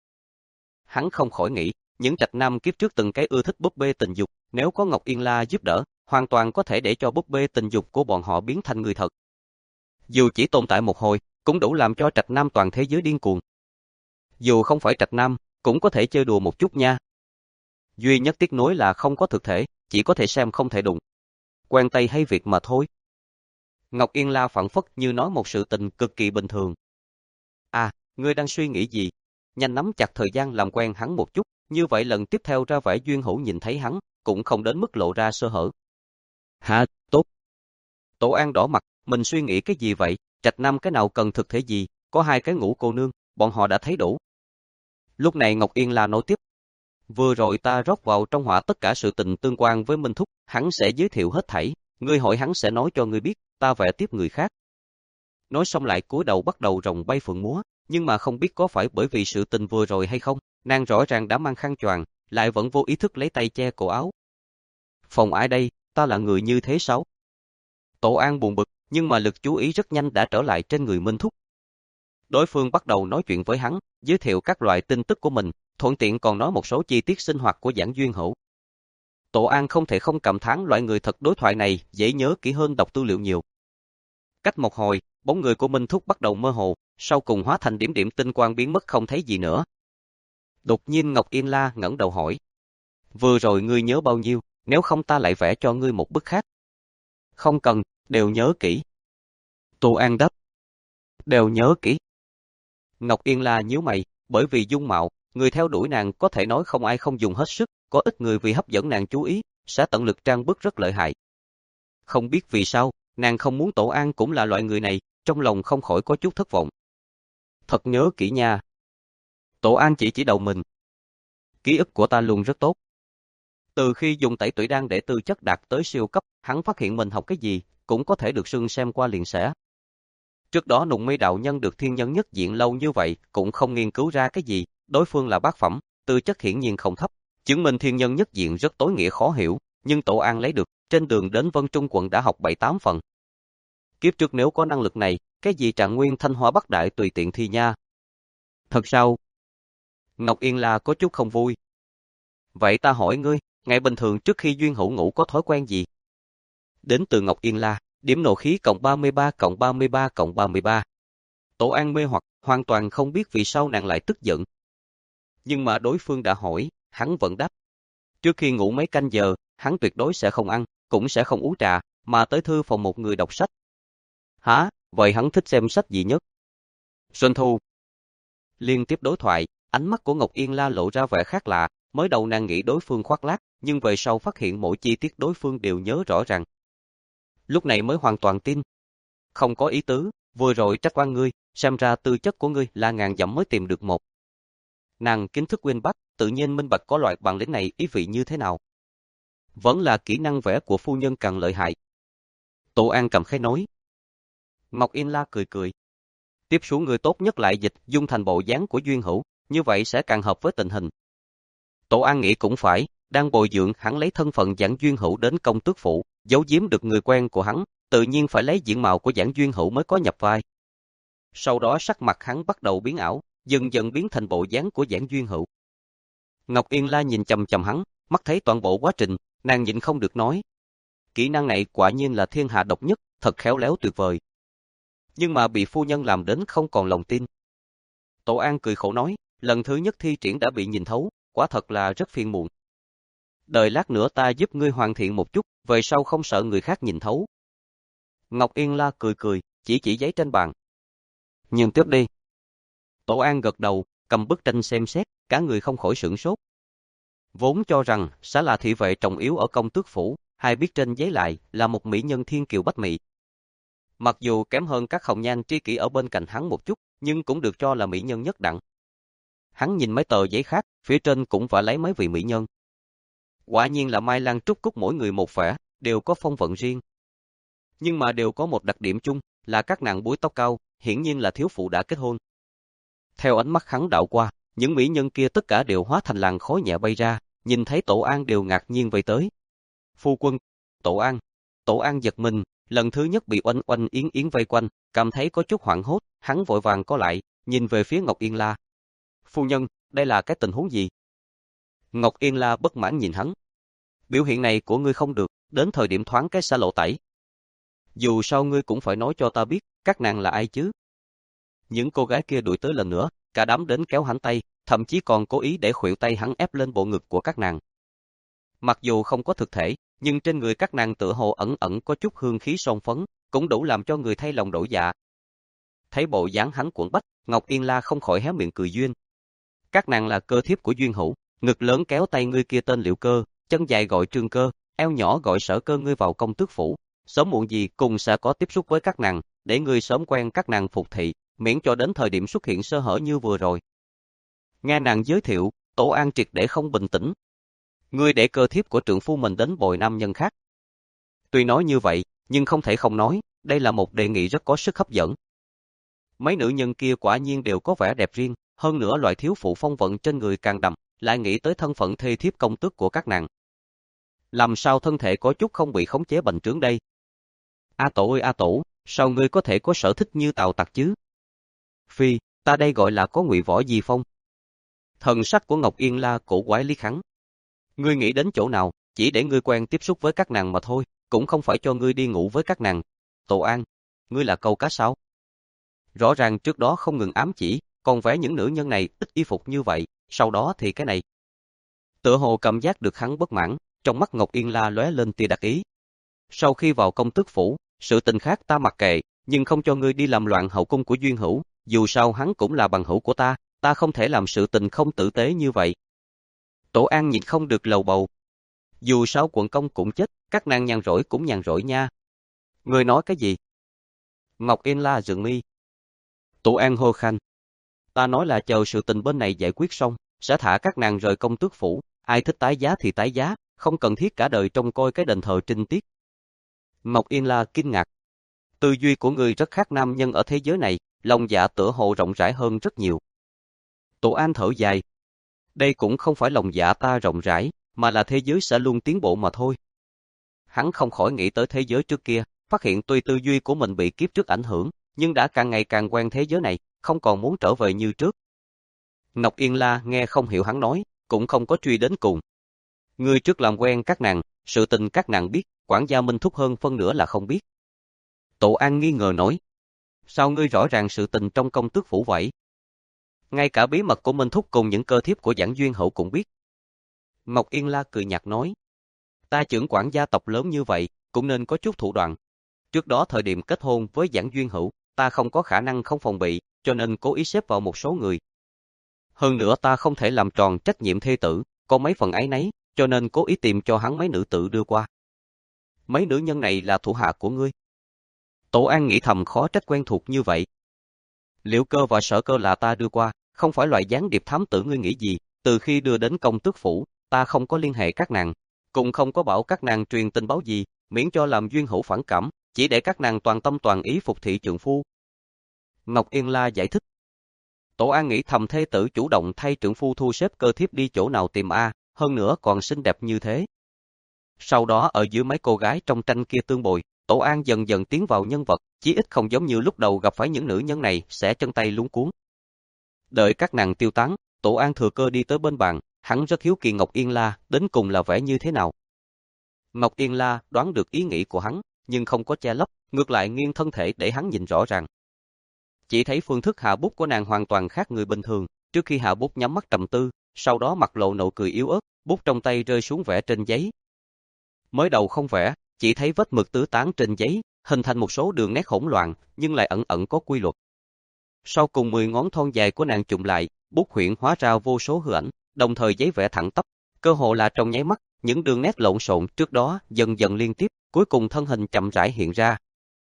Hắn không khỏi nghĩ, những trạch nam kiếp trước từng cái ưa thích búp bê tình dục, nếu có Ngọc Yên La giúp đỡ, hoàn toàn có thể để cho búp bê tình dục của bọn họ biến thành người thật. Dù chỉ tồn tại một hồi, cũng đủ làm cho trạch nam toàn thế giới điên cuồng. Dù không phải trạch nam, cũng có thể chơi đùa một chút nha. Duy nhất tiếc nuối là không có thực thể, chỉ có thể xem không thể đụng. Quen tay hay việc mà thôi. Ngọc Yên La phảng phất như nói một sự tình cực kỳ bình thường. À, ngươi đang suy nghĩ gì? Nhanh nắm chặt thời gian làm quen hắn một chút, như vậy lần tiếp theo ra vẻ Duyên Hữu nhìn thấy hắn, cũng không đến mức lộ ra sơ hở. Hả, tốt. Tổ An đỏ mặt, mình suy nghĩ cái gì vậy? Trạch nam cái nào cần thực thể gì? Có hai cái ngũ cô nương, bọn họ đã thấy đủ. Lúc này Ngọc Yên La nói tiếp. Vừa rồi ta rót vào trong họa tất cả sự tình tương quan với Minh Thúc, hắn sẽ giới thiệu hết thảy, Ngươi hỏi hắn sẽ nói cho ngươi biết, ta vẽ tiếp người khác. Nói xong lại cúi đầu bắt đầu rồng bay phượng múa, nhưng mà không biết có phải bởi vì sự tình vừa rồi hay không, nàng rõ ràng đã mang khăn choàng, lại vẫn vô ý thức lấy tay che cổ áo. Phòng ai đây, ta là người như thế sao? Tổ An buồn bực, nhưng mà lực chú ý rất nhanh đã trở lại trên người Minh Thúc. Đối phương bắt đầu nói chuyện với hắn, giới thiệu các loại tin tức của mình, thuận tiện còn nói một số chi tiết sinh hoạt của Giảng Duyên Hữu. Tổ An không thể không cảm thán loại người thật đối thoại này dễ nhớ kỹ hơn đọc tư liệu nhiều. Cách một hồi, bóng người của Minh Thúc bắt đầu mơ hồ, sau cùng hóa thành điểm điểm tinh quang biến mất không thấy gì nữa. Đột nhiên Ngọc Yên La ngẩng đầu hỏi. Vừa rồi ngươi nhớ bao nhiêu, nếu không ta lại vẽ cho ngươi một bức khác. Không cần, đều nhớ kỹ. Tổ An đáp. Đều nhớ kỹ. Ngọc Yên La nhíu mày, bởi vì dung mạo, người theo đuổi nàng có thể nói không ai không dùng hết sức, có ít người vì hấp dẫn nàng chú ý, sẽ tận lực trang bức rất lợi hại. Không biết vì sao, nàng không muốn Tổ An cũng là loại người này, trong lòng không khỏi có chút thất vọng. Thật nhớ kỹ nha. Tổ An chỉ chỉ đầu mình. Ký ức của ta luôn rất tốt. Từ khi dùng tẩy tủy đan để tư chất đạt tới siêu cấp, hắn phát hiện mình học cái gì, cũng có thể được sưng xem qua liền sẽ. Trước đó Nụng Mi đạo nhân được thiên nhân nhất diện lâu như vậy, cũng không nghiên cứu ra cái gì, đối phương là bát phẩm, tư chất hiển nhiên không thấp, chứng minh thiên nhân nhất diện rất tối nghĩa khó hiểu, nhưng Tổ An lấy được, trên đường đến Vân Trung quận đã học bảy tám phần. Kiếp trước nếu có năng lực này, cái gì Trạng Nguyên Thanh Hoa Bắc Đại tùy tiện thi nha. Thật sao? Ngọc Yên La có chút không vui. Vậy ta hỏi ngươi, ngày bình thường trước khi Duyên Hữu ngủ có thói quen gì? Đến từ Ngọc Yên La, điểm nộ khí cộng ba mươi ba cộng ba mươi ba cộng ba mươi ba. Tổ An mê hoặc, hoàn toàn không biết vì sao nàng lại tức giận. Nhưng mà đối phương đã hỏi, hắn vẫn đáp. Trước khi ngủ mấy canh giờ, hắn tuyệt đối sẽ không ăn, cũng sẽ không uống trà, mà tới thư phòng một người đọc sách. Hả, vậy hắn thích xem sách gì nhất? Xuân Thu. Liên tiếp đối thoại, ánh mắt của Ngọc Yên La lộ ra vẻ khác lạ, mới đầu nàng nghĩ đối phương khoác lác, nhưng về sau phát hiện mỗi chi tiết đối phương đều nhớ rõ ràng. Lúc này mới hoàn toàn tin. Không có ý tứ, vừa rồi trách oan ngươi, xem ra tư chất của ngươi là ngàn dặm mới tìm được một. Nàng kiến thức uyên bác, tự nhiên minh bạch có loại bản lĩnh này ý vị như thế nào. Vẫn là kỹ năng vẽ của phu nhân càng lợi hại. Tổ An cầm khẽ nói. Ngọc Yên La cười cười. Tiếp xuống người tốt nhất lại dịch dung thành bộ dáng của Duyên Hữu, như vậy sẽ càng hợp với tình hình. Tổ An nghĩ cũng phải, đang bồi dưỡng hắn lấy thân phận Giảng Duyên Hữu đến công tước phủ, giấu giếm được người quen của hắn, tự nhiên phải lấy diện mạo của Giảng Duyên Hữu mới có nhập vai. Sau đó sắc mặt hắn bắt đầu biến ảo, dần dần biến thành bộ dáng của Giảng Duyên Hữu. Ngọc Yên La nhìn chằm chằm hắn, mắt thấy toàn bộ quá trình, nàng nhịn không được nói. Kỹ năng này quả nhiên là thiên hạ độc nhất, thật khéo léo tuyệt vời. Nhưng mà bị phu nhân làm đến không còn lòng tin. Tổ An cười khổ nói, lần thứ nhất thi triển đã bị nhìn thấu, quả thật là rất phiền muộn. Đợi lát nữa ta giúp ngươi hoàn thiện một chút, về sau không sợ người khác nhìn thấu. Ngọc Yên La cười cười, chỉ chỉ giấy trên bàn. Nhìn tiếp đi. Tổ An gật đầu, cầm bức tranh xem xét, cả người không khỏi sửng sốt. Vốn cho rằng sẽ là thị vệ trọng yếu ở công tước phủ, hay biết trên giấy lại là một mỹ nhân thiên kiều bách mỹ. Mặc dù kém hơn các hồng nhan tri kỷ ở bên cạnh hắn một chút, nhưng cũng được cho là mỹ nhân nhất đẳng. Hắn nhìn mấy tờ giấy khác, phía trên cũng phải lấy mấy vị mỹ nhân. Quả nhiên là Mai Lan Trúc Cúc mỗi người một vẻ, đều có phong vận riêng. Nhưng mà đều có một đặc điểm chung, là các nàng búi tóc cao, hiển nhiên là thiếu phụ đã kết hôn. Theo ánh mắt hắn đảo qua, những mỹ nhân kia tất cả đều hóa thành làn khói nhẹ bay ra, nhìn thấy Tổ An đều ngạc nhiên vây tới. Phu quân, Tổ An. Tổ An giật mình, lần thứ nhất bị Oanh Oanh Yến Yến vây quanh, cảm thấy có chút hoảng hốt, hắn vội vàng có lại, nhìn về phía Ngọc Yên La. Phu nhân, đây là cái tình huống gì? Ngọc Yên La bất mãn nhìn hắn. Biểu hiện này của ngươi không được, đến thời điểm thoáng cái xa lộ tẩy. Dù sao ngươi cũng phải nói cho ta biết, các nàng là ai chứ? Những cô gái kia đuổi tới lần nữa, cả đám đến kéo hắn tay, thậm chí còn cố ý để khuỷu tay hắn ép lên bộ ngực của các nàng. Mặc dù không có thực thể, nhưng trên người các nàng tựa hồ ẩn ẩn có chút hương khí son phấn, cũng đủ làm cho người thay lòng đổi dạ. Thấy bộ dáng hắn cuộn bách, Ngọc Yên La không khỏi hé miệng cười duyên. Các nàng là cơ thiếp của Duyên Hữu, ngực lớn kéo tay ngươi kia tên Liệu Cơ, chân dài gọi Trương Cơ, eo nhỏ gọi Sở Cơ ngươi vào công tước phủ, sớm muộn gì cùng sẽ có tiếp xúc với các nàng, để ngươi sớm quen các nàng phục thị, miễn cho đến thời điểm xuất hiện sơ hở như vừa rồi. Nghe nàng giới thiệu, Tổ An triệt để không bình tĩnh. Ngươi để cơ thiếp của trượng phu mình đến bồi nam nhân khác. Tuy nói như vậy, nhưng không thể không nói, đây là một đề nghị rất có sức hấp dẫn. Mấy nữ nhân kia quả nhiên đều có vẻ đẹp riêng, hơn nữa loại thiếu phụ phong vận trên người càng đậm, lại nghĩ tới thân phận thê thiếp công tước của các nàng. Làm sao thân thể có chút không bị khống chế bành trướng đây? A Tổ ơi A Tổ, sao ngươi có thể có sở thích như Tào Tặc chứ? Phi, ta đây gọi là có ngụy võ di phong. Thần sắc của Ngọc Yên La cổ quái liếc hắn. Ngươi nghĩ đến chỗ nào, chỉ để ngươi quen tiếp xúc với các nàng mà thôi, cũng không phải cho ngươi đi ngủ với các nàng. Tổ An, ngươi là câu cá sao? Rõ ràng trước đó không ngừng ám chỉ, còn vẽ những nữ nhân này ít y phục như vậy, sau đó thì cái này. Tựa hồ cảm giác được hắn bất mãn, trong mắt Ngọc Yên La lóe lên tia đặc ý. Sau khi vào công tước phủ, sự tình khác ta mặc kệ, nhưng không cho ngươi đi làm loạn hậu cung của Duyên Hữu, dù sao hắn cũng là bằng hữu của ta, ta không thể làm sự tình không tử tế như vậy. Tổ An nhìn không được lầu bầu. Dù sao quận công cũng chết, các nàng nhàn rỗi cũng nhàn rỗi nha. Ngươi nói cái gì? Ngọc Yên La dựng mi. Tổ An hô khanh. Ta nói là chờ sự tình bên này giải quyết xong, sẽ thả các nàng rời công tước phủ, ai thích tái giá thì tái giá, không cần thiết cả đời trông coi cái đền thờ trinh tiết. Ngọc Yên La kinh ngạc. Tư duy của người rất khác nam nhân ở thế giới này, lòng dạ tựa hồ rộng rãi hơn rất nhiều. Tổ An thở dài. Đây cũng không phải lòng dạ ta rộng rãi, mà là thế giới sẽ luôn tiến bộ mà thôi. Hắn không khỏi nghĩ tới thế giới trước kia, phát hiện tuy tư duy của mình bị kiếp trước ảnh hưởng, nhưng đã càng ngày càng quen thế giới này, không còn muốn trở về như trước. Ngọc Yên La nghe không hiểu hắn nói, cũng không có truy đến cùng. Ngươi trước làm quen các nàng, sự tình các nàng biết, quản gia Minh Thúc hơn phân nửa là không biết. Tổ An nghi ngờ nói. Sao ngươi rõ ràng sự tình trong công tước phủ vậy? Ngay cả bí mật của Minh Thúc cùng những cơ thiếp của Giảng Duyên Hậu cũng biết. Ngọc Yên La cười nhạt nói. Ta trưởng quản gia tộc lớn như vậy, cũng nên có chút thủ đoạn. Trước đó thời điểm kết hôn với Giảng Duyên Hữu, ta không có khả năng không phòng bị, cho nên cố ý xếp vào một số người. Hơn nữa ta không thể làm tròn trách nhiệm thê tử, có mấy phần áy nấy, cho nên cố ý tìm cho hắn mấy nữ tử đưa qua. Mấy nữ nhân này là thủ hạ của ngươi. Tổ An nghĩ thầm khó trách quen thuộc như vậy. Liễu Cơ và Sở Cơ là ta đưa qua, không phải loại gián điệp thám tử ngươi nghĩ gì, từ khi đưa đến công tước phủ, ta không có liên hệ các nàng, cũng không có bảo các nàng truyền tin báo gì, miễn cho làm Duyên Hữu phản cảm, chỉ để các nàng toàn tâm toàn ý phục thị trượng phu. Ngọc Yên La giải thích. Tổ An nghĩ thầm thê tử chủ động thay trượng phu thu xếp cơ thiếp đi chỗ nào tìm a, hơn nữa còn xinh đẹp như thế. Sau đó ở giữa mấy cô gái trong tranh kia tương bồi, Tổ An dần dần tiến vào nhân vật, chí ít không giống như lúc đầu gặp phải những nữ nhân này sẽ chân tay luống cuống. Đợi các nàng tiêu tán, Tổ An thừa cơ đi tới bên bàn, hắn rất hiếu kỳ Ngọc Yên La đến cùng là vẻ như thế nào. Ngọc Yên La đoán được ý nghĩ của hắn, nhưng không có che lấp, ngược lại nghiêng thân thể để hắn nhìn rõ ràng. Chỉ thấy phương thức hạ bút của nàng hoàn toàn khác người bình thường, trước khi hạ bút nhắm mắt trầm tư, sau đó mặt lộ nụ cười yếu ớt, bút trong tay rơi xuống vẽ trên giấy. Mới đầu không vẽ, chỉ thấy vết mực tứ tán trên giấy, hình thành một số đường nét hỗn loạn, nhưng lại ẩn ẩn có quy luật. Sau cùng mười ngón thon dài của nàng chụm lại, bút huyễn hóa ra vô số hư ảnh, đồng thời giấy vẽ thẳng tắp, cơ hồ là trong nháy mắt, những đường nét lộn xộn trước đó dần dần liên tiếp, cuối cùng thân hình chậm rãi hiện ra.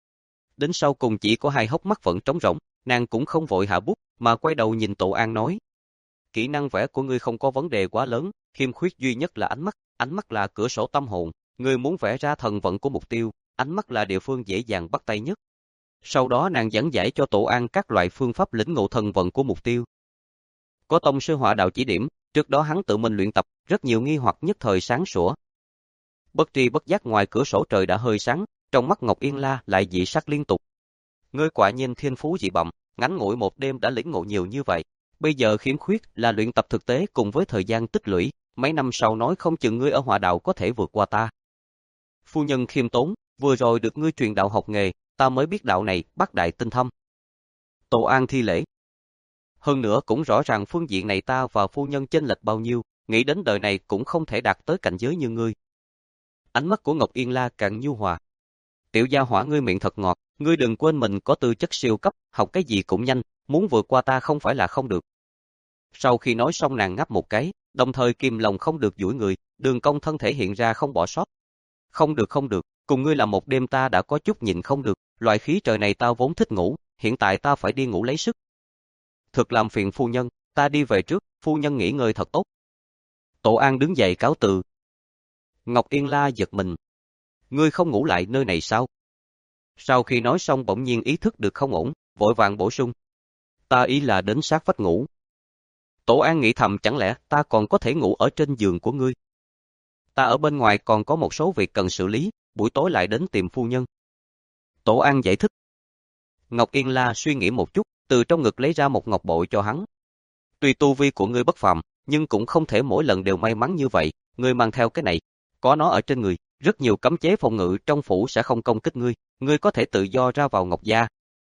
Đến sau cùng chỉ có hai hốc mắt vẫn trống rỗng, nàng cũng không vội hạ bút, mà quay đầu nhìn Tổ An nói. Kỹ năng vẽ của ngươi không có vấn đề quá lớn, khiêm khuyết duy nhất là ánh mắt, ánh mắt là cửa sổ tâm hồn, ngươi muốn vẽ ra thần vận của mục tiêu, ánh mắt là địa phương dễ dàng bắt tay nhất. Sau đó nàng giảng giải cho Tổ An các loại phương pháp lĩnh ngộ thần vận của mục tiêu. Có tông sư hỏa đạo chỉ điểm, trước đó hắn tự mình luyện tập, rất nhiều nghi hoặc nhất thời sáng sủa. Bất tri bất giác ngoài cửa sổ trời đã hơi sáng, trong mắt Ngọc Yên La lại dị sắc liên tục. Ngươi quả nhiên thiên phú dị bẩm, ngắn ngủi một đêm đã lĩnh ngộ nhiều như vậy. Bây giờ khiếm khuyết là luyện tập thực tế cùng với thời gian tích lũy, mấy năm sau nói không chừng ngươi ở hỏa đạo có thể vượt qua ta. Phu nhân khiêm tốn, vừa rồi được ngươi truyền đạo học nghề, ta mới biết đạo này bác đại tinh thâm. Tổ An thi lễ. Hơn nữa cũng rõ ràng phương diện này ta và phu nhân chênh lệch bao nhiêu, nghĩ đến đời này cũng không thể đạt tới cảnh giới như ngươi. Ánh mắt của Ngọc Yên La càng nhu hòa. Tiểu gia hỏa ngươi miệng thật ngọt, ngươi đừng quên mình có tư chất siêu cấp, học cái gì cũng nhanh, muốn vượt qua ta không phải là không được. Sau khi nói xong nàng ngáp một cái, đồng thời kìm lòng không được duỗi người, đường cong thân thể hiện ra không bỏ sót. Không được không được, cùng ngươi là một đêm ta đã có chút nhịn không được, loại khí trời này ta vốn thích ngủ, hiện tại ta phải đi ngủ lấy sức. Thực làm phiền phu nhân, ta đi về trước, phu nhân nghỉ ngơi thật tốt. Tổ An đứng dậy cáo từ. Ngọc Yên La giật mình. Ngươi không ngủ lại nơi này sao? Sau khi nói xong bỗng nhiên ý thức được không ổn, vội vàng bổ sung. Ta ý là đến sát vách ngủ. Tổ An nghĩ thầm chẳng lẽ ta còn có thể ngủ ở trên giường của ngươi? Ta ở bên ngoài còn có một số việc cần xử lý, buổi tối lại đến tìm phu nhân. Tổ An giải thích. Ngọc Yên La suy nghĩ một chút, từ trong ngực lấy ra một ngọc bội cho hắn. Tuy tu vi của ngươi bất phàm, nhưng cũng không thể mỗi lần đều may mắn như vậy, ngươi mang theo cái này, có nó ở trên người, rất nhiều cấm chế phòng ngự trong phủ sẽ không công kích ngươi, ngươi có thể tự do ra vào Ngọc gia.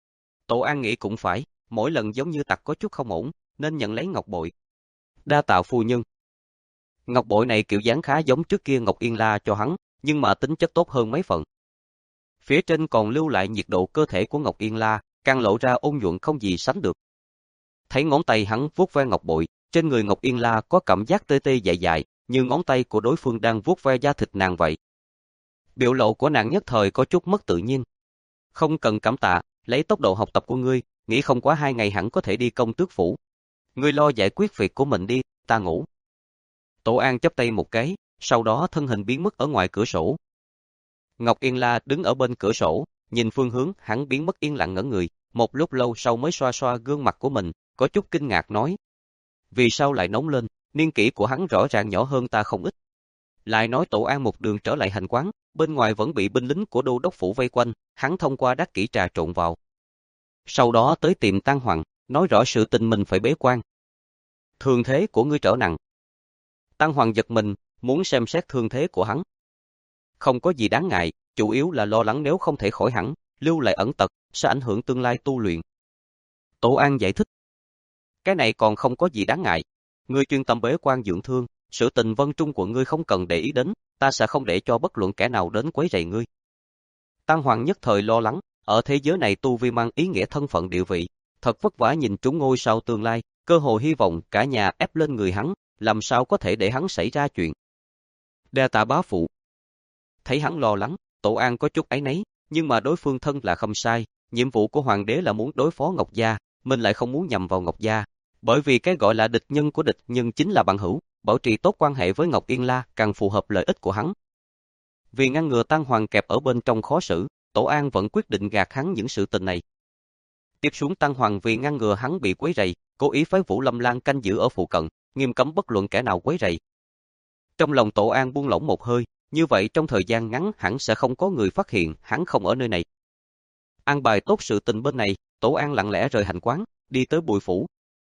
Tổ An nghĩ cũng phải, mỗi lần giống như tặc có chút không ổn, nên nhận lấy ngọc bội. Đa tạ phu nhân. Ngọc bội này kiểu dáng khá giống trước kia Ngọc Yên La cho hắn, nhưng mà tính chất tốt hơn mấy phần. Phía trên còn lưu lại nhiệt độ cơ thể của Ngọc Yên La, càng lộ ra ôn nhuận không gì sánh được. Thấy ngón tay hắn vuốt ve ngọc bội, trên người Ngọc Yên La có cảm giác tê tê dại dại, như ngón tay của đối phương đang vuốt ve da thịt nàng vậy. Biểu lộ của nàng nhất thời có chút mất tự nhiên. Không cần cảm tạ, lấy tốc độ học tập của ngươi, nghĩ không quá hai ngày hẳn có thể đi công tước phủ. Ngươi lo giải quyết việc của mình đi, ta ngủ. Tổ An chắp tay một cái, sau đó thân hình biến mất ở ngoài cửa sổ. Ngọc Yên La đứng ở bên cửa sổ, nhìn phương hướng hắn biến mất yên lặng ngẩn người, một lúc lâu sau mới xoa xoa gương mặt của mình, có chút kinh ngạc nói. Vì sao lại nóng lên, niên kỷ của hắn rõ ràng nhỏ hơn ta không ít. Lại nói Tổ An một đường trở lại hành quán, bên ngoài vẫn bị binh lính của đô đốc phủ vây quanh, hắn thông qua đắc kỷ trà trộn vào. Sau đó tới tiệm Tăng Hoàng, nói rõ sự tình mình phải bế quan. Thương thế của ngươi trở nặng. Tăng Hoàng giật mình, muốn xem xét thương thế của hắn. Không có gì đáng ngại, chủ yếu là lo lắng nếu không thể khỏi hẳn, lưu lại ẩn tật, sẽ ảnh hưởng tương lai tu luyện. Tổ An giải thích. Cái này còn không có gì đáng ngại. Ngươi chuyên tâm bế quan dưỡng thương, sự tình Vân Trung của ngươi không cần để ý đến, ta sẽ không để cho bất luận kẻ nào đến quấy rầy ngươi. Tăng Hoàng nhất thời lo lắng, ở thế giới này tu vi mang ý nghĩa thân phận địa vị, thật vất vả nhìn trúng ngôi sao tương lai, cơ hội hy vọng cả nhà ép lên người hắn, làm sao có thể để hắn xảy ra chuyện. Đa tạ bá phụ. Thấy hắn lo lắng, Tổ An có chút áy náy, nhưng mà đối phương thân là không sai, nhiệm vụ của hoàng đế là muốn đối phó Ngọc gia, mình lại không muốn nhằm vào Ngọc gia, bởi vì cái gọi là địch nhân của địch nhân chính là bạn hữu, bảo trì tốt quan hệ với Ngọc Yên La càng phù hợp lợi ích của hắn. Vì ngăn ngừa Tăng Hoàng kẹp ở bên trong khó xử, Tổ An vẫn quyết định gạt hắn những sự tình này. Tiếp xuống Tăng Hoàng vì ngăn ngừa hắn bị quấy rầy, cố ý phái Vũ Lâm Lan canh giữ ở phụ cận, nghiêm cấm bất luận kẻ nào quấy rầy. Trong lòng Tổ An buông lỏng một hơi, như vậy trong thời gian ngắn hẳn sẽ không có người phát hiện hắn không ở nơi này. An bài tốt sự tình bên này, Tổ An lặng lẽ rời hành quán, đi tới Bùi phủ.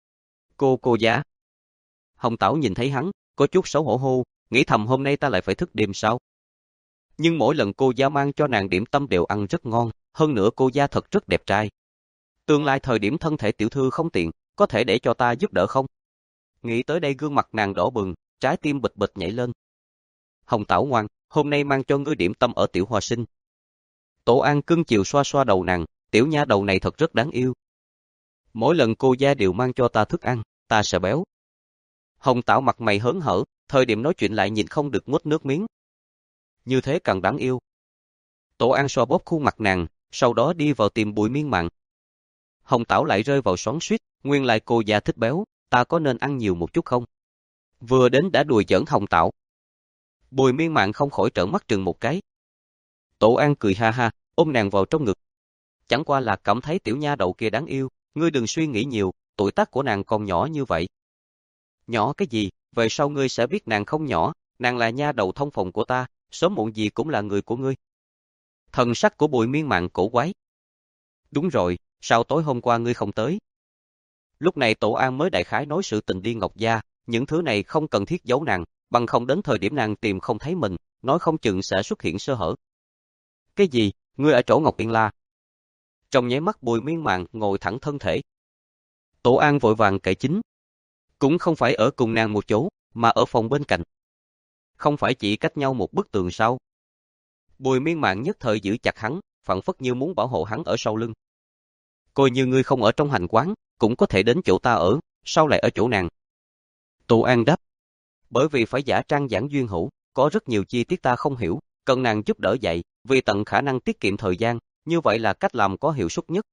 Cô cô giá. Hồng Tảo nhìn thấy hắn, có chút xấu hổ hô, nghĩ thầm hôm nay ta lại phải thức đêm sao? Nhưng mỗi lần cô gia mang cho nàng điểm tâm đều ăn rất ngon, hơn nữa cô gia thật rất đẹp trai. Tương lai thời điểm thân thể tiểu thư không tiện, có thể để cho ta giúp đỡ không? Nghĩ tới đây gương mặt nàng đỏ bừng, trái tim bịch bịch nhảy lên. Hồng Tảo ngoan, hôm nay mang cho ngươi điểm tâm ở tiểu hoa sinh. Tổ An cưng chiều xoa xoa đầu nàng, tiểu nha đầu này thật rất đáng yêu. Mỗi lần cô gia đều mang cho ta thức ăn, ta sẽ béo. Hồng Tảo mặt mày hớn hở, thời điểm nói chuyện lại nhìn không được nuốt nước miếng. Như thế càng đáng yêu. Tổ An xoa bóp khuôn mặt nàng, sau đó đi vào tìm Bùi Miên Mạn. Hồng Tảo lại rơi vào xoắn xuýt, nguyên lại cô gia thích béo, ta có nên ăn nhiều một chút không? Vừa đến đã đùa giỡn Hồng Tảo. Bùi Miên Mạn không khỏi trợn mắt trừng một cái. Tổ An cười ha ha, ôm nàng vào trong ngực. Chẳng qua là cảm thấy tiểu nha đầu kia đáng yêu, ngươi đừng suy nghĩ nhiều, tuổi tác của nàng còn nhỏ như vậy. Nhỏ cái gì, về sau ngươi sẽ biết nàng không nhỏ, nàng là nha đầu thông phòng của ta, sớm muộn gì cũng là người của ngươi. Thần sắc của Bùi Miên Mạn cổ quái. Đúng rồi, sao tối hôm qua ngươi không tới? Lúc này Tổ An mới đại khái nói sự tình đi Ngọc gia, những thứ này không cần thiết giấu nàng, bằng không đến thời điểm nàng tìm không thấy mình, nói không chừng sẽ xuất hiện sơ hở. Cái gì, ngươi ở chỗ Ngọc Yên La? Trong nháy mắt Bùi Miên Mạn ngồi thẳng thân thể. Tổ An vội vàng cải chính. Cũng không phải ở cùng nàng một chỗ, mà ở phòng bên cạnh. Không phải chỉ cách nhau một bức tường sao? Bùi Miên Mạn nhất thời giữ chặt hắn, phảng phất như muốn bảo hộ hắn ở sau lưng. Coi như ngươi không ở trong hành quán, cũng có thể đến chỗ ta ở, sao lại ở chỗ nàng? Tổ An đáp. Bởi vì phải giả trang giảng duyên hữu, có rất nhiều chi tiết ta không hiểu, cần nàng giúp đỡ dạy, vì tận khả năng tiết kiệm thời gian, như vậy là cách làm có hiệu suất nhất.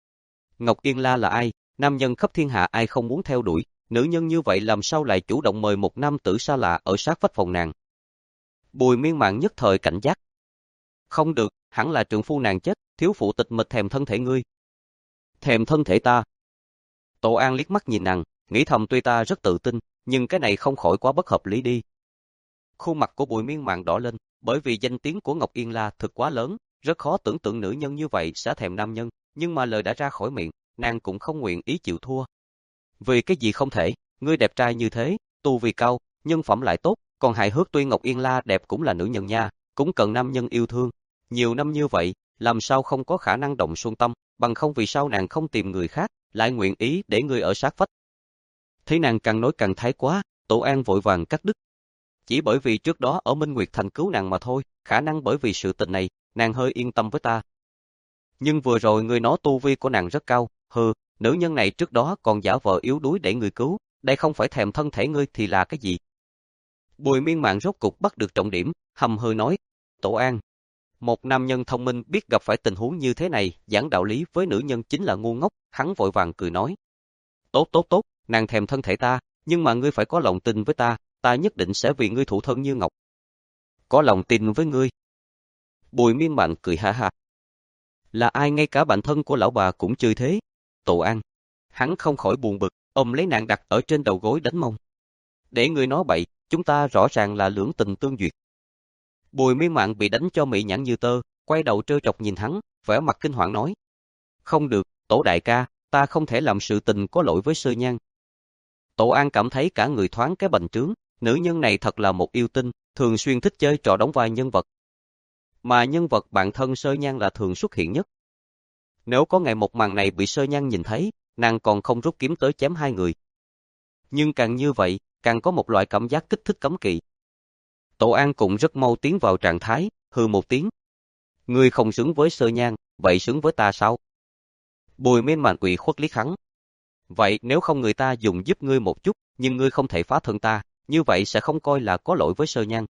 Ngọc Yên La là ai? Nam nhân khắp thiên hạ ai không muốn theo đuổi, nữ nhân như vậy làm sao lại chủ động mời một nam tử xa lạ ở sát vách phòng nàng? Bùi Miên Mạn nhất thời cảnh giác. Không được, hẳn là trượng phu nàng chết, thiếu phụ tịch mịch thèm thân thể ngươi. Thèm thân thể ta. Tổ An liếc mắt nhìn nàng, nghĩ thầm tuy ta rất tự tin, nhưng cái này không khỏi quá bất hợp lý đi. Khuôn mặt của Bùi Miên Mạn đỏ lên, bởi vì danh tiếng của Ngọc Yên La thực quá lớn, rất khó tưởng tượng nữ nhân như vậy sẽ thèm nam nhân, nhưng mà lời đã ra khỏi miệng, nàng cũng không nguyện ý chịu thua. Vì cái gì không thể, ngươi đẹp trai như thế, tu vi cao, nhân phẩm lại tốt, còn hài hước, tuy Ngọc Yên La đẹp cũng là nữ nhân nha, cũng cần nam nhân yêu thương. Nhiều năm như vậy, làm sao không có khả năng động xuân tâm, bằng không vì sao nàng không tìm người khác, lại nguyện ý để ngươi ở sát vách. Thấy nàng càng nói càng thái quá, Tổ An vội vàng cắt đứt. Chỉ bởi vì trước đó ở Minh Nguyệt Thành cứu nàng mà thôi, khả năng bởi vì sự tình này, nàng hơi yên tâm với ta. Nhưng vừa rồi ngươi nói tu vi của nàng rất cao, hừ, nữ nhân này trước đó còn giả vờ yếu đuối để người cứu, đây không phải thèm thân thể ngươi thì là cái gì? Bùi Miên Mạn rốt cục bắt được trọng điểm, hầm hừ nói, Tổ An, một nam nhân thông minh biết gặp phải tình huống như thế này, giảng đạo lý với nữ nhân chính là ngu ngốc, hắn vội vàng cười nói. Tốt tốt tốt, nàng thèm thân thể ta, nhưng mà ngươi phải có lòng tin với ta, ta nhất định sẽ vì ngươi thủ thân như ngọc. Có lòng tin với ngươi. Bùi Miên Mạn cười ha ha. Là ai ngay cả bạn thân của lão bà cũng chơi thế? Tổ An. Hắn không khỏi buồn bực, ôm lấy nàng đặt ở trên đầu gối đánh mông. Để ngươi nói bậy, chúng ta rõ ràng là lưỡng tình tương duyệt. Bùi Miên Mạn bị đánh cho mị nhãn như tơ, quay đầu trêu chọc nhìn hắn, vẻ mặt kinh hoàng nói. Không được, Tổ đại ca, ta không thể làm sự tình có lỗi với Sơ Nhan. Tổ An cảm thấy cả người thoáng cái bành trướng, nữ nhân này thật là một yêu tinh, thường xuyên thích chơi trò đóng vai nhân vật. Mà nhân vật bạn thân Sơ Nhan là thường xuất hiện nhất. Nếu có ngày một màn này bị Sơ Nhan nhìn thấy, nàng còn không rút kiếm tới chém hai người. Nhưng càng như vậy, càng có một loại cảm giác kích thích cấm kỵ. Tổ An cũng rất mau tiến vào trạng thái, hừ một tiếng. Ngươi không xứng với Sơ Nhan, vậy xứng với ta sao? Bùi Miên Mạn ủy khuất liếc hắn. Vậy nếu không người ta dùng giúp ngươi một chút, nhưng ngươi không thể phá thân ta, như vậy sẽ không coi là có lỗi với Sơ Nhan.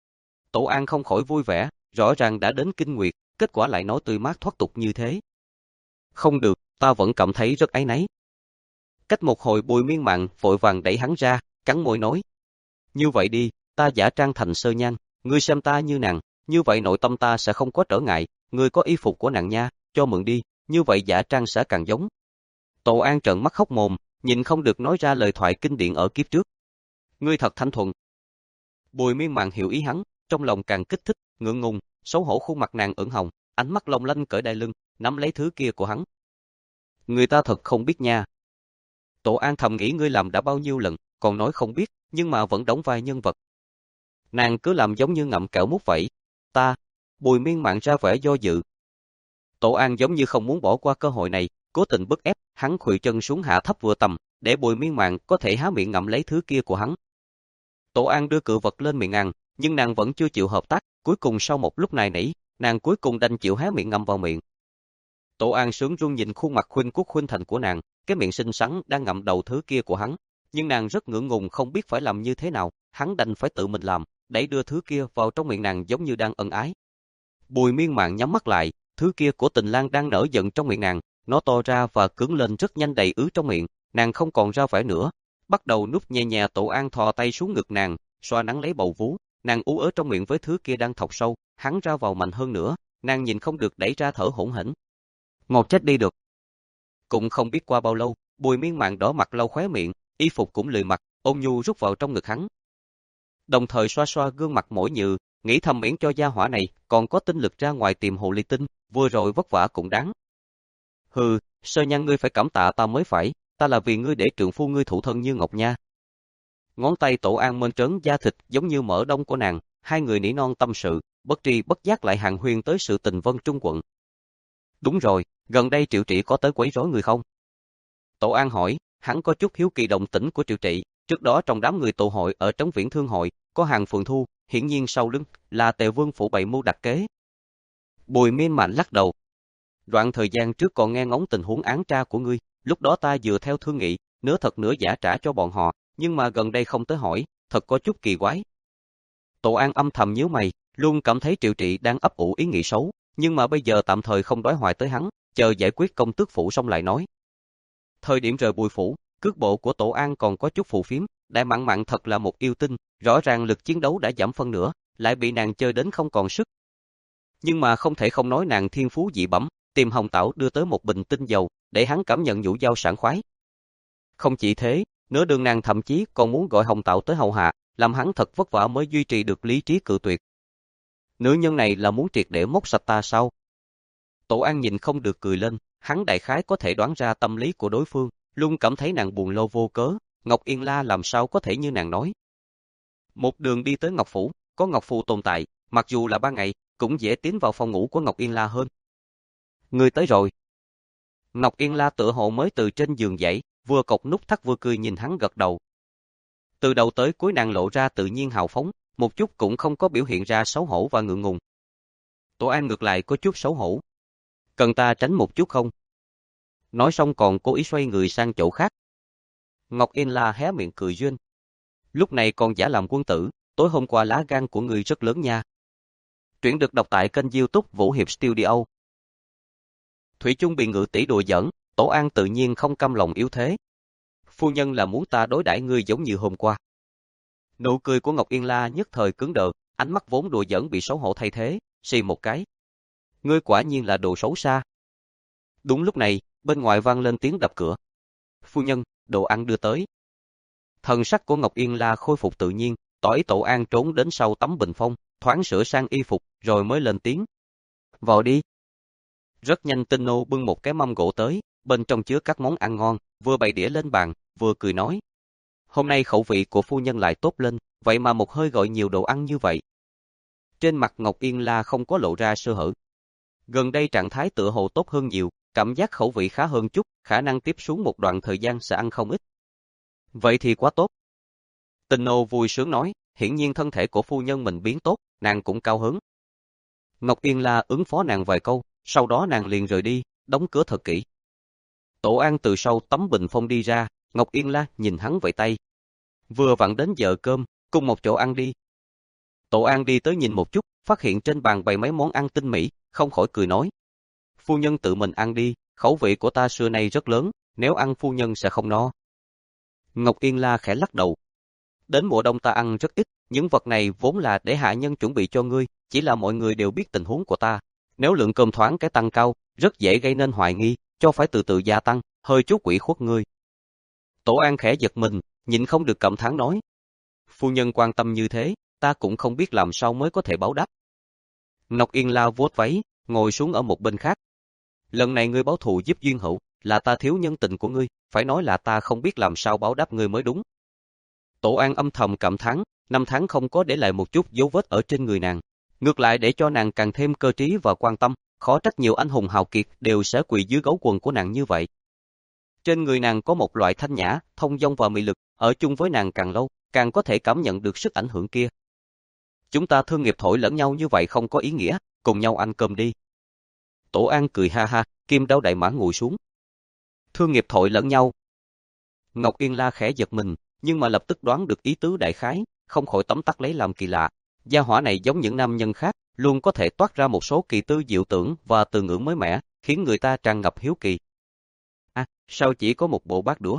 Tổ An không khỏi vui vẻ, rõ ràng đã đến kinh nguyệt, kết quả lại nói tươi mát thoát tục như thế. Không được, ta vẫn cảm thấy rất áy náy. Cách một hồi Bùi Miên Mạn vội vàng đẩy hắn ra, cắn môi nói. Như vậy đi, ta giả trang thành Sơ Nhan, ngươi xem ta như nàng, như vậy nội tâm ta sẽ không có trở ngại, ngươi có y phục của nàng nha, cho mượn đi, như vậy giả trang sẽ càng giống. Tổ An trợn mắt hốc mồm, nhìn không được nói ra lời thoại kinh điển ở kiếp trước. Ngươi thật thanh thuần. Bùi Miên Mạn hiểu ý hắn, trong lòng càng kích thích, ngượng ngùng, xấu hổ, khuôn mặt nàng ửng hồng, ánh mắt long lanh cởi đai lưng, nắm lấy thứ kia của hắn. Người ta thật không biết nha. Tổ An thầm nghĩ ngươi làm đã bao nhiêu lần, còn nói không biết, nhưng mà vẫn đóng vai nhân vật. Nàng cứ làm giống như ngậm kẹo mút vậy. Ta, Bùi Miên Mạn ra vẻ do dự. Tổ An giống như không muốn bỏ qua cơ hội này, cố tình bức ép, hắn khuỵu chân xuống hạ thấp vừa tầm, để Bùi Miên Mạn có thể há miệng ngậm lấy thứ kia của hắn. Tổ An đưa cự vật lên miệng nàng, nhưng nàng vẫn chưa chịu hợp tác, cuối cùng sau một lúc nài nỉ, nàng cuối cùng đành chịu há miệng ngậm vào miệng. Tổ An sướng run nhìn khuôn mặt khuynh quốc khuynh thành của nàng, cái miệng xinh xắn đang ngậm đầu thứ kia của hắn, nhưng nàng rất ngượng ngùng không biết phải làm như thế nào, hắn đành phải tự mình làm, đẩy đưa thứ kia vào trong miệng nàng giống như đang ân ái. Bùi Miên Mạn nhắm mắt lại, thứ kia của Tình Lang đang nở giận trong miệng nàng, nó to ra và cứng lên rất nhanh đầy ứ trong miệng, nàng không còn ra vẻ nữa, bắt đầu núp nhẹ nhẹ. Tổ An thò tay xuống ngực nàng, xoa nắn lấy bầu vú, nàng ú ớ trong miệng với thứ kia đang thọc sâu, hắn ra vào mạnh hơn nữa, nàng nhìn không được đẩy ra thở hổn hển. Ngọt chết đi được. Cũng không biết qua bao lâu, Bùi Miên Mạn đỏ mặt lau khóe miệng, y phục cũng lười mặc, ôn nhu rút vào trong ngực hắn. Đồng thời xoa xoa gương mặt mỏi nhừ, nghĩ thầm miễn cho gia hỏa này còn có tinh lực ra ngoài tìm hồ ly tinh, vừa rồi vất vả cũng đáng. Hừ, Sơ Nhan ngươi phải cảm tạ ta mới phải, ta là vì ngươi để trượng phu ngươi thủ thân như ngọc nha. Ngón tay Tổ An mơn trớn da thịt giống như mỡ đông của nàng, hai người nỉ non tâm sự, bất tri bất giác lại hàn huyên tới sự tình Vân Trung quận. Đúng rồi, gần đây Triệu Trị có tới quấy rối người không? Tổ An hỏi, hắn có chút hiếu kỳ động tĩnh của Triệu Trị, trước đó trong đám người tụ hội ở Trấn Viễn Thương hội, có Hàng Phượng Thu, hiển nhiên sau lưng là Tề Vương phủ bày mưu đặt kế. Bùi Miên Mạn lắc đầu. Đoạn thời gian trước còn nghe ngóng tình huống án tra của ngươi, lúc đó ta vừa theo thương nghị, nửa thật nửa giả trả cho bọn họ, nhưng mà gần đây không tới hỏi, thật có chút kỳ quái. Tổ An âm thầm nhíu mày, luôn cảm thấy Triệu Trị đang ấp ủ ý nghĩ xấu, nhưng mà bây giờ tạm thời không đói hoài tới hắn, chờ giải quyết công tước phủ xong lại nói. Thời điểm rời Bùi phủ, cước bộ của Tổ An còn có chút phù phiếm, Đại Mạn Mạn thật là một yêu tinh, rõ ràng lực chiến đấu đã giảm phân nửa, lại bị nàng chơi đến không còn sức. Nhưng mà không thể không nói nàng thiên phú dị bẩm, tìm Hồng Tảo đưa tới một bình tinh dầu, để hắn cảm nhận nhũ dao sảng khoái. Không chỉ thế, nửa đường nàng thậm chí còn muốn gọi Hồng Tảo tới hầu hạ, làm hắn thật vất vả mới duy trì được lý trí cự tuyệt. Nữ nhân này là muốn triệt để móc sạch ta sao? Tổ An nhìn không được cười lên, hắn đại khái có thể đoán ra tâm lý của đối phương, luôn cảm thấy nàng buồn lâu vô cớ, Ngọc Yên La làm sao có thể như nàng nói. Một đường đi tới Ngọc Phủ, có Ngọc Phù tồn tại, mặc dù là ban ngày, cũng dễ tiến vào phòng ngủ của Ngọc Yên La hơn. Ngươi tới rồi. Ngọc Yên La tựa hồ mới từ trên giường dậy, vừa cột nút thắt vừa cười nhìn hắn gật đầu. Từ đầu tới cuối nàng lộ ra tự nhiên hào phóng, một chút cũng không có biểu hiện ra xấu hổ và ngượng ngùng. Tổ An ngược lại có chút xấu hổ. Cần ta tránh một chút không? Nói xong còn cố ý xoay người sang chỗ khác. Ngọc Yên La hé miệng cười duyên. Lúc này còn giả làm quân tử, tối hôm qua lá gan của người rất lớn nha. Truyện được đọc tại kênh YouTube Vũ Hiệp Studio. Thủy chung bị Ngự tỷ đùa giỡn, Tổ An tự nhiên không cam lòng yếu thế. Phu nhân là muốn ta đối đãi ngươi giống như hôm qua. Nụ cười của Ngọc Yên La nhất thời cứng đờ, ánh mắt vốn đùa giỡn bị xấu hổ thay thế, xì một cái. Ngươi quả nhiên là đồ xấu xa. Đúng lúc này, bên ngoài vang lên tiếng đập cửa. Phu nhân, đồ ăn đưa tới. Thần sắc của Ngọc Yên La khôi phục tự nhiên, tỏ ý Tổ An trốn đến sau tấm bình phong, thoáng sửa sang y phục, rồi mới lên tiếng. Vào đi. Rất nhanh Tinh Nô bưng một cái mâm gỗ tới, bên trong chứa các món ăn ngon, vừa bày đĩa lên bàn, vừa cười nói. Hôm nay khẩu vị của phu nhân lại tốt lên, vậy mà một hơi gọi nhiều đồ ăn như vậy. Trên mặt Ngọc Yên La không có lộ ra sơ hở. Gần đây trạng thái tựa hồ tốt hơn nhiều, cảm giác khẩu vị khá hơn chút, khả năng tiếp xuống một đoạn thời gian sẽ ăn không ít. Vậy thì quá tốt. Tinh Nô vui sướng nói, hiển nhiên thân thể của phu nhân mình biến tốt, nàng cũng cao hứng. Ngọc Yên La ứng phó nàng vài câu, sau đó nàng liền rời đi, đóng cửa thật kỹ. Tổ An từ sau tấm bình phong đi ra, Ngọc Yên La nhìn hắn vẫy tay. Vừa vặn đến giờ cơm, cùng một chỗ ăn đi. Tổ An đi tới nhìn một chút, phát hiện trên bàn bày mấy món ăn tinh mỹ, không khỏi cười nói. Phu nhân tự mình ăn đi, khẩu vị của ta xưa nay rất lớn, nếu ăn phu nhân sẽ không no. Ngọc Yên La khẽ lắc đầu. Đến mùa đông ta ăn rất ít, những vật này vốn là để hạ nhân chuẩn bị cho ngươi, chỉ là mọi người đều biết tình huống của ta. Nếu lượng cơm thoáng cái tăng cao, rất dễ gây nên hoài nghi, cho phải từ từ gia tăng, hơi chút quỷ khuất ngươi. Tổ An khẽ giật mình, nhịn không được cảm thán nói. Phu nhân quan tâm như thế, ta cũng không biết làm sao mới có thể báo đáp. Ngọc Yên La vuốt váy, ngồi xuống ở một bên khác. Lần này ngươi báo thù giúp Duyên Hữu, là ta thiếu nhân tình của ngươi, phải nói là ta không biết làm sao báo đáp ngươi mới đúng. Tổ An âm thầm cảm thán, năm tháng không có để lại một chút dấu vết ở trên người nàng, ngược lại để cho nàng càng thêm cơ trí và quan tâm, khó trách nhiều anh hùng hào kiệt đều sẽ quỳ dưới gấu quần của nàng như vậy. Trên người nàng có một loại thanh nhã, thông dong và mị lực, ở chung với nàng càng lâu, càng có thể cảm nhận được sức ảnh hưởng kia. Chúng ta thương nghiệp thổi lẫn nhau như vậy không có ý nghĩa, cùng nhau ăn cơm đi. Tổ An cười ha ha, kim đao đại mã ngồi xuống. Thương nghiệp thổi lẫn nhau. Ngọc Yên La khẽ giật mình, nhưng mà lập tức đoán được ý tứ đại khái, không khỏi tấm tắc lấy làm kỳ lạ. Gia hỏa này giống những nam nhân khác, luôn có thể toát ra một số kỳ tư diệu tưởng và từ ngữ mới mẻ, khiến người ta tràn ngập hiếu kỳ. À, sao chỉ có một bộ bát đũa?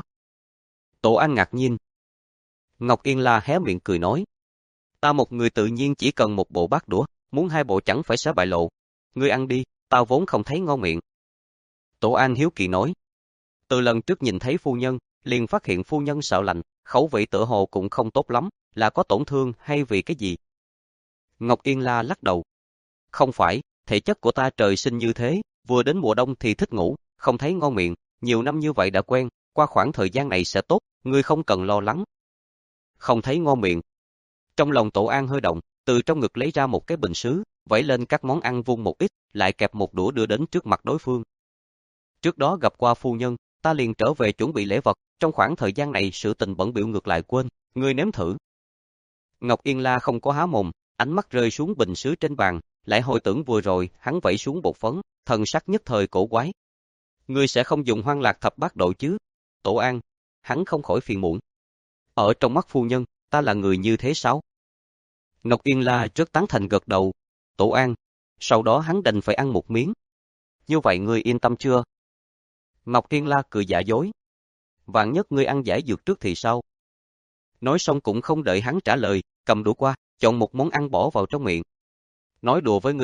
Tổ An ngạc nhiên. Ngọc Yên La hé miệng cười nói. Ta một người tự nhiên chỉ cần một bộ bát đũa, muốn hai bộ chẳng phải sẽ bại lộ. Ngươi ăn đi, tao vốn không thấy ngon miệng. Tổ An hiếu kỳ nói. Từ lần trước nhìn thấy phu nhân, liền phát hiện phu nhân sợ lạnh, khẩu vị tựa hồ cũng không tốt lắm, là có tổn thương hay vì cái gì? Ngọc Yên La lắc đầu. Không phải, thể chất của ta trời sinh như thế, vừa đến mùa đông thì thích ngủ, không thấy ngon miệng, nhiều năm như vậy đã quen, qua khoảng thời gian này sẽ tốt, ngươi không cần lo lắng. Không thấy ngon miệng. Trong lòng Tổ An hơi động, từ trong ngực lấy ra một cái bình sứ, vẩy lên các món ăn vung một ít, lại kẹp một đũa đưa đến trước mặt đối phương. Trước đó gặp qua phu nhân, ta liền trở về chuẩn bị lễ vật, trong khoảng thời gian này sự tình bận bịu ngược lại quên, ngươi nếm thử. Ngọc Yên La không có há mồm, ánh mắt rơi xuống bình sứ trên bàn, lại hồi tưởng vừa rồi hắn vẩy xuống bột phấn, thần sắc nhất thời cổ quái. Ngươi sẽ không dùng Hoang Lạc Thập Bát Độ chứ? Tổ An, hắn không khỏi phiền muộn. Ở trong mắt phu nhân, ta là người như thế sao? Ngọc Yên La rất tán thành gật đầu. Tổ An, sau đó hắn đành phải ăn một miếng. Như vậy ngươi yên tâm chưa? Ngọc Yên La cười giả dối. Vạn nhất ngươi ăn giải dược trước thì sao? Nói xong cũng không đợi hắn trả lời, cầm đũa qua, chọn một món ăn bỏ vào trong miệng. Nói đùa với ngươi thôi,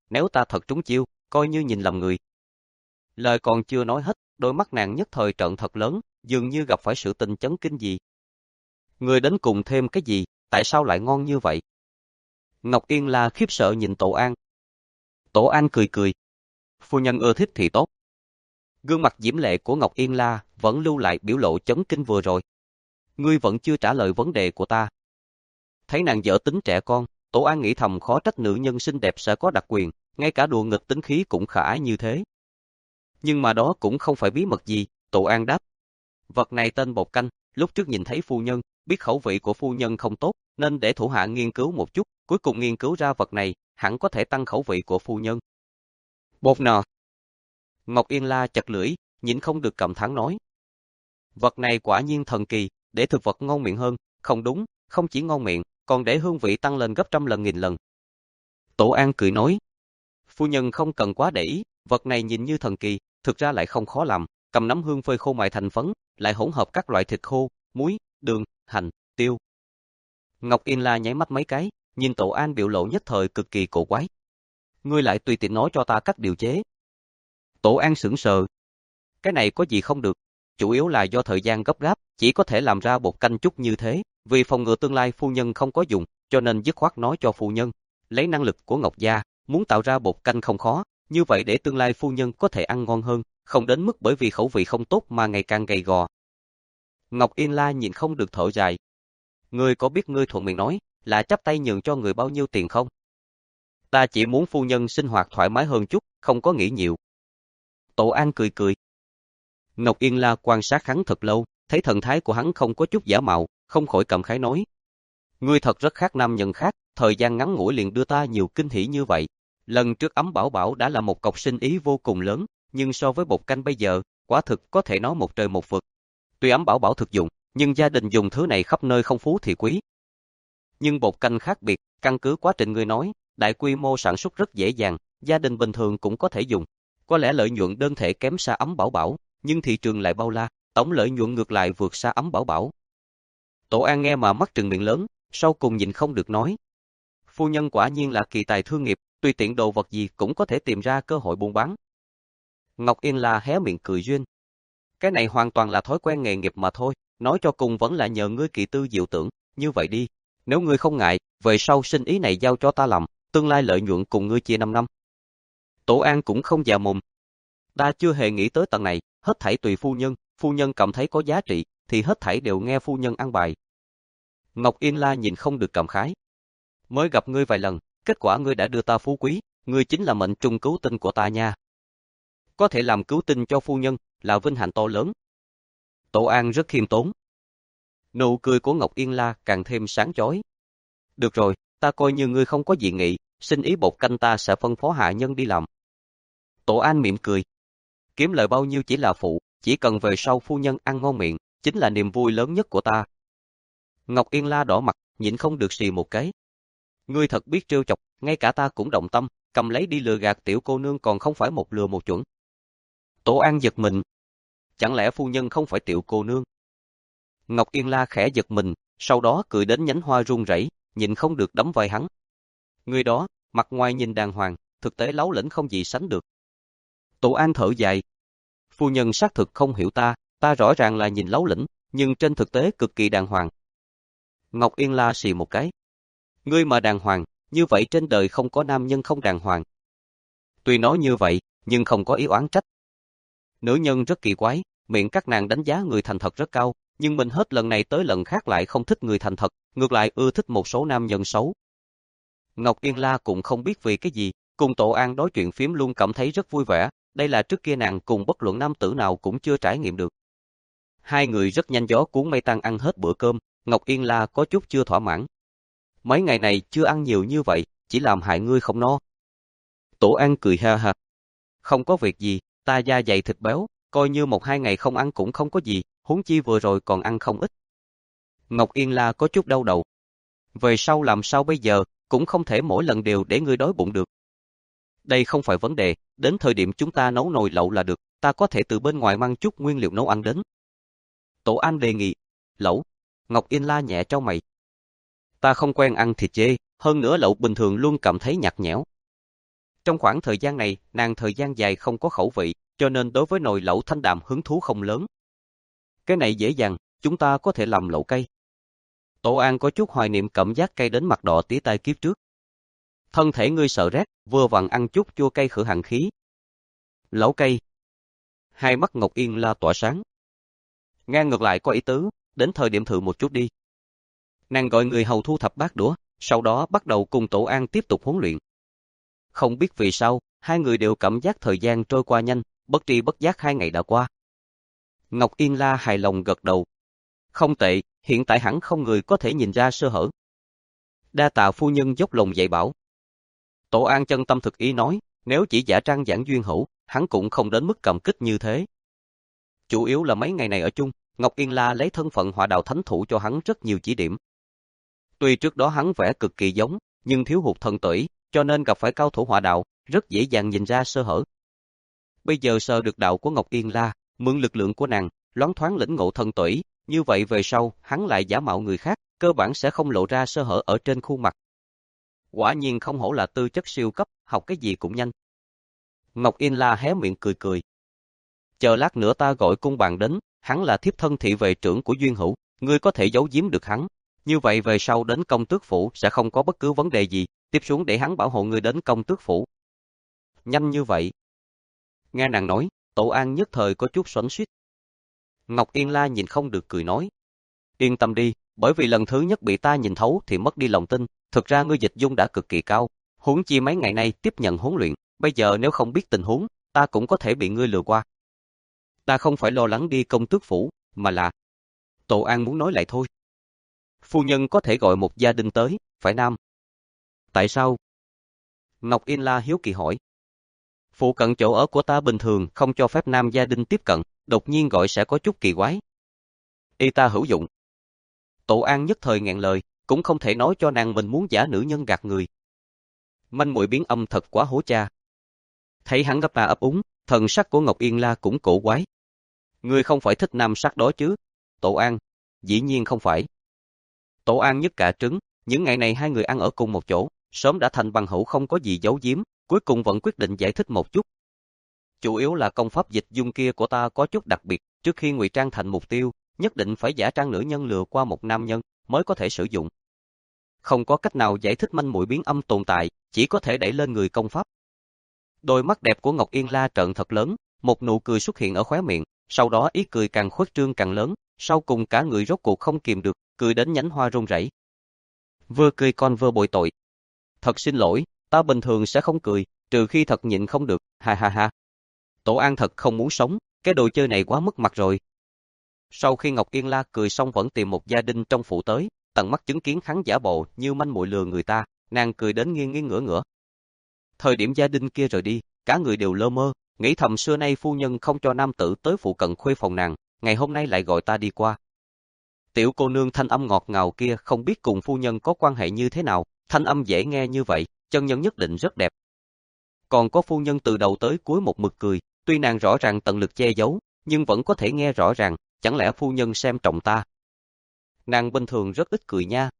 nếu ta thật trúng chiêu, coi như nhìn lầm người. Lời còn chưa nói hết, đôi mắt nàng nhất thời trợn thật lớn, dường như gặp phải sự tình chấn kinh gì. Ngươi đến cùng thêm cái gì, tại sao lại ngon như vậy? Ngọc Yên La khiếp sợ nhìn Tổ An. Tổ An cười cười. Phu nhân ưa thích thì tốt. Gương mặt diễm lệ của Ngọc Yên La vẫn lưu lại biểu lộ chấn kinh vừa rồi. Ngươi vẫn chưa trả lời vấn đề của ta. Thấy nàng dở tính trẻ con, Tổ An nghĩ thầm khó trách nữ nhân xinh đẹp sẽ có đặc quyền, ngay cả đùa nghịch tính khí cũng khả ái như thế. Nhưng mà đó cũng không phải bí mật gì, Tổ An đáp. Vật này tên bột canh, lúc trước nhìn thấy phu nhân, biết khẩu vị của phu nhân không tốt, nên để thủ hạ nghiên cứu một chút, cuối cùng nghiên cứu ra vật này, hẳn có thể tăng khẩu vị của phu nhân. Bột nò. Ngọc Yên La chặt lưỡi, nhịn không được cảm thán nói. Vật này quả nhiên thần kỳ, để thực vật ngon miệng hơn, không đúng, không chỉ ngon miệng, còn để hương vị tăng lên gấp trăm lần nghìn lần. Tổ An cười nói. Phu nhân không cần quá để ý, vật này nhìn như thần kỳ, thực ra lại không khó làm, cầm nấm hương phơi khô mài thành phấn, lại hỗn hợp các loại thịt khô, muối, đường, hành, tiêu. Ngọc Yên La nháy mắt mấy cái, nhìn Tổ An biểu lộ nhất thời cực kỳ cổ quái. Ngươi lại tùy tiện nói cho ta cách điều chế. Tổ An sững sờ. Cái này có gì không được, chủ yếu là do thời gian gấp gáp, chỉ có thể làm ra bột canh chút như thế, vì phòng ngừa tương lai phu nhân không có dùng, cho nên dứt khoát nói cho phu nhân. Lấy năng lực của Ngọc gia, muốn tạo ra bột canh không khó, như vậy để tương lai phu nhân có thể ăn ngon hơn, không đến mức bởi vì khẩu vị không tốt mà ngày càng gầy gò. Ngọc Yên La nhìn không được thở dài. Ngươi có biết ngươi thuận miệng nói, là chắp tay nhường cho người bao nhiêu tiền không? Ta chỉ muốn phu nhân sinh hoạt thoải mái hơn chút, không có nghĩ nhiều. Tổ An cười cười. Ngọc Yên La quan sát hắn thật lâu, thấy thần thái của hắn không có chút giả mạo, không khỏi cảm khái nói. Ngươi thật rất khác nam nhân khác, thời gian ngắn ngủi liền đưa ta nhiều kinh hỉ như vậy. Lần trước ấm bảo bảo đã là một cọc sinh ý vô cùng lớn, nhưng so với bột canh bây giờ, quả thực có thể nói một trời một vực. Tuy ấm bảo bảo thực dụng, nhưng gia đình dùng thứ này khắp nơi không phú thì quý. Nhưng bột canh khác biệt, căn cứ quá trình ngươi nói, đại quy mô sản xuất rất dễ dàng, gia đình bình thường cũng có thể dùng. Có lẽ lợi nhuận đơn thể kém xa ấm bảo bảo, nhưng thị trường lại bao la, tổng lợi nhuận ngược lại vượt xa ấm bảo bảo. Tổ An nghe mà mắt trừng miệng lớn, sau cùng nhịn không được nói. Phu nhân quả nhiên là kỳ tài thương nghiệp, tùy tiện đồ vật gì cũng có thể tìm ra cơ hội buôn bán. Ngọc Yên La hé miệng cười duyên. Cái này hoàn toàn là thói quen nghề nghiệp mà thôi, nói cho cùng vẫn là nhờ ngươi kỳ tư diệu tưởng, như vậy đi, nếu ngươi không ngại, về sau sinh ý này giao cho ta làm, tương lai lợi nhuận cùng ngươi chia năm năm. Tổ An cũng không già mồm. Ta chưa hề nghĩ tới tầng này, hết thảy tùy phu nhân, phu nhân cảm thấy có giá trị, thì hết thảy đều nghe phu nhân an bài. Ngọc Yên La nhìn không được cảm khái. Mới gặp ngươi vài lần, kết quả ngươi đã đưa ta phú quý, ngươi chính là mệnh trung cứu tinh của ta nha. Có thể làm cứu tinh cho phu nhân, là vinh hạnh to lớn. Tổ An rất khiêm tốn. Nụ cười của Ngọc Yên La càng thêm sáng chói. Được rồi, ta coi như ngươi không có dị nghị, xin ý bột canh ta sẽ phân phó hạ nhân đi làm. Tổ An mỉm cười. Kiếm lời bao nhiêu chỉ là phụ, chỉ cần về sau phu nhân ăn ngon miệng, chính là niềm vui lớn nhất của ta. Ngọc Yên La đỏ mặt, nhịn không được xì một cái. Ngươi thật biết trêu chọc, ngay cả ta cũng động tâm, cầm lấy đi lừa gạt tiểu cô nương còn không phải một lừa một chuẩn. Tổ An giật mình. Chẳng lẽ phu nhân không phải tiểu cô nương? Ngọc Yên La khẽ giật mình, sau đó cười đến nhánh hoa run rẩy, nhịn không được đấm vai hắn. Người đó, mặt ngoài nhìn đàng hoàng, thực tế láu lĩnh không gì sánh được. Tổ An thở dài. Phu nhân xác thực không hiểu ta, ta rõ ràng là nhìn láu lĩnh, nhưng trên thực tế cực kỳ đàng hoàng. Ngọc Yên La xì một cái. Ngươi mà đàng hoàng, như vậy trên đời không có nam nhân không đàng hoàng. Tuy nói như vậy, nhưng không có ý oán trách. Nữ nhân rất kỳ quái, miệng các nàng đánh giá người thành thật rất cao, nhưng mình hết lần này tới lần khác lại không thích người thành thật, ngược lại ưa thích một số nam nhân xấu. Ngọc Yên La cũng không biết vì cái gì, cùng Tổ An nói chuyện phiếm luôn cảm thấy rất vui vẻ, đây là trước kia nàng cùng bất luận nam tử nào cũng chưa trải nghiệm được. Hai người rất nhanh gió cuốn mây tan ăn hết bữa cơm, Ngọc Yên La có chút chưa thỏa mãn. Mấy ngày này chưa ăn nhiều như vậy, chỉ làm hại ngươi không no. Tổ An cười ha ha. Không có việc gì, ta da dày thịt béo, coi như một hai ngày không ăn cũng không có gì, huống chi vừa rồi còn ăn không ít. Ngọc Yên La có chút đau đầu. Về sau làm sao bây giờ, cũng không thể mỗi lần đều để ngươi đói bụng được. Đây không phải vấn đề, đến thời điểm chúng ta nấu nồi lẩu là được, ta có thể từ bên ngoài mang chút nguyên liệu nấu ăn đến. Tổ An đề nghị. Lẩu. Ngọc Yên La nhẹ trao mày. Ta không quen ăn thịt dê, hơn nữa lẩu bình thường luôn cảm thấy nhạt nhẽo. Trong khoảng thời gian này, nàng thời gian dài không có khẩu vị, cho nên đối với nồi lẩu thanh đạm hứng thú không lớn. Cái này dễ dàng, chúng ta có thể làm lẩu cay. Tổ An có chút hoài niệm cảm giác cay đến mặt đỏ tía tai kiếp trước. Thân thể ngươi sợ rét, vừa vặn ăn chút chua cay khử hàn khí. Lẩu cay. Hai mắt Ngọc Yên La tỏa sáng. Ngang ngược lại có ý tứ, đến thời điểm thử một chút đi. Nàng gọi người hầu thu thập bát đũa, sau đó bắt đầu cùng Tổ An tiếp tục huấn luyện. Không biết vì sao, hai người đều cảm giác thời gian trôi qua nhanh, bất tri bất giác hai ngày đã qua. Ngọc Yên La hài lòng gật đầu. Không tệ, hiện tại hẳn không người có thể nhìn ra sơ hở. Đa tạ phu nhân dốc lòng dạy bảo. Tổ An chân tâm thực ý nói, nếu chỉ giả trang giảng duyên hữu, hắn cũng không đến mức cảm kích như thế. Chủ yếu là mấy ngày này ở chung, Ngọc Yên La lấy thân phận hỏa đạo thánh thủ cho hắn rất nhiều chỉ điểm. Tuy trước đó hắn vẽ cực kỳ giống, nhưng thiếu hụt thần tủy, cho nên gặp phải cao thủ hỏa đạo, rất dễ dàng nhìn ra sơ hở. Bây giờ sờ được đạo của Ngọc Yên La, mượn lực lượng của nàng, loáng thoáng lĩnh ngộ thần tủy, như vậy về sau, hắn lại giả mạo người khác, cơ bản sẽ không lộ ra sơ hở ở trên khuôn mặt. Quả nhiên không hổ là tư chất siêu cấp, học cái gì cũng nhanh. Ngọc Yên La hé miệng cười cười. Chờ lát nữa ta gọi cung bàn đến, hắn là thiếp thân thị vệ trưởng của Duyên Hữu, ngươi có thể giấu giếm được hắn. Như vậy về sau đến công tước phủ sẽ không có bất cứ vấn đề gì, tiếp xuống để hắn bảo hộ ngươi đến công tước phủ. Nhanh như vậy. Nghe nàng nói, Tổ An nhất thời có chút xoắn xuýt. Ngọc Yên La nhìn không được cười nói. Yên tâm đi, bởi vì lần thứ nhất bị ta nhìn thấu thì mất đi lòng tin, thực ra ngươi dịch dung đã cực kỳ cao, huống chi mấy ngày nay tiếp nhận huấn luyện, bây giờ nếu không biết tình huống, ta cũng có thể bị ngươi lừa qua. Ta không phải lo lắng đi công tước phủ, mà là... Tổ An muốn nói lại thôi. Phu nhân có thể gọi một gia đình tới, phải nam. Tại sao? Ngọc Yên La hiếu kỳ hỏi. Phụ cận chỗ ở của ta bình thường không cho phép nam gia đình tiếp cận, đột nhiên gọi sẽ có chút kỳ quái. Y ta hữu dụng. Tổ An nhất thời nghẹn lời, cũng không thể nói cho nàng mình muốn giả nữ nhân gạt người. Manh muội biến âm thật quá hố cha. Thấy hắn gấp bà ấp úng, thần sắc của Ngọc Yên La cũng cổ quái. Ngươi không phải thích nam sắc đó chứ? Tổ An, dĩ nhiên không phải. Tổ An nhất cả trứng, những ngày này hai người ăn ở cùng một chỗ, sớm đã thành bằng hữu không có gì giấu giếm, cuối cùng vẫn quyết định giải thích một chút. Chủ yếu là công pháp dịch dung kia của ta có chút đặc biệt, trước khi ngụy trang thành mục tiêu, nhất định phải giả trang nữ nhân lừa qua một nam nhân mới có thể sử dụng. Không có cách nào giải thích manh muội biến âm tồn tại, chỉ có thể đẩy lên người công pháp. Đôi mắt đẹp của Ngọc Yên La trợn thật lớn, một nụ cười xuất hiện ở khóe miệng, sau đó ý cười càng khuếch trương càng lớn, sau cùng cả người rốt cuộc không kìm được, cười đến nhánh hoa run rẩy. Vừa cười con vừa bội tội. Thật xin lỗi, ta bình thường sẽ không cười, trừ khi thật nhịn không được, ha ha ha. Tổ An thật không muốn sống, cái đồ chơi này quá mất mặt rồi. Sau khi Ngọc Yên La cười xong vẫn tìm một gia đình trong phủ tới, tận mắt chứng kiến hắn giả bộ như manh muội lừa người ta, nàng cười đến nghiêng nghiêng ngửa ngửa. Thời điểm gia đình kia rời đi, cả người đều lơ mơ, nghĩ thầm xưa nay phu nhân không cho nam tử tới phụ cận khuê phòng nàng, ngày hôm nay lại gọi ta đi qua. Tiểu cô nương thanh âm ngọt ngào kia không biết cùng phu nhân có quan hệ như thế nào, thanh âm dễ nghe như vậy, chân nhân nhất định rất đẹp. Còn có phu nhân từ đầu tới cuối một mực cười, tuy nàng rõ ràng tận lực che giấu, nhưng vẫn có thể nghe rõ ràng, chẳng lẽ phu nhân xem trọng ta. Nàng bình thường rất ít cười nha.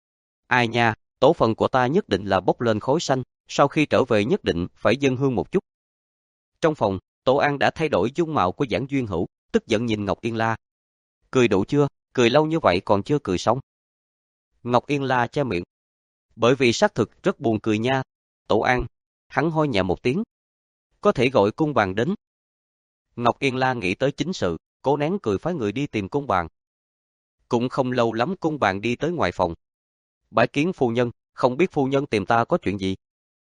Ai nha, tổ phận của ta nhất định là bốc lên khói xanh, sau khi trở về nhất định phải dâng hương một chút. Trong phòng, Tổ An đã thay đổi dung mạo của Giảng Duyên Hữu, tức giận nhìn Ngọc Yên La. Cười đủ chưa, cười lâu như vậy còn chưa cười xong. Ngọc Yên La che miệng. Bởi vì xác thực rất buồn cười nha. Tổ An, hắn hoi nhẹ một tiếng. Có thể gọi cung bàn đến. Ngọc Yên La nghĩ tới chính sự, cố nén cười phái người đi tìm cung bàn. Cũng không lâu lắm cung bàn đi tới ngoài phòng. Bái kiến phu nhân, không biết phu nhân tìm ta có chuyện gì.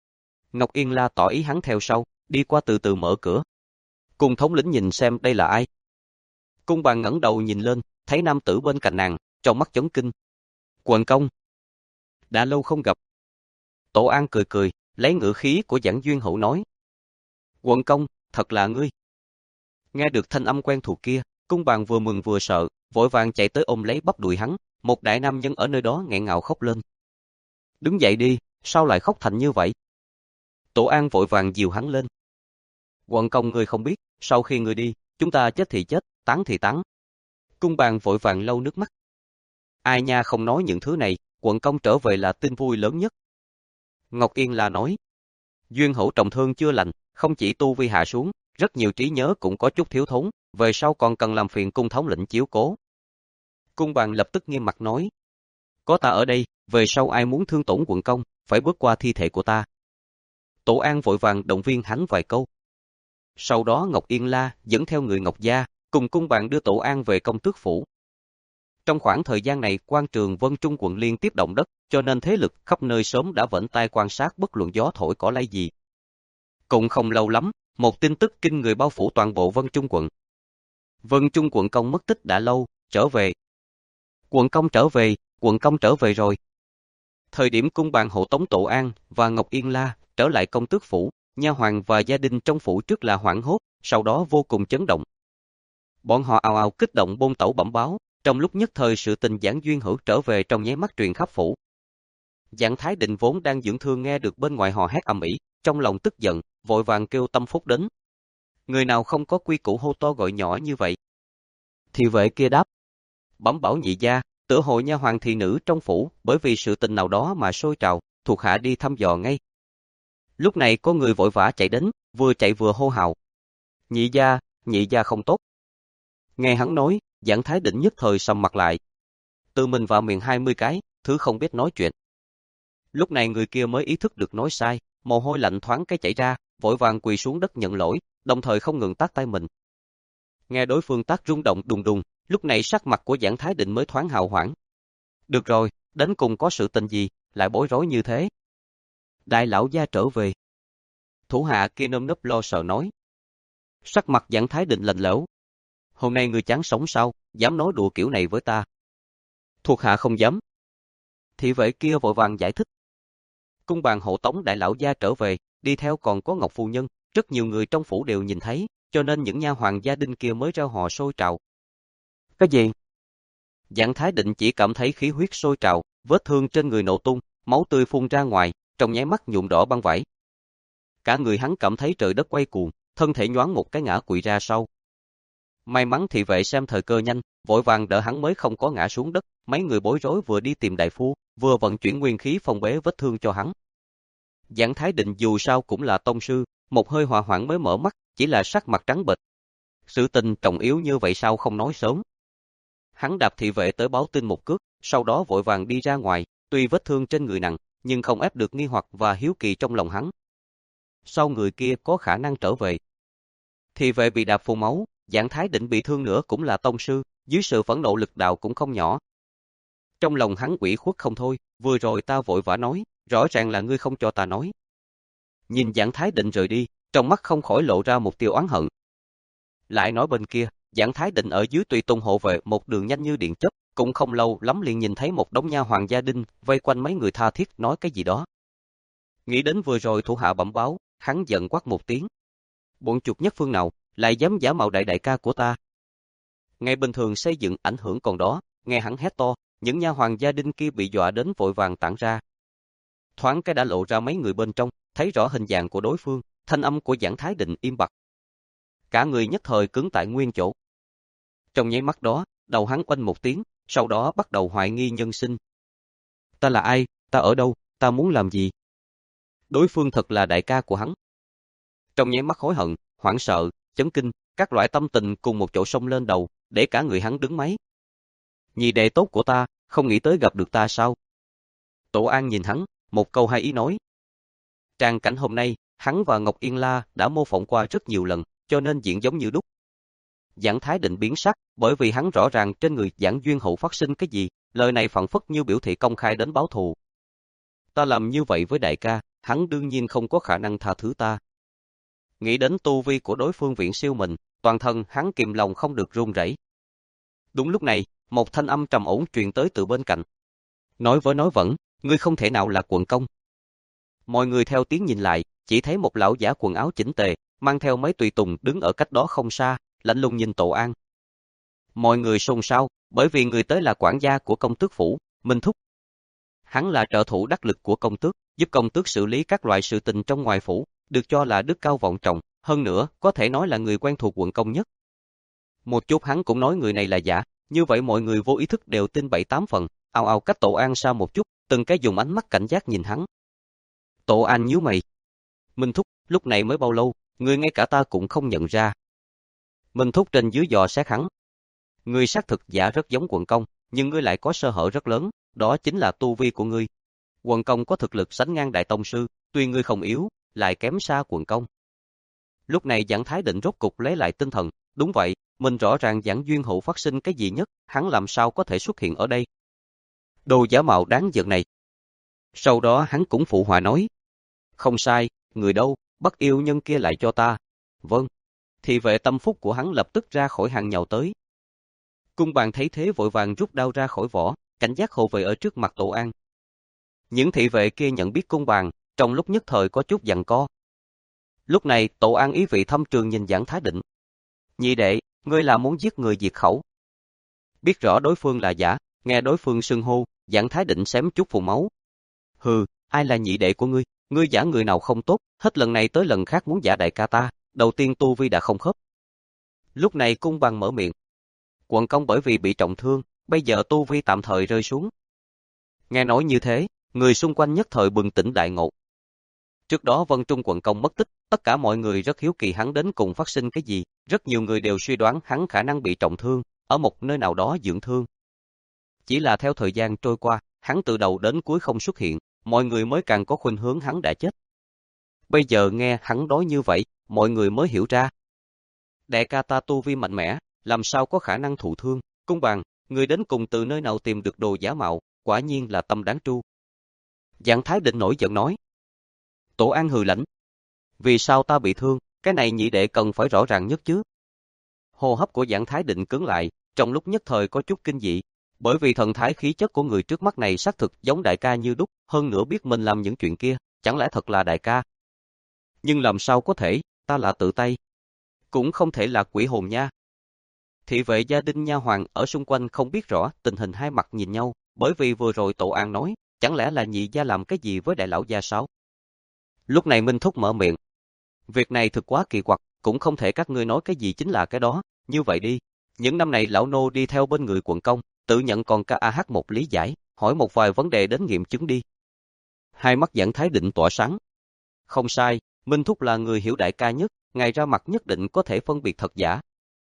Ngọc Yên La tỏ ý hắn theo sau, đi qua từ từ mở cửa. Cung thống lĩnh nhìn xem đây là ai. Cung bàn ngẩng đầu nhìn lên, thấy nam tử bên cạnh nàng, trong mắt chấn kinh. Quận công. Đã lâu không gặp. Tổ An cười cười, lấy ngữ khí của Giảng Duyên Hữu nói. Quận công, thật là ngươi. Nghe được thanh âm quen thuộc kia, cung bàn vừa mừng vừa sợ, vội vàng chạy tới ôm lấy bắp đùi hắn, một đại nam nhân ở nơi đó nghẹn ngào khóc lên. Đứng dậy đi, sao lại khóc thành như vậy? Tổ An vội vàng dìu hắn lên. Quận công ngươi không biết, sau khi ngươi đi, chúng ta chết thì chết, tán thì tán. Cung bàn vội vàng lau nước mắt. Ai nha không nói những thứ này, quận công trở về là tin vui lớn nhất. Ngọc Yên La nói. Duyên Hữu trọng thương chưa lành, không chỉ tu vi hạ xuống, rất nhiều trí nhớ cũng có chút thiếu thốn, về sau còn cần làm phiền cung thống lĩnh chiếu cố. Cung Bằng lập tức nghiêm mặt nói, có ta ở đây, về sau ai muốn thương tổn quận công, phải bước qua thi thể của ta. Tổ An vội vàng động viên hắn vài câu. Sau đó Ngọc Yên La dẫn theo người Ngọc Gia, cùng Cung Bằng đưa Tổ An về công tước phủ. Trong khoảng thời gian này, quan trường Vân Trung quận liên tiếp động đất, cho nên thế lực khắp nơi sớm đã vẫn tay quan sát bất luận gió thổi cỏ lay gì. Cũng không lâu lắm, một tin tức kinh người bao phủ toàn bộ Vân Trung quận. Vân Trung quận công mất tích đã lâu, trở về. Quận công trở về, quận công trở về rồi. Thời điểm Cung Bằng hộ tống Tổ An và Ngọc Yên La trở lại công tước phủ, nha hoàn và gia đình trong phủ trước là hoảng hốt, sau đó vô cùng chấn động. Bọn họ ào ào kích động bôn tẩu bẩm báo, trong lúc nhất thời sự tình Giảng Duyên Hữu trở về trong nháy mắt truyền khắp phủ. Giảng Thái Định vốn đang dưỡng thương nghe được bên ngoài hò hét ầm ĩ, trong lòng tức giận, vội vàng kêu Tâm Phúc đến. Người nào không có quy củ hô to gọi nhỏ như vậy? Thị vệ kia đáp, bẩm bảo nhị gia, tựa hồ nha hoàng thị nữ trong phủ bởi vì sự tình nào đó mà sôi trào, thuộc hạ đi thăm dò ngay. Lúc này có người vội vã chạy đến, vừa chạy vừa hô hào. Nhị gia, nhị gia không tốt. Nghe hắn nói, Giảng Thái Định nhất thời sầm mặt lại. Tự mình vào miệng hai mươi cái, thứ không biết nói chuyện. Lúc này người kia mới ý thức được nói sai, mồ hôi lạnh thoáng cái chảy ra, vội vàng quỳ xuống đất nhận lỗi, đồng thời không ngừng tát tay mình. Nghe đối phương tát rung động đùng đùng, lúc này sắc mặt của Giảng Thái Định mới thoáng hào hoảng. Được rồi, đến cùng có sự tình gì, lại bối rối như thế? Đại lão gia trở về. Thủ hạ kia nơm nớp lo sợ nói. Sắc mặt Giảng Thái Định lạnh lẽo. Hôm nay ngươi chán sống sao, dám nói đùa kiểu này với ta? Thuộc hạ không dám. Thị vệ kia vội vàng giải thích. Cung Bằng hộ tống đại lão gia trở về, đi theo còn có Ngọc phu nhân, rất nhiều người trong phủ đều nhìn thấy, cho nên những nha hoàn gia đình kia mới reo hò sôi trào. Cái gì? Giảng Thái Định chỉ cảm thấy khí huyết sôi trào, vết thương trên người nổ tung, máu tươi phun ra ngoài, trong nháy mắt nhuộm đỏ băng vải. Cả người hắn cảm thấy trời đất quay cuồng, thân thể nhoáng một cái ngã quỵ ra sau. May mắn thị vệ xem thời cơ nhanh, vội vàng đỡ hắn mới không có ngã xuống đất, mấy người bối rối vừa đi tìm đại phu, vừa vận chuyển nguyên khí phong bế vết thương cho hắn. Giảng Thái Định dù sao cũng là tông sư, một hơi hòa hoãn mới mở mắt, chỉ là sắc mặt trắng bệch. Sự tình trọng yếu như vậy sao không nói sớm? Hắn đạp thị vệ tới báo tin một cước, sau đó vội vàng đi ra ngoài, tuy vết thương trên người nặng, nhưng không ép được nghi hoặc và hiếu kỳ trong lòng hắn. Sao người kia có khả năng trở về? Thị vệ bị đạp phun máu, Giảng Thái Định bị thương nữa cũng là tông sư, dưới sự phẫn nộ lực đạo cũng không nhỏ. Trong lòng hắn ủy khuất không thôi, vừa rồi ta vội vã nói, rõ ràng là ngươi không cho ta nói. Nhìn Giảng Thái Định rời đi, trong mắt không khỏi lộ ra một tia oán hận. Lại nói bên kia, Giảng Thái Định ở dưới tùy tùng hộ vệ một đường nhanh như điện chớp, cũng không lâu lắm liền nhìn thấy một đống nha hoàn gia đình vây quanh mấy người tha thiết nói cái gì đó. Nghĩ đến vừa rồi thủ hạ bẩm báo, hắn giận quát một tiếng. Bọn chuột nhất phương nào, lại dám giả mạo đại đại ca của ta. Ngày bình thường xây dựng ảnh hưởng còn đó, nghe hắn hét to, những nha hoàn gia đình kia bị dọa đến vội vàng tản ra. Thoáng cái đã lộ ra mấy người bên trong, thấy rõ hình dạng của đối phương, thanh âm của Giảng Thái Định im bặt. Cả người nhất thời cứng tại nguyên chỗ. Trong nháy mắt đó, đầu hắn oanh một tiếng, sau đó bắt đầu hoài nghi nhân sinh. Ta là ai, ta ở đâu, ta muốn làm gì? Đối phương thật là đại ca của hắn. Trong nháy mắt hối hận, hoảng sợ, chấn kinh, các loại tâm tình cùng một chỗ xông lên đầu, để cả người hắn đứng máy. Nhị đệ tốt của ta, không nghĩ tới gặp được ta sao? Tổ An nhìn hắn, một câu hai ý nói. Tràng cảnh hôm nay, hắn và Ngọc Yên La đã mô phỏng qua rất nhiều lần, cho nên diễn giống như đúc. Giảng Thái Định biến sắc, bởi vì hắn rõ ràng trên người Giảng Duyên Hữu phát sinh cái gì, lời này phảng phất như biểu thị công khai đến báo thù. Ta làm như vậy với đại ca, hắn đương nhiên không có khả năng tha thứ ta. Nghĩ đến tu vi của đối phương viễn siêu mình, toàn thân hắn kìm lòng không được run rẩy. Đúng lúc này, một thanh âm trầm ổn truyền tới từ bên cạnh. Nói với nói vẫn, ngươi không thể nào là quận công. Mọi người theo tiếng nhìn lại, chỉ thấy một lão giả quần áo chỉnh tề, mang theo mấy tùy tùng đứng ở cách đó không xa, lạnh lùng nhìn Tổ An. Mọi người xôn xao, bởi vì người tới là quản gia của công tước phủ, Minh Thúc. Hắn là trợ thủ đắc lực của công tước, giúp công tước xử lý các loại sự tình trong ngoài phủ, được cho là đức cao vọng trọng, hơn nữa, có thể nói là người quen thuộc quận công nhất. Một chút hắn cũng nói người này là giả, như vậy mọi người vô ý thức đều tin bảy tám phần, ào ào cách Tổ An xa một chút, từng cái dùng ánh mắt cảnh giác nhìn hắn. Tổ An nhíu mày. Minh Thúc, lúc này mới bao lâu, ngươi ngay cả ta cũng không nhận ra. Minh Thúc trên dưới dò xét hắn. Ngươi xác thực giả rất giống Quận Công, nhưng ngươi lại có sơ hở rất lớn, đó chính là tu vi của ngươi. Quận Công có thực lực sánh ngang Đại Tông Sư, tuy ngươi không yếu, lại kém xa Quận Công. Lúc này Giảng Thái Định rốt cục lấy lại tinh thần, đúng vậy, mình rõ ràng Giảng Duyên Hữu phát sinh cái gì nhất, hắn làm sao có thể xuất hiện ở đây. Đồ giả mạo đáng giận này. Sau đó hắn cũng phụ họa nói. Không sai, người đâu, bắt yêu nhân kia lại cho ta. Vâng. Thị vệ tâm phúc của hắn lập tức ra khỏi hàng nhào tới. Cung Bàn thấy thế vội vàng rút đao ra khỏi vỏ, cảnh giác hộ vệ ở trước mặt Tổ An. Những thị vệ kia nhận biết Cung Bàn, trong lúc nhất thời có chút giằng co. Lúc này Tổ An ý vị thâm trường nhìn Giảng Thái Định. Nhị đệ, ngươi là muốn giết người diệt khẩu. Biết rõ đối phương là giả, nghe đối phương xưng hô, Giảng Thái Định xém chút phun máu. Hừ, ai là nhị đệ của ngươi, ngươi giả người nào không tốt, hết lần này tới lần khác muốn giả đại ca ta, đầu tiên tu vi đã không khớp. Lúc này Cung Bằng mở miệng. Quận Công bởi vì bị trọng thương, bây giờ tu vi tạm thời rơi xuống. Nghe nói như thế, người xung quanh nhất thời bừng tỉnh đại ngộ. Trước đó Vân Trung Quận Công mất tích, tất cả mọi người rất hiếu kỳ hắn đến cùng phát sinh cái gì, rất nhiều người đều suy đoán hắn khả năng bị trọng thương, ở một nơi nào đó dưỡng thương. Chỉ là theo thời gian trôi qua, hắn từ đầu đến cuối không xuất hiện, mọi người mới càng có khuynh hướng hắn đã chết. Bây giờ nghe hắn nói như vậy, mọi người mới hiểu ra. Đại ca ta tu vi mạnh mẽ, làm sao có khả năng thụ thương, Cung Bằng, người đến cùng từ nơi nào tìm được đồ giả mạo, quả nhiên là tâm đáng tru. Giảng Thái Định nổi giận nói. Tổ An hừ lạnh. Vì sao ta bị thương, cái này nhị đệ cần phải rõ ràng nhất chứ. Hô hấp của Giảng Thái Định cứng lại, trong lúc nhất thời có chút kinh dị, bởi vì thần thái khí chất của người trước mắt này xác thực giống đại ca như đúc, hơn nữa biết mình làm những chuyện kia, chẳng lẽ thật là đại ca. Nhưng làm sao có thể, ta là tự tay. Cũng không thể là quỷ hồn nha. Thị vệ gia đình nha hoàng ở xung quanh không biết rõ tình hình, hai mặt nhìn nhau, bởi vì vừa rồi Tổ An nói, chẳng lẽ là nhị gia làm cái gì với đại lão gia sao? Lúc này Minh Thúc mở miệng. Việc này thực quá kỳ quặc, cũng không thể các ngươi nói cái gì chính là cái đó, như vậy đi. Những năm này lão nô đi theo bên người Quận Công, tự nhận còn ca a hát một lý giải, hỏi một vài vấn đề đến nghiệm chứng đi. Hai mắt Giảng Thái Định tỏa sáng. Không sai, Minh Thúc là người hiểu đại ca nhất, ngài ra mặt nhất định có thể phân biệt thật giả.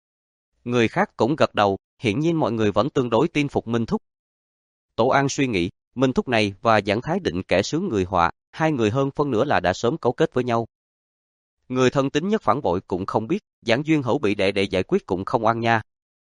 Người khác cũng gật đầu, hiển nhiên mọi người vẫn tương đối tin phục Minh Thúc. Tổ An suy nghĩ, Minh Thúc này và Giảng Thái Định kẻ sướng người họa, hai người hơn phân nửa là đã sớm cấu kết với nhau. Người thân tín nhất phản bội cũng không biết, Giảng Duyên Hữu bị đệ đệ giải quyết cũng không oan nha.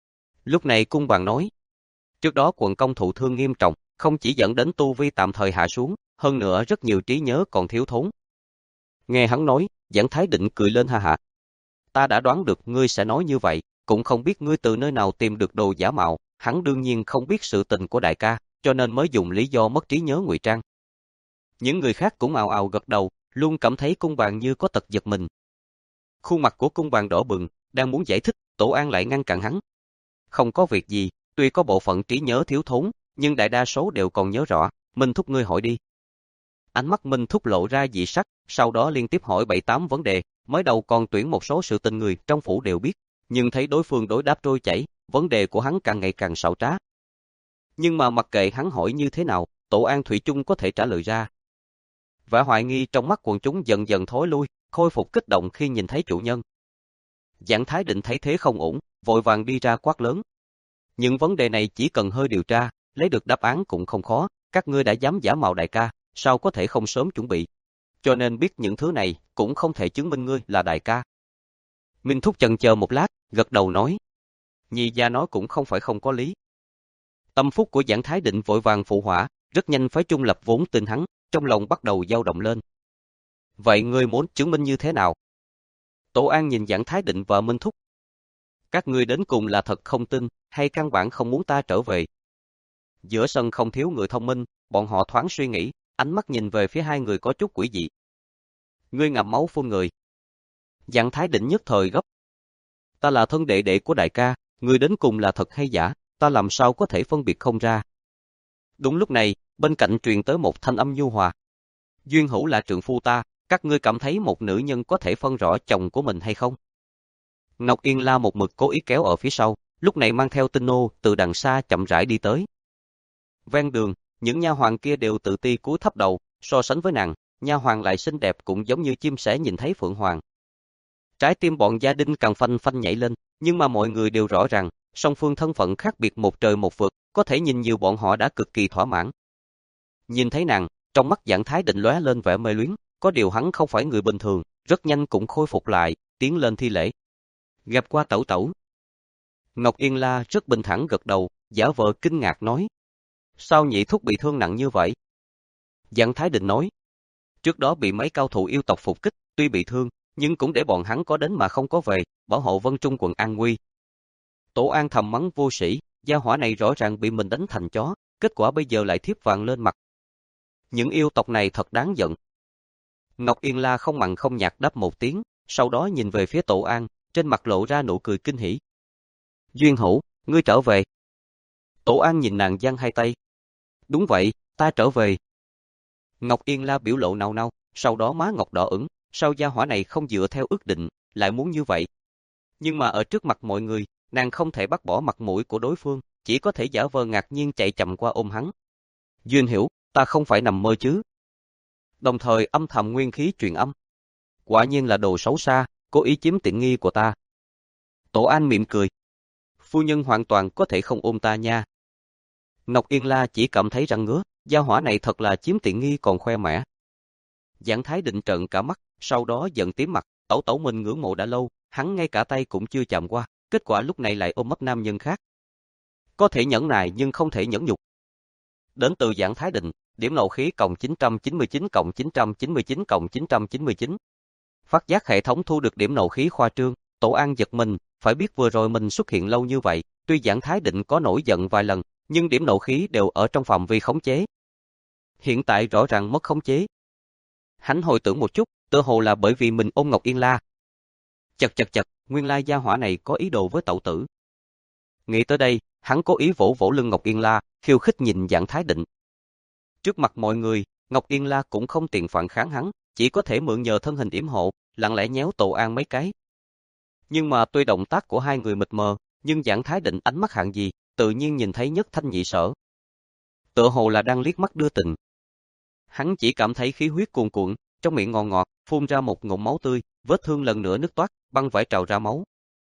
Lúc này Cung Bằng nói, trước đó Quận Công thụ thương nghiêm trọng, không chỉ dẫn đến tu vi tạm thời hạ xuống, hơn nữa rất nhiều trí nhớ còn thiếu thốn. Nghe hắn nói, Giảng Thái Định cười lên ha hả. Ta đã đoán được ngươi sẽ nói như vậy, cũng không biết ngươi từ nơi nào tìm được đồ giả mạo, hắn đương nhiên không biết sự tình của đại ca, cho nên mới dùng lý do mất trí nhớ ngụy trang. Những người khác cũng ào ào gật đầu, luôn cảm thấy Cung Bằng như có tật giật mình. Khuôn mặt của Cung Bằng đỏ bừng, đang muốn giải thích, Tổ An lại ngăn cản hắn. Không có việc gì, tuy có bộ phận trí nhớ thiếu thốn, nhưng đại đa số đều còn nhớ rõ, Minh Thúc ngươi hỏi đi. Ánh mắt Minh Thúc lộ ra dị sắc, sau đó liên tiếp hỏi bảy tám vấn đề, mới đầu còn tuyển một số sự tình người trong phủ đều biết, nhưng thấy đối phương đối đáp trôi chảy, vấn đề của hắn càng ngày càng xảo trá. Nhưng mà mặc kệ hắn hỏi như thế nào, Tổ An thủy chung có thể trả lời ra. Vẻ hoài nghi trong mắt quần chúng dần dần thối lui, khôi phục kích động khi nhìn thấy chủ nhân. Giảng Thái Định thấy thế không ổn, vội vàng đi ra quát lớn. Những vấn đề này chỉ cần hơi điều tra, lấy được đáp án cũng không khó, các ngươi đã dám giả mạo đại ca, sao có thể không sớm chuẩn bị. Cho nên biết những thứ này, cũng không thể chứng minh ngươi là đại ca. Minh Thúc chần chờ một lát, gật đầu nói. Nhị gia nói cũng không phải không có lý. Tâm phúc của Giảng Thái Định vội vàng phụ hỏa, rất nhanh phái trung lập vốn tin hắn, trong lòng bắt đầu dao động lên. Vậy ngươi muốn chứng minh như thế nào? Tổ An nhìn Giảng Thái Định và Minh Thúc. Các ngươi đến cùng là thật không tin, hay căn bản không muốn ta trở về? Giữa sân không thiếu người thông minh, bọn họ thoáng suy nghĩ, ánh mắt nhìn về phía hai người có chút quỷ dị. Ngươi ngậm máu phun người. Giảng Thái Định nhất thời gấp. Ta là thân đệ đệ của đại ca, ngươi đến cùng là thật hay giả, ta làm sao có thể phân biệt không ra. Đúng lúc này, bên cạnh truyền tới một thanh âm nhu hòa. Duyên Hữu là trượng phu ta, các ngươi cảm thấy một nữ nhân có thể phân rõ chồng của mình hay không? Ngọc Yên La một mực cố ý kéo ở phía sau, lúc này mang theo Tinh Nô từ đằng xa chậm rãi đi tới. Ven đường, những nha hoàn kia đều tự ti cúi thấp đầu, so sánh với nàng, nha hoàn lại xinh đẹp cũng giống như chim sẻ nhìn thấy phượng hoàng. Trái tim bọn gia đình càng phanh phanh nhảy lên, nhưng mà mọi người đều rõ ràng, song phương thân phận khác biệt một trời một vực, có thể nhìn nhiều bọn họ đã cực kỳ thỏa mãn. Nhìn thấy nàng, trong mắt Giảng Thái Định lóe lên vẻ mê luyến, có điều hắn không phải người bình thường, rất nhanh cũng khôi phục lại, tiến lên thi lễ. Gặp qua tẩu tẩu. Ngọc Yên La rất bình thản gật đầu, giả vờ kinh ngạc nói. Sao nhị thúc bị thương nặng như vậy? Giảng Thái Định nói. Trước đó bị mấy cao thủ yêu tộc phục kích, tuy bị thương, nhưng cũng để bọn hắn có đến mà không có về, bảo hộ Vân Trung quận an nguy. Tổ An thầm mắng vô sĩ, gia hỏa này rõ ràng bị mình đánh thành chó, kết quả bây giờ lại thiếp vàng lên mặt. Những yêu tộc này thật đáng giận. Ngọc Yên La không mặn không nhạt đáp một tiếng, sau đó nhìn về phía Tổ An, trên mặt lộ ra nụ cười kinh hỉ. Duyên Hữu, ngươi trở về. Tổ An nhìn nàng giang hai tay. Đúng vậy, ta trở về. Ngọc Yên La biểu lộ nao nao, sau đó má ngọc đỏ ửng, sao gia hỏa này không dựa theo ước định, lại muốn như vậy. Nhưng mà ở trước mặt mọi người, nàng không thể bắt bỏ mặt mũi của đối phương, chỉ có thể giả vờ ngạc nhiên chạy chậm qua ôm hắn. Duyên Hiểu, ta không phải nằm mơ chứ. Đồng thời âm thầm nguyên khí truyền âm. Quả nhiên là đồ xấu xa, cố ý chiếm tiện nghi của ta. Tổ An mỉm cười. Phu nhân hoàn toàn có thể không ôm ta nha. Ngọc Yên La chỉ cảm thấy răng ngứa, gia hỏa này thật là chiếm tiện nghi còn khoe mẽ. Giảng Thái Định trợn cả mắt, sau đó giận tím mặt, tẩu tẩu mình ngưỡng mộ đã lâu, hắn ngay cả tay cũng chưa chạm qua, kết quả lúc này lại ôm ấp nam nhân khác. Có thể nhẫn nại nhưng không thể nhẫn nhục. Đến từ Giảng Thái Định, điểm nộ khí cộng chín trăm chín mươi chín cộng chín trăm chín mươi chín cộng chín trăm chín mươi chín. Phát giác hệ thống thu được điểm nộ khí khoa trương, Tổ An giật mình, phải biết vừa rồi mình xuất hiện lâu như vậy, tuy Giảng Thái Định có nổi giận vài lần, nhưng điểm nộ khí đều ở trong phạm vi khống chế. Hiện tại rõ ràng mất khống chế. Hắn hồi tưởng một chút, tựa hồ là bởi vì mình ôm Ngọc Yên La. Chật chật chật, nguyên lai gia hỏa này có ý đồ với tẩu tử. Nghĩ tới đây, hắn cố ý vỗ vỗ lưng Ngọc Yên La, khiêu khích nhìn Giảng Thái Định. Trước mặt mọi người, Ngọc Yên La cũng không tiện phản kháng hắn, chỉ có thể mượn nhờ thân hình yểm hộ, lặng lẽ nhéo Tổ An mấy cái. Nhưng mà tuy động tác của hai người mịt mờ, nhưng Giảng Thái Định ánh mắt hạng gì, tự nhiên nhìn thấy nhất thanh nhị sở. Tựa hồ là đang liếc mắt đưa tình. Hắn chỉ cảm thấy khí huyết cuồn cuộn, trong miệng ngọt ngọt, phun ra một ngụm máu tươi, vết thương lần nữa nứt toát, băng vải trào ra máu.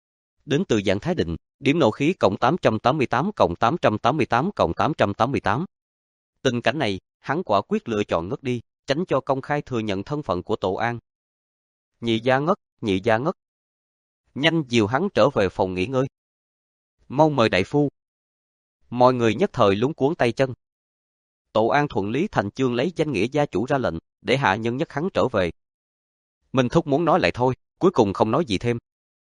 Đến từ Giảng Thái Định, điểm nộ khí cộng tám trăm tám mươi tám cộng tám trăm tám mươi tám cộng tám trăm tám mươi tám. Tình cảnh này, hắn quả quyết lựa chọn ngất đi, tránh cho công khai thừa nhận thân phận của Tổ An. Nhị gia ngất, nhị gia ngất. Nhanh dìu hắn trở về phòng nghỉ ngơi. Mau mời đại phu. Mọi người nhất thời luống cuống tay chân. Tổ An thuận lý thành chương lấy danh nghĩa gia chủ ra lệnh, để hạ nhân nhắc hắn trở về. Minh Thúc muốn nói lại thôi, cuối cùng không nói gì thêm.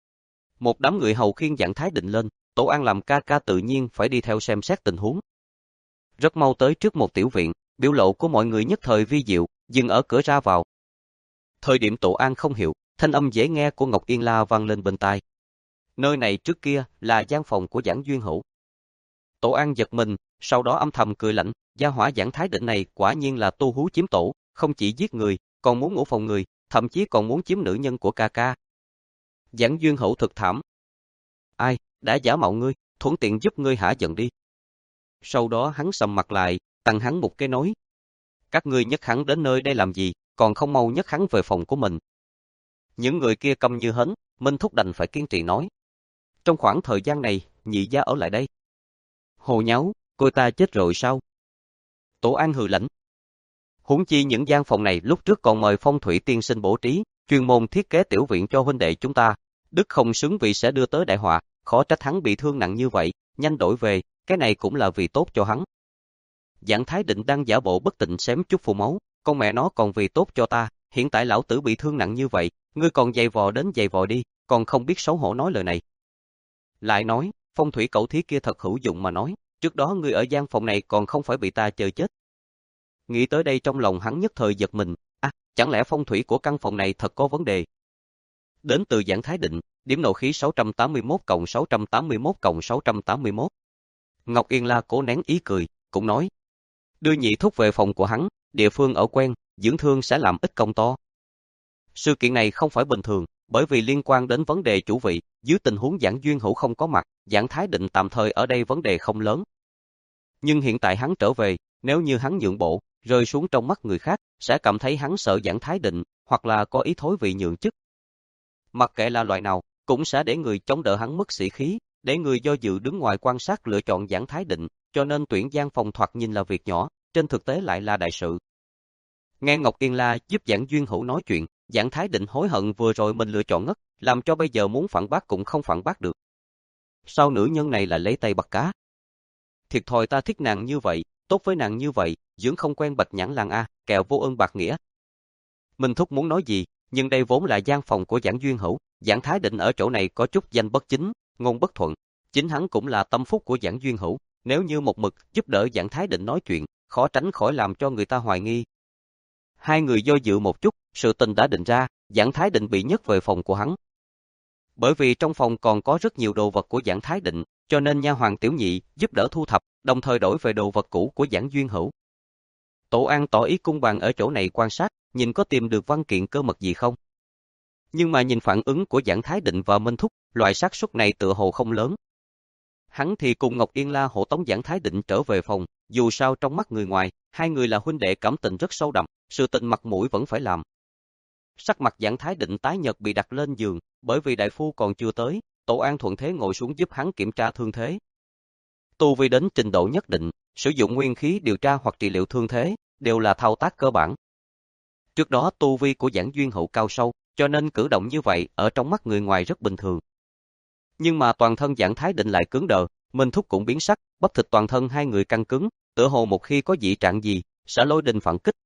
Một đám người hầu khiêng Giảng Thái Định lên, Tổ An làm ca ca tự nhiên phải đi theo xem xét tình huống. Rất mau tới trước một tiểu viện, biểu lộ của mọi người nhất thời vi diệu, dừng ở cửa ra vào. Thời điểm Tổ An không hiểu, thanh âm dễ nghe của Ngọc Yên La vang lên bên tai. Nơi này trước kia là gian phòng của Giảng Duyên Hữu. Tổ An giật mình, sau đó âm thầm cười lạnh, gia hỏa Giảng Thái Định này quả nhiên là tu hú chiếm tổ, không chỉ giết người, còn muốn ngủ phòng người, thậm chí còn muốn chiếm nữ nhân của ca ca. Giảng Duyên Hữu thực thảm. Ai, đã giả mạo ngươi, thuận tiện giúp ngươi hả giận đi. Sau đó hắn sầm mặt lại, tăng hắn một cái nói. Các ngươi nhấc hắn đến nơi đây làm gì, còn không mau nhấc hắn về phòng của mình. Những người kia câm như hến, Minh Thúc đành phải kiên trì nói. Trong khoảng thời gian này, nhị gia ở lại đây. Hồ nháo, cô ta chết rồi sao? Tổ An hừ lạnh. Huống chi những gian phòng này lúc trước còn mời phong thủy tiên sinh bố trí, chuyên môn thiết kế tiểu viện cho huynh đệ chúng ta. Đức không xứng vì sẽ đưa tới đại họa, khó trách hắn bị thương nặng như vậy, nhanh đổi về, cái này cũng là vì tốt cho hắn. Giảng Thái Định đang giả bộ bất tịnh xém chút phù máu, con mẹ nó còn vì tốt cho ta, hiện tại lão tử bị thương nặng như vậy, ngươi còn giày vò đến giày vò đi, còn không biết xấu hổ nói lời này. Lại nói, phong thủy cẩu thí kia thật hữu dụng mà nói, trước đó ngươi ở gian phòng này còn không phải bị ta chơi chết. Nghĩ tới đây trong lòng hắn nhất thời giật mình, à, chẳng lẽ phong thủy của căn phòng này thật có vấn đề. Đến từ Giảng Thái Định, điểm nộ khí sáu trăm tám mươi mốt cộng sáu trăm tám mươi mốt cộng sáu trăm tám mươi mốt. Ngọc Yên La cố nén ý cười, cũng nói. Đưa nhị thúc về phòng của hắn, địa phương ở quen, dưỡng thương sẽ làm ít công to. Sự kiện này không phải bình thường, bởi vì liên quan đến vấn đề chủ vị, dưới tình huống Giảng Duyên Hữu không có mặt, Giảng Thái Định tạm thời ở đây vấn đề không lớn. Nhưng hiện tại hắn trở về, nếu như hắn nhượng bộ, rơi xuống trong mắt người khác, sẽ cảm thấy hắn sợ Giảng Thái Định, hoặc là có ý thối vị nhượng chức. Mặc kệ là loại nào, cũng sẽ để người chống đỡ hắn mất sĩ khí, để người do dự đứng ngoài quan sát lựa chọn Giảng Thái Định, cho nên tuyển Giang Phong thoạt nhìn là việc nhỏ, trên thực tế lại là đại sự. Nghe Ngọc Yên La giúp Giảng Duyên Hữu nói chuyện, Giảng Thái Định hối hận vừa rồi mình lựa chọn ngất, làm cho bây giờ muốn phản bác cũng không phản bác được. Sao nữ nhân này lại lấy tay bắt cá? Thiệt thòi ta thích nàng như vậy, tốt với nàng như vậy, dưỡng không quen Bạch Nhãn Lang a, kẹo vô ơn bạc nghĩa. Minh Thúc muốn nói gì, nhưng đây vốn là gian phòng của Giảng Duyên Hữu, Giảng Thái Định ở chỗ này có chút danh bất chính, ngôn bất thuận, chính hắn cũng là tâm phúc của Giảng Duyên Hữu, nếu như một mực giúp đỡ Giảng Thái Định nói chuyện, khó tránh khỏi làm cho người ta hoài nghi. Hai người do dự một chút, sự tình đã định ra, Giảng Thái Định bị nhấc về phòng của hắn. Bởi vì trong phòng còn có rất nhiều đồ vật của Giảng Thái Định, cho nên nha hoàn Tiểu Nhị giúp đỡ thu thập, đồng thời đổi về đồ vật cũ của Giảng Duyên Hữu. Tổ An tỏ ý cung bàn ở chỗ này quan sát, nhìn có tìm được văn kiện cơ mật gì không. Nhưng mà nhìn phản ứng của Giảng Thái Định và Minh Thúc, loại xác suất này tựa hồ không lớn. Hắn thì cùng Ngọc Yên La hộ tống Giảng Thái Định trở về phòng, dù sao trong mắt người ngoài, hai người là huynh đệ cảm tình rất sâu đậm, sự tình mặt mũi vẫn phải làm. Sắc mặt Giảng Thái Định tái nhợt bị đặt lên giường, bởi vì đại phu còn chưa tới, Tổ An thuận thế ngồi xuống giúp hắn kiểm tra thương thế. Tu vi đến trình độ nhất định, sử dụng nguyên khí điều tra hoặc trị liệu thương thế, đều là thao tác cơ bản. Trước đó tu vi của Giảng Duyên Hữu cao sâu, cho nên cử động như vậy ở trong mắt người ngoài rất bình thường. Nhưng mà toàn thân Giảng Thái Định lại cứng đờ, Minh Thúc cũng biến sắc, bắp thịt toàn thân hai người căng cứng, tựa hồ một khi có dị trạng gì, sẽ lôi đình phản kích.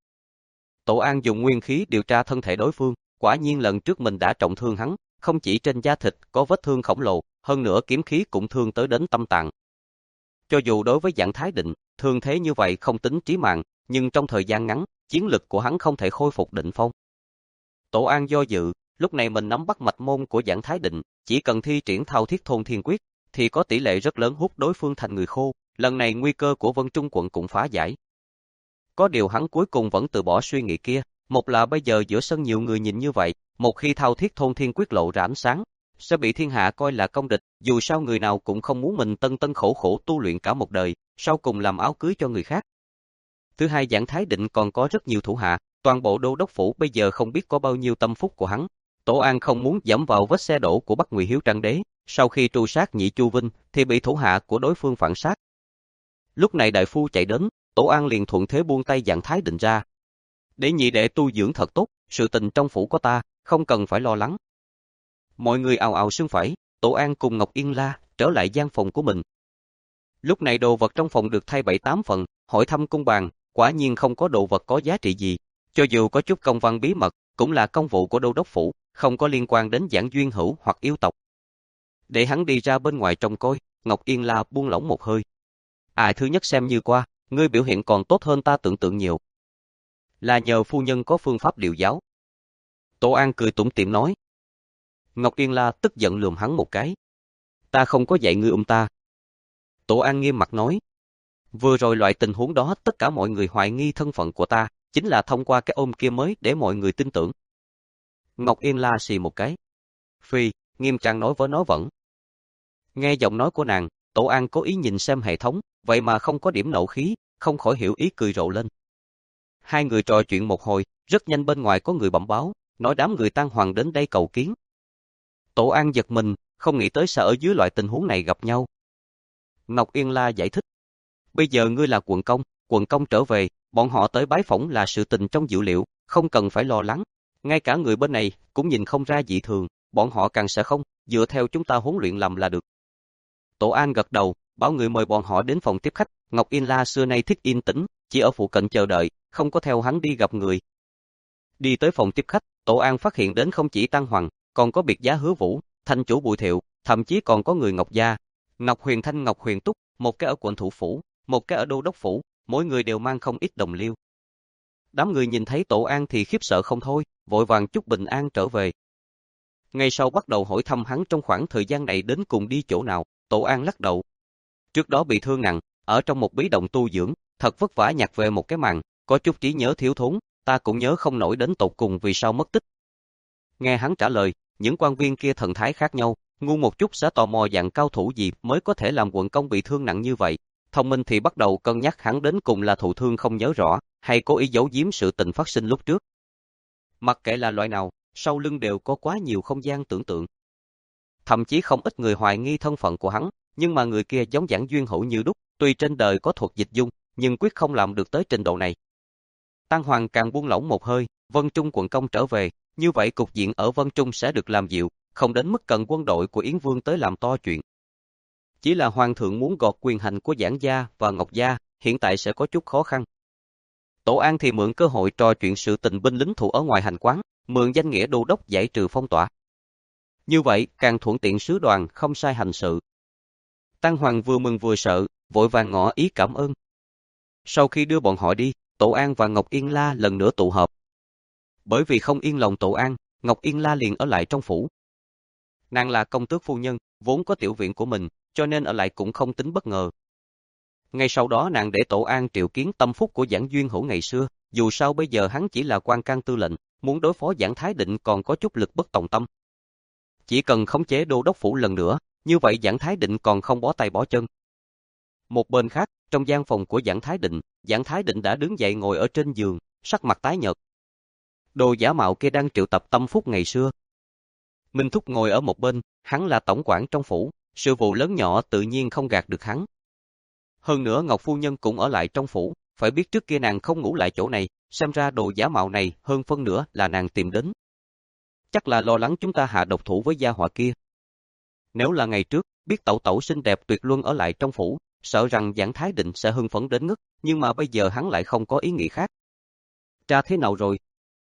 Tổ An dùng nguyên khí điều tra thân thể đối phương, quả nhiên lần trước mình đã trọng thương hắn, không chỉ trên da thịt có vết thương khổng lồ, hơn nữa kiếm khí cũng thương tới đến tâm tạng. Cho dù đối với Giảng Thái Định, thương thế như vậy không tính chí mạng, nhưng trong thời gian ngắn, chiến lực của hắn không thể khôi phục đỉnh phong. Tổ An do dự, lúc này mình nắm bắt mạch môn của Giảng Thái Định, chỉ cần thi triển Thao Thiết Thôn Thiên Quyết, thì có tỷ lệ rất lớn hút đối phương thành người khô, lần này nguy cơ của Vân Trung quận cũng phá giải. Có điều hắn cuối cùng vẫn từ bỏ suy nghĩ kia, một là bây giờ giữa sân nhiều người nhìn như vậy, một khi Thao Thiết Thôn Thiên Quyết lộ ra ánh sáng, sẽ bị thiên hạ coi là công địch, dù sao người nào cũng không muốn mình tân tân khổ khổ tu luyện cả một đời, sau cùng làm áo cưới cho người khác. Thứ hai, Giảng Thái Định còn có rất nhiều thủ hạ, toàn bộ đô đốc phủ bây giờ không biết có bao nhiêu tâm phúc của hắn. Tổ An không muốn dẫm vào vết xe đổ của Bắc Ngụy Hiếu Trang Đế, sau khi tru sát Nhị Chu Vinh thì bị thủ hạ của đối phương phản sát. Lúc này đại phu chạy đến, Tổ An liền thuận thế buông tay Giảng Thái Định ra. Để nhị đệ tu dưỡng thật tốt, sự tình trong phủ có ta, không cần phải lo lắng. Mọi người ào ào xưng phải, Tổ An cùng Ngọc Yên La trở lại gian phòng của mình. Lúc này đồ vật trong phòng được thay bảy tám phần, hỏi thăm cung bàn, quả nhiên không có đồ vật có giá trị gì, cho dù có chút công văn bí mật, cũng là công vụ của đô đốc phủ, không có liên quan đến Giảng Duyên Hữu hoặc yêu tộc. Để hắn đi ra bên ngoài trông coi, Ngọc Yên La buông lỏng một hơi. À, thứ nhất xem như qua, ngươi biểu hiện còn tốt hơn ta tưởng tượng nhiều. Là nhờ phu nhân có phương pháp điều giáo. Tổ An cười tủm tỉm nói. Ngọc Yên La tức giận lườm hắn một cái. Ta không có dạy ngươi ôm ta. Tổ An nghiêm mặt nói. Vừa rồi loại tình huống đó tất cả mọi người hoài nghi thân phận của ta, chính là thông qua cái ôm kia mới để mọi người tin tưởng. Ngọc Yên La xì một cái. Phi, nghiêm trang nói với nó vẫn. Nghe giọng nói của nàng, Tổ An có ý nhìn xem hệ thống, vậy mà không có điểm nộ khí, không khỏi hiểu ý cười rộ lên. Hai người trò chuyện một hồi, rất nhanh bên ngoài có người bẩm báo, nói đám người Tang Hoàng đến đây cầu kiến. Tổ An giật mình, không nghĩ tới sẽ ở dưới loại tình huống này gặp nhau. Ngọc Yên La giải thích. Bây giờ ngươi là quận công, quận công trở về, bọn họ tới bái phỏng là sự tình trong dữ liệu, không cần phải lo lắng. Ngay cả người bên này cũng nhìn không ra dị thường, bọn họ càng sẽ không, dựa theo chúng ta huấn luyện làm là được. Tổ An gật đầu, bảo người mời bọn họ đến phòng tiếp khách. Ngọc Yên La xưa nay thích yên tĩnh, chỉ ở phụ cận chờ đợi, không có theo hắn đi gặp người. Đi tới phòng tiếp khách, Tổ An phát hiện đến không chỉ Tăng Hoàng, còn có biệt giá Hứa Vũ, thành chủ Bùi Thiệu, thậm chí còn có người Ngọc Gia, Ngọc Huyền Thanh, Ngọc Huyền Túc, một cái ở quận thủ phủ, một cái ở đô đốc phủ, mỗi người đều mang không ít đồng liêu. Đám người nhìn thấy Tổ An thì khiếp sợ không thôi, vội vàng chúc bình an trở về. Ngay sau bắt đầu hỏi thăm hắn trong khoảng thời gian này đến cùng đi chỗ nào. Tổ An lắc đầu. Trước đó bị thương nặng, ở trong một bí động tu dưỡng, thật vất vả nhặt về một cái màn, có chút trí nhớ thiếu thốn, ta cũng nhớ không nổi đến tột cùng vì sao mất tích. Nghe hắn trả lời, những quan viên kia thần thái khác nhau, ngu một chút sẽ tò mò dạng cao thủ gì mới có thể làm quận công bị thương nặng như vậy, thông minh thì bắt đầu cân nhắc hắn đến cùng là thụ thương không nhớ rõ, hay cố ý giấu giếm sự tình phát sinh lúc trước. Mặc kệ là loại nào, sau lưng đều có quá nhiều không gian tưởng tượng. Thậm chí không ít người hoài nghi thân phận của hắn, nhưng mà người kia giống Giảng Duyên Hữu như đúc, tuy trên đời có thuật dịch dung, nhưng quyết không làm được tới trình độ này. Tăng Hoàng càng buông lỏng một hơi, Vân Trung quận công trở về, như vậy cục diện ở Vân Trung sẽ được làm dịu, không đến mức cần quân đội của Yến Vương tới làm to chuyện. Chỉ là Hoàng thượng muốn gọt quyền hành của Giảng gia và Ngọc gia, hiện tại sẽ có chút khó khăn. Tổ An thì mượn cơ hội trò chuyện sự tình binh lính thủ ở ngoài hành quán, mượn danh nghĩa đô đốc giải trừ phong tỏa. Như vậy, càng thuận tiện sứ đoàn không sai hành sự. Tăng Hoàng vừa mừng vừa sợ, vội vàng ngỏ ý cảm ơn. Sau khi đưa bọn họ đi, Tổ An và Ngọc Yên La lần nữa tụ họp. Bởi vì không yên lòng Tổ An, Ngọc Yên La liền ở lại trong phủ. Nàng là công tước phu nhân, vốn có tiểu viện của mình, cho nên ở lại cũng không tính bất ngờ. Ngay sau đó nàng để Tổ An triệu kiến tâm phúc của Giảng Duyên Hữu ngày xưa, dù sao bây giờ hắn chỉ là quan can tư lệnh, muốn đối phó Giảng Thái Định còn có chút lực bất tòng tâm. Chỉ cần khống chế đô đốc phủ lần nữa, như vậy Giảng Thái Định còn không bó tay bó chân. Một bên khác, trong gian phòng của Giảng Thái Định, Giảng Thái Định đã đứng dậy ngồi ở trên giường, sắc mặt tái nhợt. Đồ giả mạo kia đang triệu tập tâm phúc ngày xưa. Minh Thúc ngồi ở một bên, hắn là tổng quản trong phủ, sự vụ lớn nhỏ tự nhiên không gạt được hắn. Hơn nữa Ngọc phu nhân cũng ở lại trong phủ, phải biết trước kia nàng không ngủ lại chỗ này, xem ra đồ giả mạo này hơn phân nửa là nàng tìm đến. Chắc là lo lắng chúng ta hạ độc thủ với gia họa kia. Nếu là ngày trước, biết tẩu tẩu xinh đẹp tuyệt luân ở lại trong phủ, sợ rằng Giảng Thái Định sẽ hưng phấn đến ngất, nhưng mà bây giờ hắn lại không có ý nghĩ khác. Tra thế nào rồi?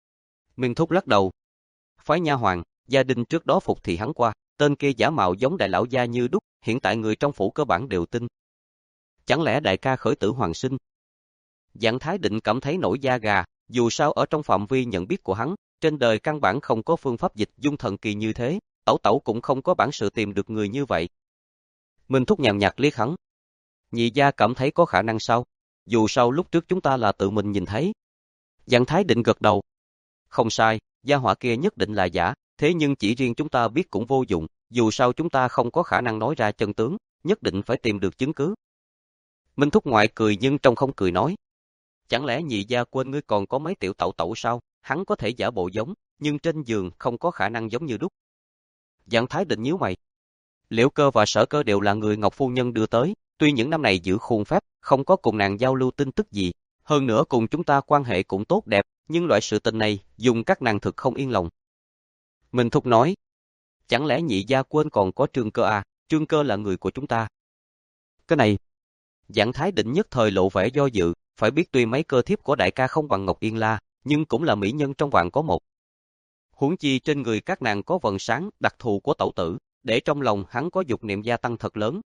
Minh Thúc lắc đầu. Phái nha hoàng, gia đình trước đó phục thì hắn qua, tên kia giả mạo giống đại lão gia như đúc, hiện tại người trong phủ cơ bản đều tin. Chẳng lẽ đại ca khởi tử hoàng sinh? Giảng Thái Định cảm thấy nổi da gà, dù sao ở trong phạm vi nhận biết của hắn, trên đời căn bản không có phương pháp dịch dung thần kỳ như thế, tẩu tẩu cũng không có bản sự tìm được người như vậy. Minh Thúc nhàn nhạt liếc hắn. Nhị gia cảm thấy có khả năng sao? Dù sao lúc trước chúng ta là tự mình nhìn thấy. Giảng Thái Định gật đầu. Không sai, gia hỏa kia nhất định là giả, thế nhưng chỉ riêng chúng ta biết cũng vô dụng, dù sao chúng ta không có khả năng nói ra chân tướng, nhất định phải tìm được chứng cứ. Minh Thúc ngoại cười nhưng trong không cười nói. Chẳng lẽ nhị gia quên ngươi còn có mấy tiểu tẩu tẩu sao? Hắn có thể giả bộ giống, nhưng trên giường không có khả năng giống như đúc. Giảng Thái Định nhíu mày. Liễu Cơ và Sở Cơ đều là người Ngọc phu nhân đưa tới, tuy những năm này giữ khuôn phép, không có cùng nàng giao lưu tin tức gì, hơn nữa cùng chúng ta quan hệ cũng tốt đẹp, nhưng loại sự tình này, dùng các nàng thực không yên lòng. Minh Thúc nói, chẳng lẽ nhị gia quên còn có Trương Cơ à, Trương Cơ là người của chúng ta. Cái này, Giảng Thái Định nhất thời lộ vẻ do dự, phải biết tuy mấy cơ thiếp của đại ca không bằng Ngọc Yên La, nhưng cũng là mỹ nhân trong vạn có một. Huống chi trên người các nàng có vầng sáng đặc thù của tẩu tử, để trong lòng hắn có dục niệm gia tăng thật lớn.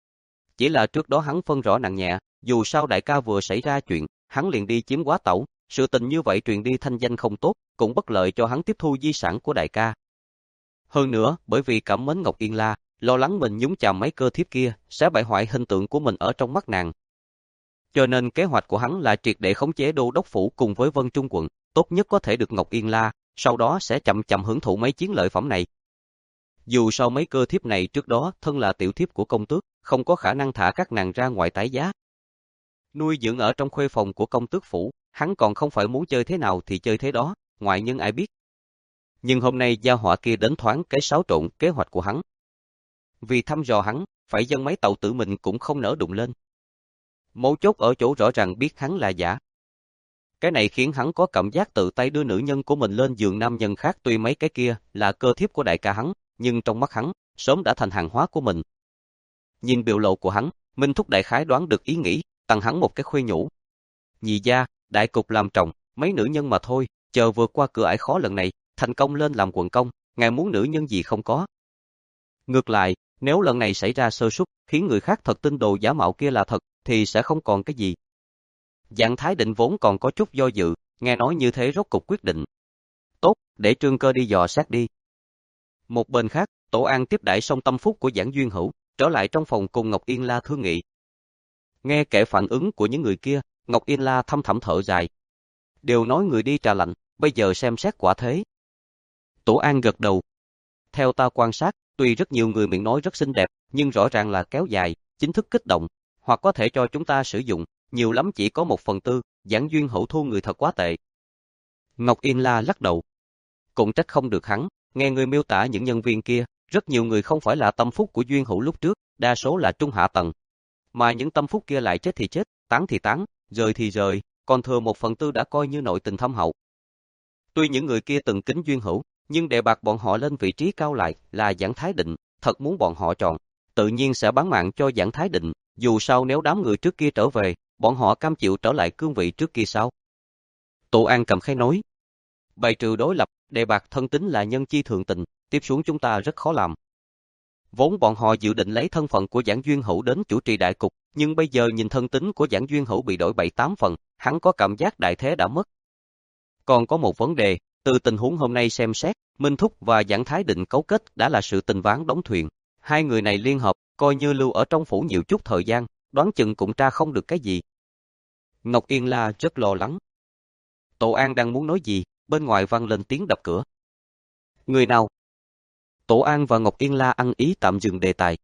Chỉ là trước đó hắn phân rõ nặng nhẹ, dù sao đại ca vừa xảy ra chuyện, hắn liền đi chiếm quá tẩu, sự tình như vậy truyền đi thanh danh không tốt, cũng bất lợi cho hắn tiếp thu di sản của đại ca. Hơn nữa, bởi vì cảm mến Ngọc Yên La, lo lắng mình nhúng chàm mấy cơ thiếp kia, sẽ bại hoại hình tượng của mình ở trong mắt nàng. Cho nên kế hoạch của hắn là triệt để khống chế đô đốc phủ cùng với Vân Trung quận, tốt nhất có thể được Ngọc Yên La, sau đó sẽ chậm chậm hưởng thụ mấy chiến lợi phẩm này. Dù sao mấy cơ thiếp này trước đó thân là tiểu thiếp của công tước, không có khả năng thả các nàng ra ngoài tái giá. Nuôi dưỡng ở trong khuê phòng của công tước phủ, hắn còn không phải muốn chơi thế nào thì chơi thế đó, ngoại nhân ai biết. Nhưng hôm nay gia họa kia đến thoáng cái xáo trộn kế hoạch của hắn. Vì thăm dò hắn, phải dân mấy tàu tử mình cũng không nỡ đụng lên. Mấu chốt ở chỗ rõ ràng biết hắn là giả. Cái này khiến hắn có cảm giác tự tay đưa nữ nhân của mình lên giường nam nhân khác, tuy mấy cái kia là cơ thiếp của đại ca hắn, nhưng trong mắt hắn, sớm đã thành hàng hóa của mình. Nhìn biểu lộ của hắn, Minh Thúc đại khái đoán được ý nghĩ, tặng hắn một cái khuyên nhủ. Nhị gia, đại cục làm trọng, mấy nữ nhân mà thôi, chờ vượt qua cửa ải khó lần này, thành công lên làm quận công, ngài muốn nữ nhân gì không có. Ngược lại, nếu lần này xảy ra sơ suất, khiến người khác thật tin đồ giả mạo kia là thật, thì sẽ không còn cái gì. Giảng Thái Định vốn còn có chút do dự, nghe nói như thế rốt cục quyết định. Tốt, để Trương Cơ đi dò xét đi. Một bên khác, Tổ An tiếp đãi xong tâm phúc của Giảng Duyên Hữu, trở lại trong phòng cùng Ngọc Yên La thương nghị. Nghe kể phản ứng của những người kia, Ngọc Yên La thâm thẳm thở dài. Đều nói người đi trà lạnh, bây giờ xem xét quả thế. Tổ An gật đầu. Theo ta quan sát, tuy rất nhiều người miệng nói rất xinh đẹp, nhưng rõ ràng là kéo dài, chính thức kích động, hoặc có thể cho chúng ta sử dụng, nhiều lắm chỉ có một phần tư, Giảng Duyên Hữu thu người thật quá tệ. Ngọc Yên La lắc đầu. Cũng trách không được hắn, nghe người miêu tả những nhân viên kia, rất nhiều người không phải là tâm phúc của Duyên Hữu lúc trước, đa số là trung hạ tầng. Mà những tâm phúc kia lại chết thì chết, tán thì tán, rời thì rời, còn thừa một phần tư đã coi như nội tình thâm hậu. Tuy những người kia từng kính Duyên Hữu, nhưng đề bạt bọn họ lên vị trí cao lại là Giảng Thái Định, thật muốn bọn họ chọn, tự nhiên sẽ bán mạng cho Giảng Thái Định, dù sao nếu đám người trước kia trở về, bọn họ cam chịu trở lại cương vị trước kia sao? Tổ An cầm khay nói, bài trừ đối lập, đề bạt thân tính là nhân chi thượng tình, tiếp xuống chúng ta rất khó làm. Vốn bọn họ dự định lấy thân phận của Giảng Duyên Hữu đến chủ trì đại cục, nhưng bây giờ nhìn thân tính của Giảng Duyên Hữu bị đổi bảy tám phần, hắn có cảm giác đại thế đã mất. Còn có một vấn đề, từ tình huống hôm nay xem xét, Minh Thúc và Giảng Thái Định cấu kết đã là sự tình ván đóng thuyền. Hai người này liên hợp, coi như lưu ở trong phủ nhiều chút thời gian, đoán chừng cũng tra không được cái gì. Ngọc Yên La rất lo lắng. Tổ An đang muốn nói gì, bên ngoài vang lên tiếng đập cửa. Người nào? Tổ An và Ngọc Yên La ăn ý tạm dừng đề tài.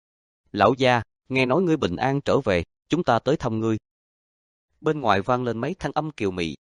Lão gia, nghe nói ngươi bình an trở về, chúng ta tới thăm ngươi. Bên ngoài vang lên mấy thanh âm kiều mị.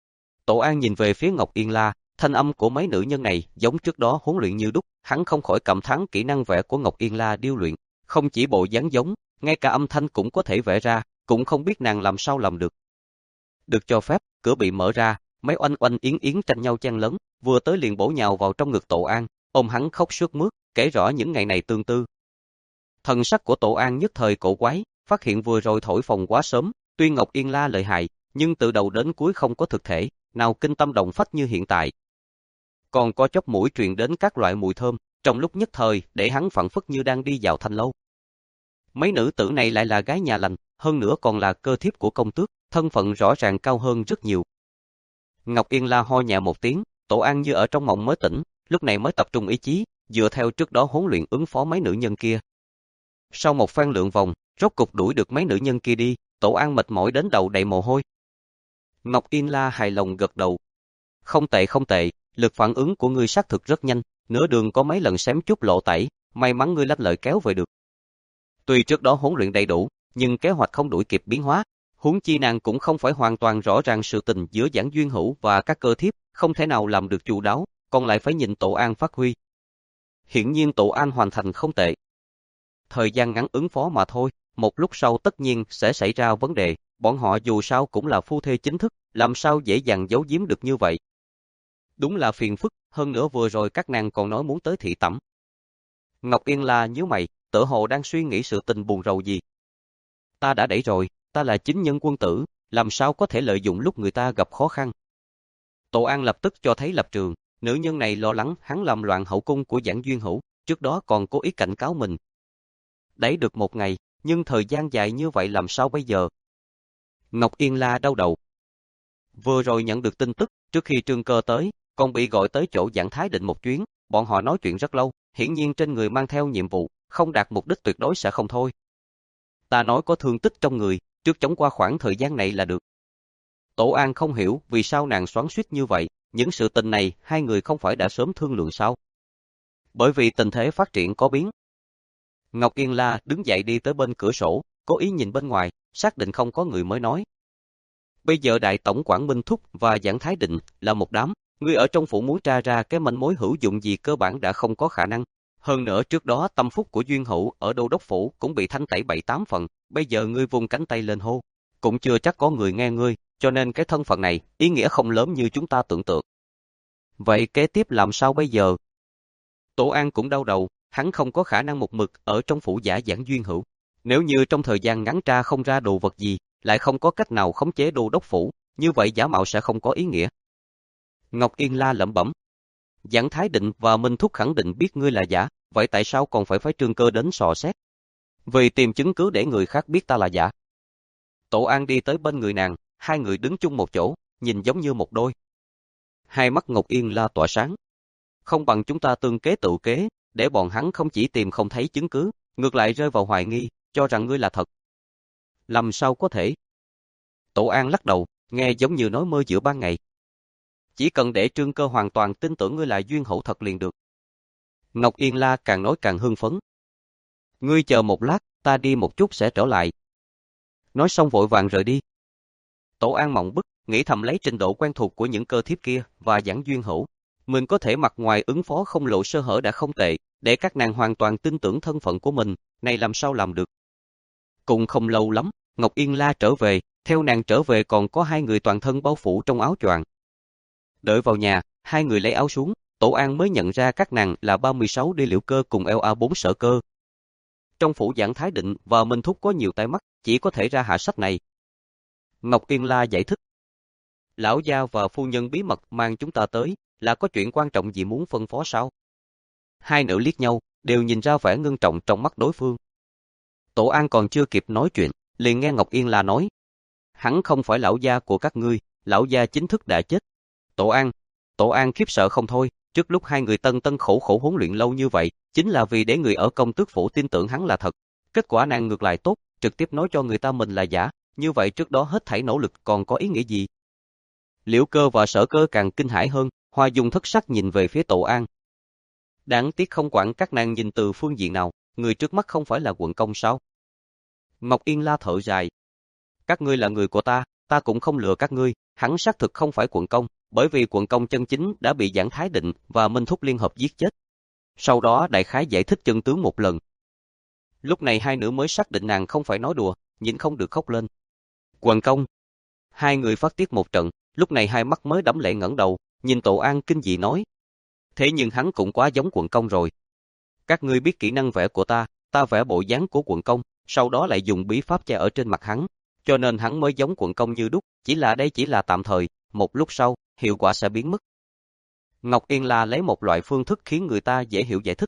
Tổ An nhìn về phía Ngọc Yên La, thanh âm của mấy nữ nhân này giống trước đó huấn luyện như đúc, hắn không khỏi cảm thán kỹ năng vẽ của Ngọc Yên La điêu luyện, không chỉ bộ dáng giống, ngay cả âm thanh cũng có thể vẽ ra, cũng không biết nàng làm sao làm được. Được cho phép, cửa bị mở ra, mấy oanh oanh yến yến tranh nhau chen lấn, vừa tới liền bổ nhào vào trong ngực Tổ An, ôm hắn khóc sướt mướt, kể rõ những ngày này tương tư. Thần sắc của Tổ An nhất thời cổ quái, phát hiện vừa rồi thổi phồng quá sớm, tuy Ngọc Yên La lợi hại, nhưng từ đầu đến cuối không có thực thể, nào kinh tâm động phách như hiện tại. Còn có chóp mũi truyền đến các loại mùi thơm, trong lúc nhất thời để hắn phảng phất như đang đi vào thanh lâu. Mấy nữ tử này lại là gái nhà lành, hơn nữa còn là cơ thiếp của công tước, thân phận rõ ràng cao hơn rất nhiều. Ngọc Yên La ho nhẹ một tiếng, Tổ An như ở trong mộng mới tỉnh, lúc này mới tập trung ý chí, dựa theo trước đó huấn luyện ứng phó mấy nữ nhân kia. Sau một phen lượn vòng, rốt cục đuổi được mấy nữ nhân kia đi, Tổ An mệt mỏi đến đầu đầy mồ hôi. Ngọc Yên La hài lòng gật đầu. Không tệ không tệ, lực phản ứng của ngươi xác thực rất nhanh, nửa đường có mấy lần xém chút lộ tẩy, may mắn ngươi lách lợi kéo về được. Tuy trước đó huấn luyện đầy đủ, nhưng kế hoạch không đuổi kịp biến hóa, huống chi nàng cũng không phải hoàn toàn rõ ràng sự tình giữa Giảng Duyên Hữu và các cơ thiếp, không thể nào làm được chu đáo, còn lại phải nhìn Tổ An phát huy. Hiển nhiên Tổ An hoàn thành không tệ. Thời gian ngắn ứng phó mà thôi, một lúc sau tất nhiên sẽ xảy ra vấn đề, bọn họ dù sao cũng là phu thê chính thức, làm sao dễ dàng giấu giếm được như vậy. Đúng là phiền phức, hơn nữa vừa rồi các nàng còn nói muốn tới thị tẩm. Ngọc Yên La nhíu mày, tựa hồ đang suy nghĩ sự tình buồn rầu gì. Ta đã đẩy rồi, ta là chính nhân quân tử, làm sao có thể lợi dụng lúc người ta gặp khó khăn. Tổ An lập tức cho thấy lập trường, nữ nhân này lo lắng hắn làm loạn hậu cung của Giảng Duyên Hữu, trước đó còn cố ý cảnh cáo mình. Đẩy được một ngày, nhưng thời gian dài như vậy làm sao bây giờ? Ngọc Yên La đau đầu. Vừa rồi nhận được tin tức, trước khi Trương Cơ tới, còn bị gọi tới chỗ Giảng Thái Định một chuyến, bọn họ nói chuyện rất lâu, hiển nhiên trên người mang theo nhiệm vụ, không đạt mục đích tuyệt đối sẽ không thôi. Ta nói có thương tích trong người, trước chống qua khoảng thời gian này là được. Tổ An không hiểu vì sao nàng xoắn xuýt như vậy, những sự tình này hai người không phải đã sớm thương lượng sao? Bởi vì tình thế phát triển có biến. Ngọc Yên La đứng dậy đi tới bên cửa sổ, cố ý nhìn bên ngoài, xác định không có người mới nói. Bây giờ Đại Tổng quản Minh Thúc và Giảng Thái Định là một đám, người ở trong phủ muốn tra ra cái manh mối hữu dụng gì cơ bản đã không có khả năng. Hơn nữa trước đó tâm phúc của Duyên Hữu ở Đô Đốc Phủ cũng bị thanh tẩy bảy tám phần, bây giờ ngươi vung cánh tay lên hô, cũng chưa chắc có người nghe ngươi, cho nên cái thân phận này, ý nghĩa không lớn như chúng ta tưởng tượng. Vậy kế tiếp làm sao bây giờ? Tổ An cũng đau đầu, hắn không có khả năng một mực ở trong phủ giả Giảng Duyên Hữu. Nếu như trong thời gian ngắn tra không ra đồ vật gì, lại không có cách nào khống chế Đô Đốc Phủ, như vậy giả mạo sẽ không có ý nghĩa. Ngọc Yên La lẩm bẩm. Giảng Thái Định và Minh Thúc khẳng định biết ngươi là giả, vậy tại sao còn phải phái Trương Cơ đến sò xét? Vì tìm chứng cứ để người khác biết ta là giả. Tổ An đi tới bên người nàng, hai người đứng chung một chỗ, nhìn giống như một đôi. Hai mắt Ngọc Yên La tỏa sáng. Không bằng chúng ta tương kế tự kế, để bọn hắn không chỉ tìm không thấy chứng cứ, ngược lại rơi vào hoài nghi, cho rằng ngươi là thật. Làm sao có thể? Tổ An lắc đầu, nghe giống như nói mơ giữa ban ngày. Chỉ cần để Trương Cơ hoàn toàn tin tưởng ngươi là Duyên Hữu thật liền được. Ngọc Yên La càng nói càng hưng phấn. Ngươi chờ một lát, ta đi một chút sẽ trở lại. Nói xong vội vàng rời đi. Tổ An mộng bức, nghĩ thầm lấy trình độ quen thuộc của những cơ thiếp kia và Giảng Duyên Hữu, mình có thể mặt ngoài ứng phó không lộ sơ hở đã không tệ, để các nàng hoàn toàn tin tưởng thân phận của mình, này làm sao làm được. Cũng không lâu lắm, Ngọc Yên La trở về, theo nàng trở về còn có hai người toàn thân bao phủ trong áo choàng. Đợi vào nhà, hai người lấy áo xuống, Tổ An mới nhận ra các nàng là ba mươi sáu đi Liễu Cơ cùng L A bốn Sở Cơ. Trong phủ Giảng Thái Định và Minh Thúc có nhiều tai mắt, chỉ có thể ra hạ sách này. Ngọc Yên La giải thích. Lão gia và phu nhân bí mật mang chúng ta tới, là có chuyện quan trọng gì muốn phân phó sao? Hai nữ liếc nhau, đều nhìn ra vẻ ngưng trọng trong mắt đối phương. Tổ An còn chưa kịp nói chuyện, liền nghe Ngọc Yên La nói. Hắn không phải lão gia của các ngươi, lão gia chính thức đã chết. Tổ An, Tổ An khiếp sợ không thôi, trước lúc hai người tân tân khổ khổ huấn luyện lâu như vậy, chính là vì để người ở công tước phủ tin tưởng hắn là thật. Kết quả nàng ngược lại tốt, trực tiếp nói cho người ta mình là giả, như vậy trước đó hết thảy nỗ lực còn có ý nghĩa gì? Liễu Cơ và Sở Cơ càng kinh hãi hơn, Hoa Dung thất sắc nhìn về phía Tổ An. Đáng tiếc không quản các nàng nhìn từ phương diện nào, người trước mắt không phải là quận công sao? Ngọc Yên La thở dài. Các ngươi là người của ta, ta cũng không lừa các ngươi, hắn xác thực không phải quận công, bởi vì quận công chân chính đã bị Giảng Thái Định và Minh Thúc liên hợp giết chết. Sau đó đại khái giải thích chân tướng một lần. Lúc này hai nữ mới xác định nàng không phải nói đùa, nhịn không được khóc lên. Quận công. Hai người phát tiết một trận, lúc này hai mắt mới đẫm lệ ngẩng đầu, nhìn Tổ An kinh dị nói. Thế nhưng hắn cũng quá giống quận công rồi. Các ngươi biết kỹ năng vẽ của ta, ta vẽ bộ dáng của quận công, sau đó lại dùng bí pháp che ở trên mặt hắn, cho nên hắn mới giống quận công như đúc, chỉ là đây chỉ là tạm thời, một lúc sau, hiệu quả sẽ biến mất. Ngọc Yên La lấy một loại phương thức khiến người ta dễ hiểu giải thích.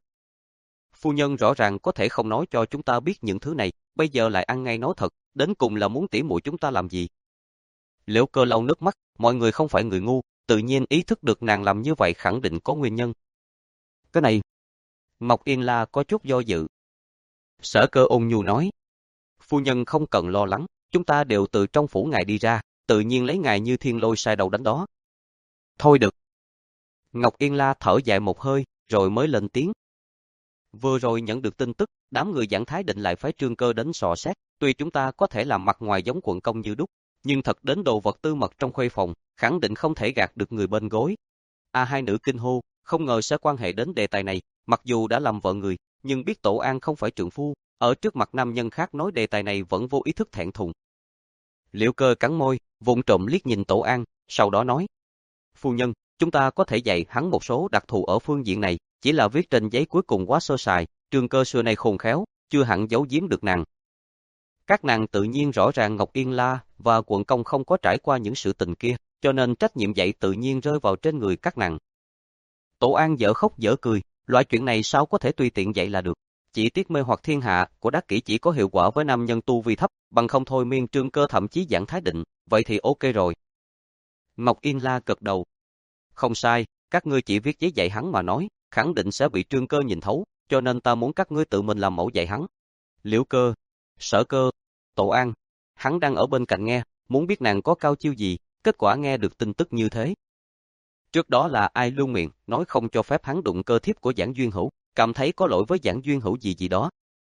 Phu nhân rõ ràng có thể không nói cho chúng ta biết những thứ này, bây giờ lại ăn ngay nói thật, đến cùng là muốn tỉ muội chúng ta làm gì? Liễu Cơ lau nước mắt, mọi người không phải người ngu, tự nhiên ý thức được nàng làm như vậy khẳng định có nguyên nhân. Cái này, Ngọc Yên La có chút do dự. Sở Cơ ôn nhu nói, phu nhân không cần lo lắng, chúng ta đều từ trong phủ ngài đi ra, tự nhiên lấy ngài như thiên lôi sai đầu đánh đó. Thôi được. Ngọc Yên La thở dài một hơi, rồi mới lên tiếng. Vừa rồi nhận được tin tức, đám người Giảng Thái Định lại phái Trương Cơ đến dò xét, tuy chúng ta có thể làm mặt ngoài giống quận công như đúc, nhưng thật đến đồ vật tư mật trong khuê phòng, khẳng định không thể gạt được người bên gối. A hai nữ kinh hô, không ngờ sẽ quan hệ đến đề tài này, mặc dù đã làm vợ người, nhưng biết Tổ An không phải trượng phu, ở trước mặt nam nhân khác nói đề tài này vẫn vô ý thức thẹn thùng. Liễu Cơ cắn môi, vụng trộm liếc nhìn Tổ An, sau đó nói. Phu nhân, chúng ta có thể dạy hắn một số đặc thù ở phương diện này, chỉ là viết trên giấy cuối cùng quá sơ sài, Trương Cơ xưa nay khôn khéo, chưa hẳn giấu giếm được nàng. Các nàng tự nhiên rõ ràng Ngọc Yên La và quận công không có trải qua những sự tình kia, cho nên trách nhiệm dạy tự nhiên rơi vào trên người các nàng. Tổ An dở khóc dở cười, loại chuyện này sao có thể tùy tiện dạy là được. Chỉ tiếc mê hoặc thiên hạ của Đắc Kỷ chỉ có hiệu quả với nam nhân tu vi thấp, bằng không thôi miên Trương Cơ thậm chí Giảng Thái Định, vậy thì ok rồi. Ngọc Yên La gật đầu. Không sai, các ngươi chỉ viết giấy dạy hắn mà nói, khẳng định sẽ bị Trương Cơ nhìn thấu, cho nên ta muốn các ngươi tự mình làm mẫu dạy hắn. Liễu Cơ, Sở Cơ, Tổ An, hắn đang ở bên cạnh nghe, muốn biết nàng có cao chiêu gì, kết quả nghe được tin tức như thế. Trước đó là ai luôn miệng, nói không cho phép hắn đụng cơ thiếp của Giảng Duyên Hữu, cảm thấy có lỗi với Giảng Duyên Hữu gì gì đó.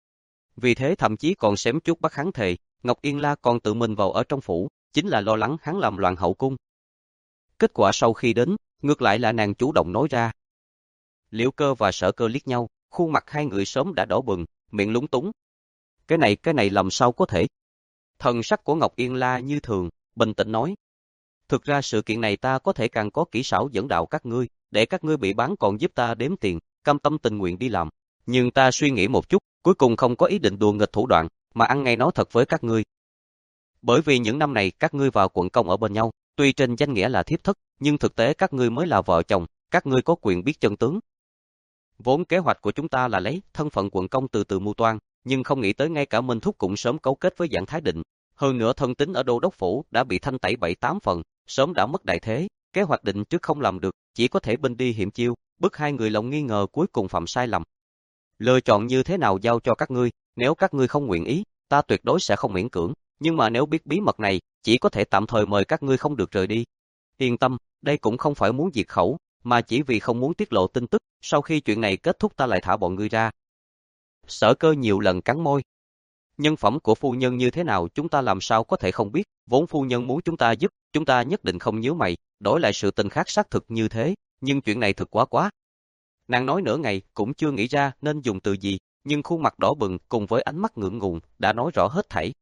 Vì thế thậm chí còn xém chút bắt hắn thề, Ngọc Yên La còn tự mình vào ở trong phủ, chính là lo lắng hắn làm loạn hậu cung. Kết quả sau khi đến, ngược lại là nàng chủ động nói ra. Liễu Cơ và Sở Cơ liếc nhau, khuôn mặt hai người sớm đã đỏ bừng, miệng lúng túng. Cái này, cái này làm sao có thể? Thần sắc của Ngọc Yên La như thường, bình tĩnh nói. Thực ra sự kiện này ta có thể càng có kỹ xảo dẫn đạo các ngươi, để các ngươi bị bán còn giúp ta đếm tiền, cam tâm tình nguyện đi làm. Nhưng ta suy nghĩ một chút, cuối cùng không có ý định đùa nghịch thủ đoạn, mà ăn ngay nói thật với các ngươi. Bởi vì những năm này các ngươi vào quận công ở bên nhau, tuy trên danh nghĩa là thiếp thất, nhưng thực tế các ngươi mới là vợ chồng, các ngươi có quyền biết chân tướng. Vốn kế hoạch của chúng ta là lấy thân phận quận công từ từ mưu toan, nhưng không nghĩ tới ngay cả Minh Thúc cũng sớm cấu kết với Giảng Thái Định. Hơn nữa thân tín ở Đô Đốc Phủ đã bị thanh tẩy bảy tám phần, sớm đã mất đại thế, kế hoạch định trước không làm được, chỉ có thể binh đi hiểm chiêu, bức hai người lòng nghi ngờ cuối cùng phạm sai lầm. Lựa chọn như thế nào giao cho các ngươi, nếu các ngươi không nguyện ý, ta tuyệt đối sẽ không miễn cưỡng, nhưng mà nếu biết bí mật này, chỉ có thể tạm thời mời các ngươi không được rời đi. Yên tâm, đây cũng không phải muốn diệt khẩu, mà chỉ vì không muốn tiết lộ tin tức, sau khi chuyện này kết thúc ta lại thả bọn ngươi ra. Sở Cơ nhiều lần cắn môi. Nhân phẩm của phu nhân như thế nào chúng ta làm sao có thể không biết, vốn phu nhân muốn chúng ta giúp, chúng ta nhất định không nhíu mày, đổi lại sự tình khác xác thực như thế, nhưng chuyện này thực quá quá. Nàng nói nửa ngày cũng chưa nghĩ ra nên dùng từ gì, nhưng khuôn mặt đỏ bừng cùng với ánh mắt ngượng ngùng đã nói rõ hết thảy.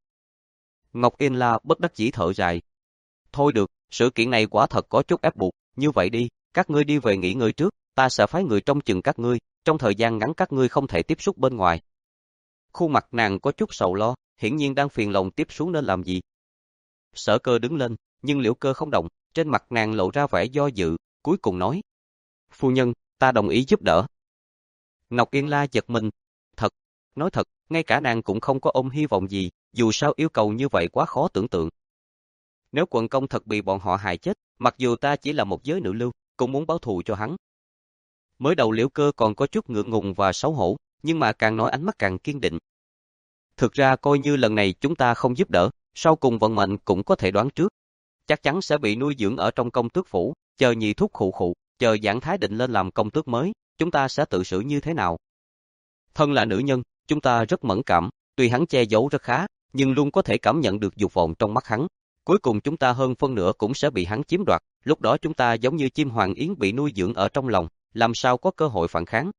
Ngọc Yên La bất đắc dĩ thở dài. Thôi được, sự kiện này quả thật có chút ép buộc, như vậy đi, các ngươi đi về nghỉ ngơi trước, ta sẽ phái người trông chừng các ngươi, trong thời gian ngắn các ngươi không thể tiếp xúc bên ngoài. Khuôn mặt nàng có chút sầu lo, hiển nhiên đang phiền lòng tiếp xuống nên làm gì. Sở Cơ đứng lên, nhưng Liễu Cơ không động, trên mặt nàng lộ ra vẻ do dự, cuối cùng nói. Phu nhân, ta đồng ý giúp đỡ. Ngọc Yên La giật mình. Thật, nói thật, ngay cả nàng cũng không có ôm hy vọng gì, dù sao yêu cầu như vậy quá khó tưởng tượng. Nếu quận công thật bị bọn họ hại chết, mặc dù ta chỉ là một giới nữ lưu, cũng muốn báo thù cho hắn. Mới đầu Liễu Cơ còn có chút ngượng ngùng và xấu hổ, nhưng mà càng nói ánh mắt càng kiên định. Thực ra coi như lần này chúng ta không giúp đỡ, sau cùng vận mệnh cũng có thể đoán trước. Chắc chắn sẽ bị nuôi dưỡng ở trong công tước phủ, chờ nhị thúc khụ khụ, chờ Giảng Thái Định lên làm công tước mới, chúng ta sẽ tự xử như thế nào. Thân là nữ nhân, chúng ta rất mẫn cảm, tuy hắn che giấu rất khá, nhưng luôn có thể cảm nhận được dục vọng trong mắt hắn. Cuối cùng chúng ta hơn phân nửa cũng sẽ bị hắn chiếm đoạt, lúc đó chúng ta giống như chim hoàng yến bị nuôi dưỡng ở trong lòng, làm sao có cơ hội phản kháng.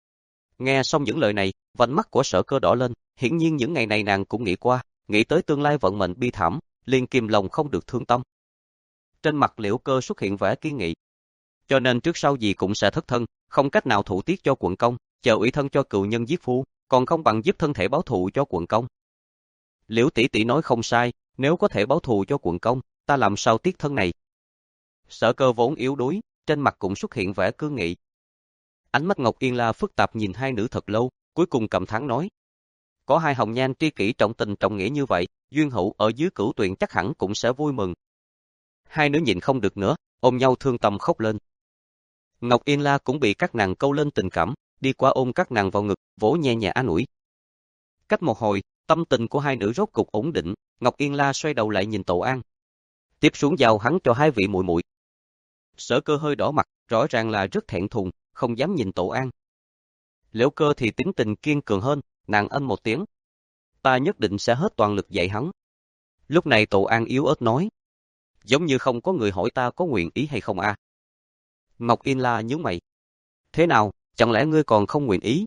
Nghe xong những lời này, vành mắt của Sở Cơ đỏ lên, hiển nhiên những ngày này nàng cũng nghĩ qua, nghĩ tới tương lai vận mệnh bi thảm, liền kìm lòng không được thương tâm. Trên mặt Liễu Cơ xuất hiện vẻ kiên nghị. Cho nên trước sau gì cũng sẽ thất thân, không cách nào thủ tiết cho quận công, chờ ủy thân cho cựu nhân giết phu, còn không bằng giúp thân thể báo thù cho quận công. Liễu tỷ tỷ nói không sai, nếu có thể báo thù cho quận công, ta làm sao tiếc thân này. Sở Cơ vốn yếu đuối, trên mặt cũng xuất hiện vẻ cương nghị. Ánh mắt Ngọc Yên La phức tạp nhìn hai nữ thật lâu, cuối cùng cảm thán nói. Có hai hồng nhan tri kỷ trọng tình trọng nghĩa như vậy, duyên hữu ở dưới cửu tuyền chắc hẳn cũng sẽ vui mừng. Hai nữ nhịn không được nữa, ôm nhau thương tâm khóc lên. Ngọc Yên La cũng bị các nàng câu lên tình cảm, đi qua ôm các nàng vào ngực, vỗ nhẹ nhẹ an ủi. Cách một hồi, tâm tình của hai nữ rốt cục ổn định, Ngọc Yên La xoay đầu lại nhìn Tổ An. Tiếp xuống giao hắn cho hai vị muội muội. Sở Cơ hơi đỏ mặt, rõ ràng là rất thẹn thùng, không dám nhìn Tổ An. Liễu Cơ thì tính tình kiên cường hơn, nàng ân một tiếng. Ta nhất định sẽ hết toàn lực dạy hắn. Lúc này Tổ An yếu ớt nói. Giống như không có người hỏi ta có nguyện ý hay không a. À? Ngọc Yên La nhướng mày. Thế nào, chẳng lẽ ngươi còn không nguyện ý?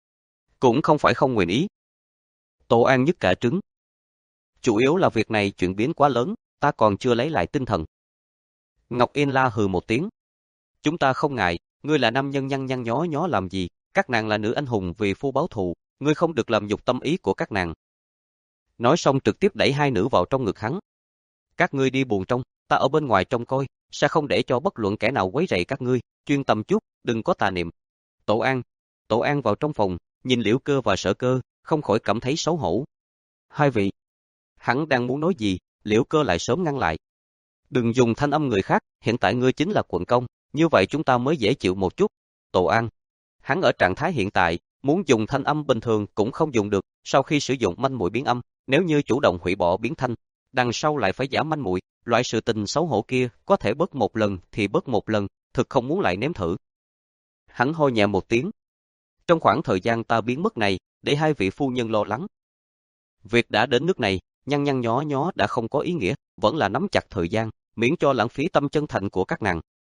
Cũng không phải không nguyện ý. Tổ An nhức cả trứng. Chủ yếu là việc này chuyển biến quá lớn, ta còn chưa lấy lại tinh thần. Ngọc Yên La hừ một tiếng. Chúng ta không ngại, ngươi là nam nhân nhăn nhăn nhó nhó làm gì, các nàng là nữ anh hùng vì phu báo thù, ngươi không được làm nhục tâm ý của các nàng. Nói xong trực tiếp đẩy hai nữ vào trong ngực hắn. Các ngươi đi buồng trong, ta ở bên ngoài trông coi, sẽ không để cho bất luận kẻ nào quấy rầy các ngươi, chuyên tâm chút, đừng có tà niệm. Tổ An, Tổ An vào trong phòng, nhìn Liễu Cơ và Sở Cơ, không khỏi cảm thấy xấu hổ. Hai vị, hắn đang muốn nói gì, Liễu Cơ lại sớm ngăn lại. Đừng dùng thanh âm người khác, hiện tại ngươi chính là quận công, như vậy chúng ta mới dễ chịu một chút. Tổ An, hắn ở trạng thái hiện tại, muốn dùng thanh âm bình thường cũng không dùng được, sau khi sử dụng manh muội biến âm, nếu như chủ động hủy bỏ biến thanh, đằng sau lại phải giả manh muội, loại sự tình xấu hổ kia, có thể bớt một lần thì bớt một lần, thực không muốn lại nếm thử. Hắn hô nhẹ một tiếng. Trong khoảng thời gian ta biến mất này, để hai vị phu nhân lo lắng. Việc đã đến nước này, nhăn nhăn nhó nhó đã không có ý nghĩa, vẫn là nắm chặt thời gian, miễn cho lãng phí tâm chân thành của các nàng.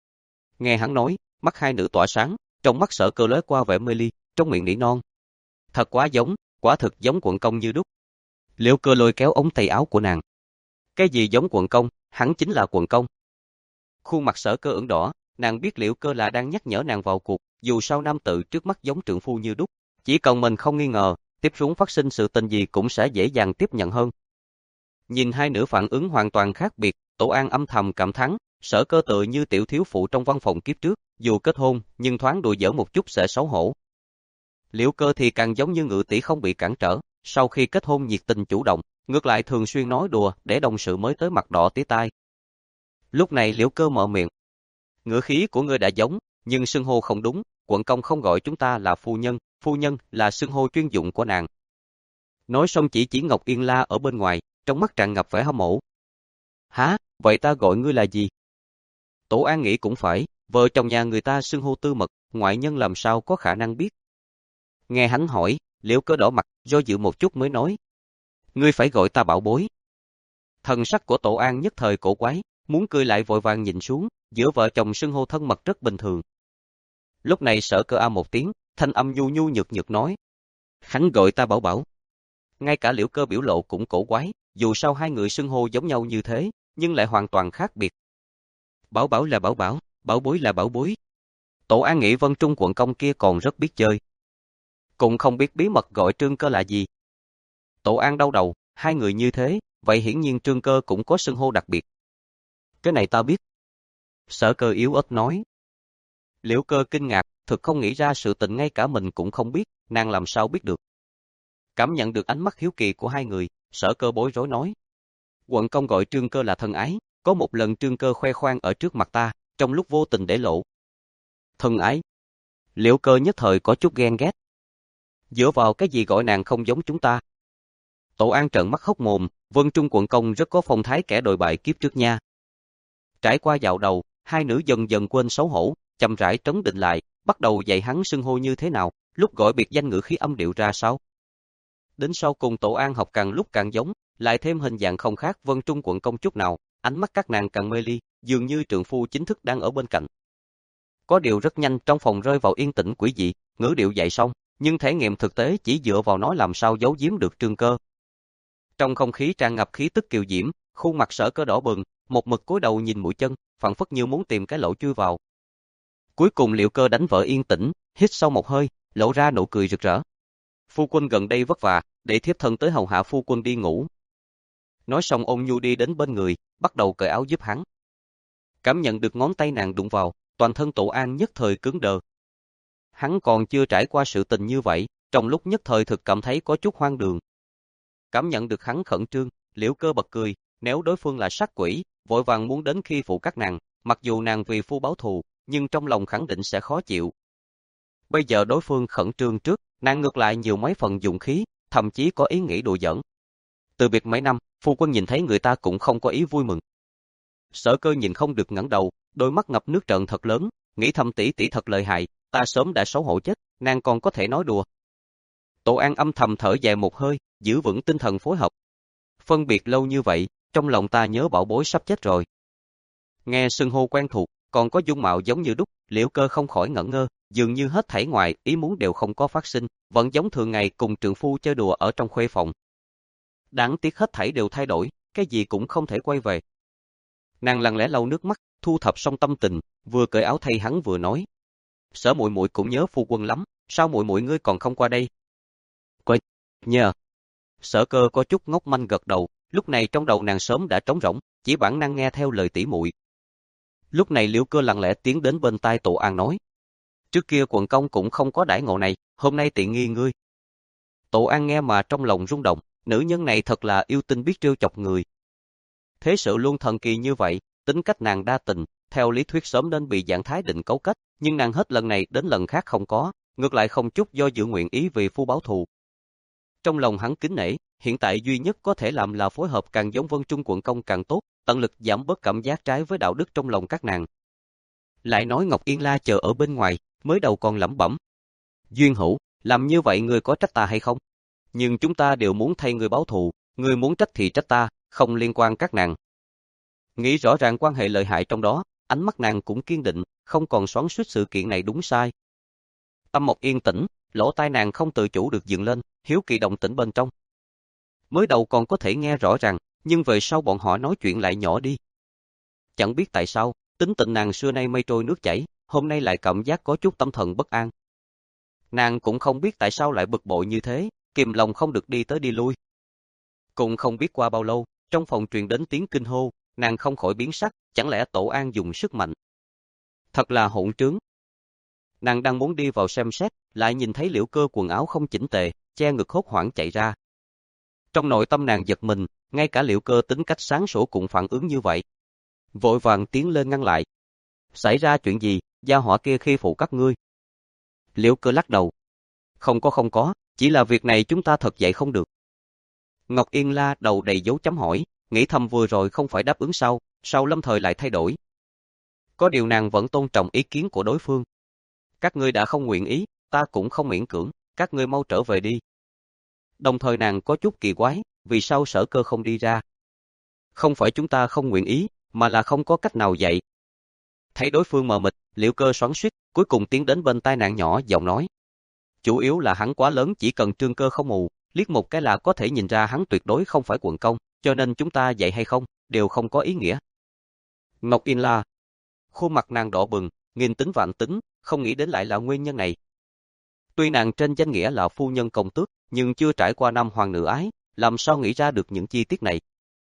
Nghe hắn nói, mắt hai nữ tỏa sáng, trong mắt Sở Cơ lóe qua vẻ mê ly, trong miệng nỉ non. Thật quá giống, quả thực giống quận công như đúc. Liễu Cơ lôi kéo ống tay áo của nàng. Cái gì giống quận công, hắn chính là quận công. Khuôn mặt Sở Cơ ửng đỏ, nàng biết Liễu Cơ là đang nhắc nhở nàng vào cuộc, dù sao nam tự trước mắt giống trượng phu như đúc, chỉ cần mình không nghi ngờ, tiếp xuống phát sinh sự tình gì cũng sẽ dễ dàng tiếp nhận hơn. Nhìn hai nữ phản ứng hoàn toàn khác biệt, Tổ An âm thầm cảm thán, Sở Cơ tựa như tiểu thiếu phụ trong văn phòng kiếp trước, dù kết hôn, nhưng thoáng đùa giỡn một chút sẽ xấu hổ. Liễu Cơ thì càng giống như ngự tỷ không bị cản trở, sau khi kết hôn nhiệt tình chủ động, ngược lại thường xuyên nói đùa để đồng sự mới tới mặt đỏ tía tai. Lúc này Liễu Cơ mở miệng. Ngữ khí của ngươi đã giống, nhưng xưng hô không đúng, quận công không gọi chúng ta là phu nhân, phu nhân là xưng hô chuyên dụng của nàng. Nói xong chỉ chỉ Ngọc Yên La ở bên ngoài, trong mắt tràn ngập vẻ hâm mộ. Hả, vậy ta gọi ngươi là gì? Tổ An nghĩ cũng phải, vợ chồng nhà người ta xưng hô tư mật, ngoại nhân làm sao có khả năng biết. Nghe hắn hỏi, Liễu Cơ đỏ mặt, do dự một chút mới nói. Ngươi phải gọi ta bảo bối. Thần sắc của Tổ An nhất thời cổ quái, muốn cười lại vội vàng nhìn xuống, giữa vợ chồng xưng hô thân mật rất bình thường. Lúc này Sở Cơ a một tiếng, thanh âm nhu nhu nhược nhược nói. Hắn gọi ta bảo bảo. Ngay cả Liễu Cơ biểu lộ cũng cổ quái, dù sao hai người xưng hô giống nhau như thế, nhưng lại hoàn toàn khác biệt. Bảo bảo là bảo bảo, bảo bối là bảo bối. Tổ An nghĩ Vân Trung quận công kia còn rất biết chơi. Cũng không biết bí mật gọi Trương Cơ là gì. Tổ An đau đầu, hai người như thế, vậy hiển nhiên Trương Cơ cũng có xưng hô đặc biệt. Cái này ta biết. Sở Cơ yếu ớt nói. Liễu Cơ kinh ngạc, thực không nghĩ ra sự tình ngay cả mình cũng không biết, nàng làm sao biết được. Cảm nhận được ánh mắt hiếu kỳ của hai người, Sở Cơ bối rối nói. Quận công gọi Trương Cơ là thân ái, có một lần Trương Cơ khoe khoang ở trước mặt ta, trong lúc vô tình để lộ. Thân ái. Liễu Cơ nhất thời có chút ghen ghét. Dựa vào cái gì gọi nàng không giống chúng ta? Tổ An trợn mắt hốc mồm, Vân Trung quận công rất có phong thái kẻ đồi bại kiếp trước nha. Trải qua dạo đầu, hai nữ dần dần quên xấu hổ, chậm rãi trấn định lại, bắt đầu dạy hắn xưng hô như thế nào, lúc gọi biệt danh ngữ khí âm điệu ra sao. Đến sau cùng Tổ An học càng lúc càng giống, lại thêm hình dạng không khác Vân Trung quận công chút nào, ánh mắt các nàng càng mê ly, dường như trượng phu chính thức đang ở bên cạnh. Có điều rất nhanh trong phòng rơi vào yên tĩnh quỷ dị, ngữ điệu dạy xong, nhưng thể nghiệm thực tế chỉ dựa vào nói làm sao giấu giếm được Trương Cơ. Trong không khí tràn ngập khí tức kiều diễm, khuôn mặt Sở Cơ đỏ bừng, một mực cúi đầu nhìn mũi chân, phảng phất như muốn tìm cái lỗ chui vào. Cuối cùng Liễu Cơ đánh vỡ yên tĩnh, hít sâu một hơi, lộ ra nụ cười rực rỡ. Phu quân gần đây vất vả, để thiếp thân tới hầu hạ phu quân đi ngủ. Nói xong ôn nhu đi đến bên người, bắt đầu cởi áo giúp hắn. Cảm nhận được ngón tay nàng đụng vào, toàn thân Tổ An nhất thời cứng đờ. Hắn còn chưa trải qua sự tình như vậy, trong lúc nhất thời thực cảm thấy có chút hoang đường. Cảm nhận được hắn khẩn trương, Liễu Cơ bật cười, nếu đối phương là sát quỷ, vội vàng muốn đến khi phụ các nàng, mặc dù nàng vì phu báo thù, nhưng trong lòng khẳng định sẽ khó chịu. Bây giờ đối phương khẩn trương trước, nàng ngược lại nhiều mấy phần dụng khí, thậm chí có ý nghĩ đùa giỡn. Từ biệt mấy năm, phu quân nhìn thấy người ta cũng không có ý vui mừng. Sở Cơ nhìn không được ngẩng đầu, đôi mắt ngập nước trợn thật lớn, nghĩ thầm tỷ tỷ thật lợi hại, ta sớm đã xấu hổ chết, nàng còn có thể nói đùa. Tổ An âm thầm thở dài một hơi, giữ vững tinh thần phối hợp. Phân biệt lâu như vậy, trong lòng ta nhớ bảo bối sắp chết rồi. Nghe xưng hô quen thuộc, còn có dung mạo giống như đúc, Liễu Cơ không khỏi ngẩn ngơ, dường như hết thảy ngoài ý muốn đều không có phát sinh, vẫn giống thường ngày cùng trượng phu chơi đùa ở trong khuê phòng. Đáng tiếc hết thảy đều thay đổi, cái gì cũng không thể quay về. Nàng lặng lẽ lau nước mắt, thu thập xong tâm tình, vừa cởi áo thay hắn vừa nói: Sở muội muội cũng nhớ phu quân lắm, sao muội muội ngươi còn không qua đây? Qua nhờ. Sở Cơ có chút ngốc manh gật đầu, lúc này trong đầu nàng sớm đã trống rỗng, chỉ bản năng nghe theo lời tỷ muội. Lúc này Liễu Cơ lặng lẽ tiến đến bên tai Tổ An nói: Trước kia quận công cũng không có đãi ngộ này, hôm nay tiện nghi ngươi. Tổ An nghe mà trong lòng rung động, nữ nhân này thật là yêu tinh biết trêu chọc người. Thế sự luôn thần kỳ như vậy, tính cách nàng đa tình, theo lý thuyết sớm nên bị Giảng Thái Định cấu kết, nhưng nàng hết lần này đến lần khác không có, ngược lại không chút do dự nguyện ý vì phu báo thù. Trong lòng hắn kính nể, hiện tại duy nhất có thể làm là phối hợp càng giống Vân Trung quận công càng tốt, tận lực giảm bớt cảm giác trái với đạo đức trong lòng các nàng. Lại nói Ngọc Yên La chờ ở bên ngoài, mới đầu còn lẩm bẩm: Duyên hữu, làm như vậy người có trách ta hay không? Nhưng chúng ta đều muốn thay người báo thù, người muốn trách thì trách ta, không liên quan các nàng. Nghĩ rõ ràng quan hệ lợi hại trong đó, ánh mắt nàng cũng kiên định, không còn xoắn xuýt sự kiện này đúng sai. Tâm một yên tĩnh, lỗ tai nàng không tự chủ được dựng lên, hiếu kỳ động tĩnh bên trong. Mới đầu còn có thể nghe rõ ràng, nhưng về sau bọn họ nói chuyện lại nhỏ đi. Chẳng biết tại sao, tính tình nàng xưa nay mây trôi nước chảy, hôm nay lại cảm giác có chút tâm thần bất an. Nàng cũng không biết tại sao lại bực bội như thế, kìm lòng không được đi tới đi lui. Cũng không biết qua bao lâu, trong phòng truyền đến tiếng kinh hô, nàng không khỏi biến sắc, chẳng lẽ Tổ An dùng sức mạnh? Thật là hỗn trướng. Nàng đang muốn đi vào xem xét, lại nhìn thấy Liễu Cơ quần áo không chỉnh tề, che ngực hốt hoảng chạy ra. Trong nội tâm nàng giật mình, ngay cả Liễu Cơ tính cách sáng sủa cũng phản ứng như vậy. Vội vàng tiến lên ngăn lại. Xảy ra chuyện gì, gia hỏa kia khi phụ các ngươi? Liễu Cơ lắc đầu. Không có không có, chỉ là việc này chúng ta thật dạy không được. Ngọc Yên La đầu đầy dấu chấm hỏi, nghĩ thầm vừa rồi không phải đáp ứng sau, sau lâm thời lại thay đổi. Có điều nàng vẫn tôn trọng ý kiến của đối phương. Các ngươi đã không nguyện ý, ta cũng không miễn cưỡng, các ngươi mau trở về đi. Đồng thời nàng có chút kỳ quái, vì sao Sở Cơ không đi ra? Không phải chúng ta không nguyện ý, mà là không có cách nào dạy. Thấy đối phương mờ mịt, Liễu Cơ xoắn xuýt, cuối cùng tiến đến bên tai nàng nhỏ giọng nói. Chủ yếu là hắn quá lớn, chỉ cần Trương Cơ không mù, liếc một cái là có thể nhìn ra hắn tuyệt đối không phải quận công, cho nên chúng ta dạy hay không, đều không có ý nghĩa. Ngọc Yên La. Khuôn mặt nàng đỏ bừng, nghìn tính vạn tính, không nghĩ đến lại là nguyên nhân này. Tuy nàng trên danh nghĩa là phu nhân công tước, nhưng chưa trải qua năm hoàng nữ ái, làm sao nghĩ ra được những chi tiết này.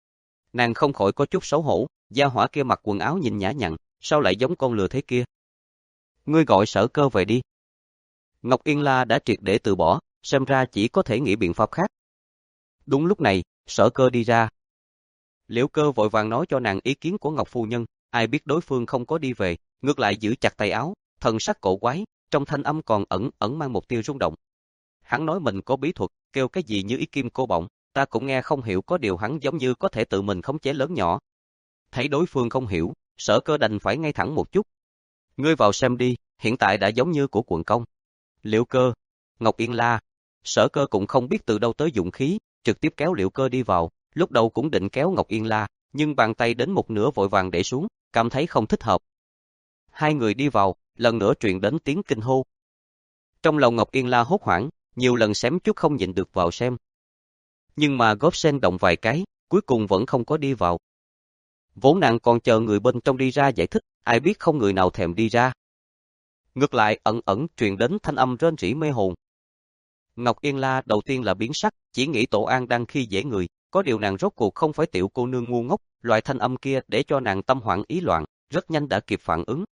Nàng không khỏi có chút xấu hổ, gia hỏa kia mặc quần áo nhìn nhã nhặn, sao lại giống con lừa thế kia. Ngươi gọi Sở Cơ về đi. Ngọc Yên La đã triệt để từ bỏ, xem ra chỉ có thể nghĩ biện pháp khác. Đúng lúc này, Sở Cơ đi ra. Liễu Cơ vội vàng nói cho nàng ý kiến của Ngọc phu nhân, ai biết đối phương không có đi về, ngược lại giữ chặt tay áo, thần sắc cổ quái, trong thanh âm còn ẩn ẩn mang một tia rung động. Hắn nói mình có bí thuật, kêu cái gì như ý kim cô bổng, ta cũng nghe không hiểu, có điều hắn giống như có thể tự mình khống chế lớn nhỏ. Thấy đối phương không hiểu, Sở Cơ đành phải ngay thẳng một chút. Ngươi vào xem đi, hiện tại đã giống như của quận công. Liễu Cơ, Ngọc Yên La. Sở Cơ cũng không biết từ đâu tới dũng khí, trực tiếp kéo Liễu Cơ đi vào, lúc đầu cũng định kéo Ngọc Yên La, nhưng bàn tay đến một nửa vội vàng để xuống, cảm thấy không thích hợp. Hai người đi vào, lần nữa truyền đến tiếng kinh hô. Trong lòng Ngọc Yên La hốt hoảng, nhiều lần xém chút không nhịn được vào xem. Nhưng mà góp sen động vài cái, cuối cùng vẫn không có đi vào. Vốn nàng còn chờ người bên trong đi ra giải thích, ai biết không người nào thèm đi ra. Ngược lại ẩn ẩn truyền đến thanh âm rên rỉ mê hồn. Ngọc Yên La đầu tiên là biến sắc, chỉ nghĩ Tổ An đang khi dễ người, có điều nàng rốt cuộc không phải tiểu cô nương ngu ngốc, loại thanh âm kia để cho nàng tâm hoảng ý loạn, rất nhanh đã kịp phản ứng.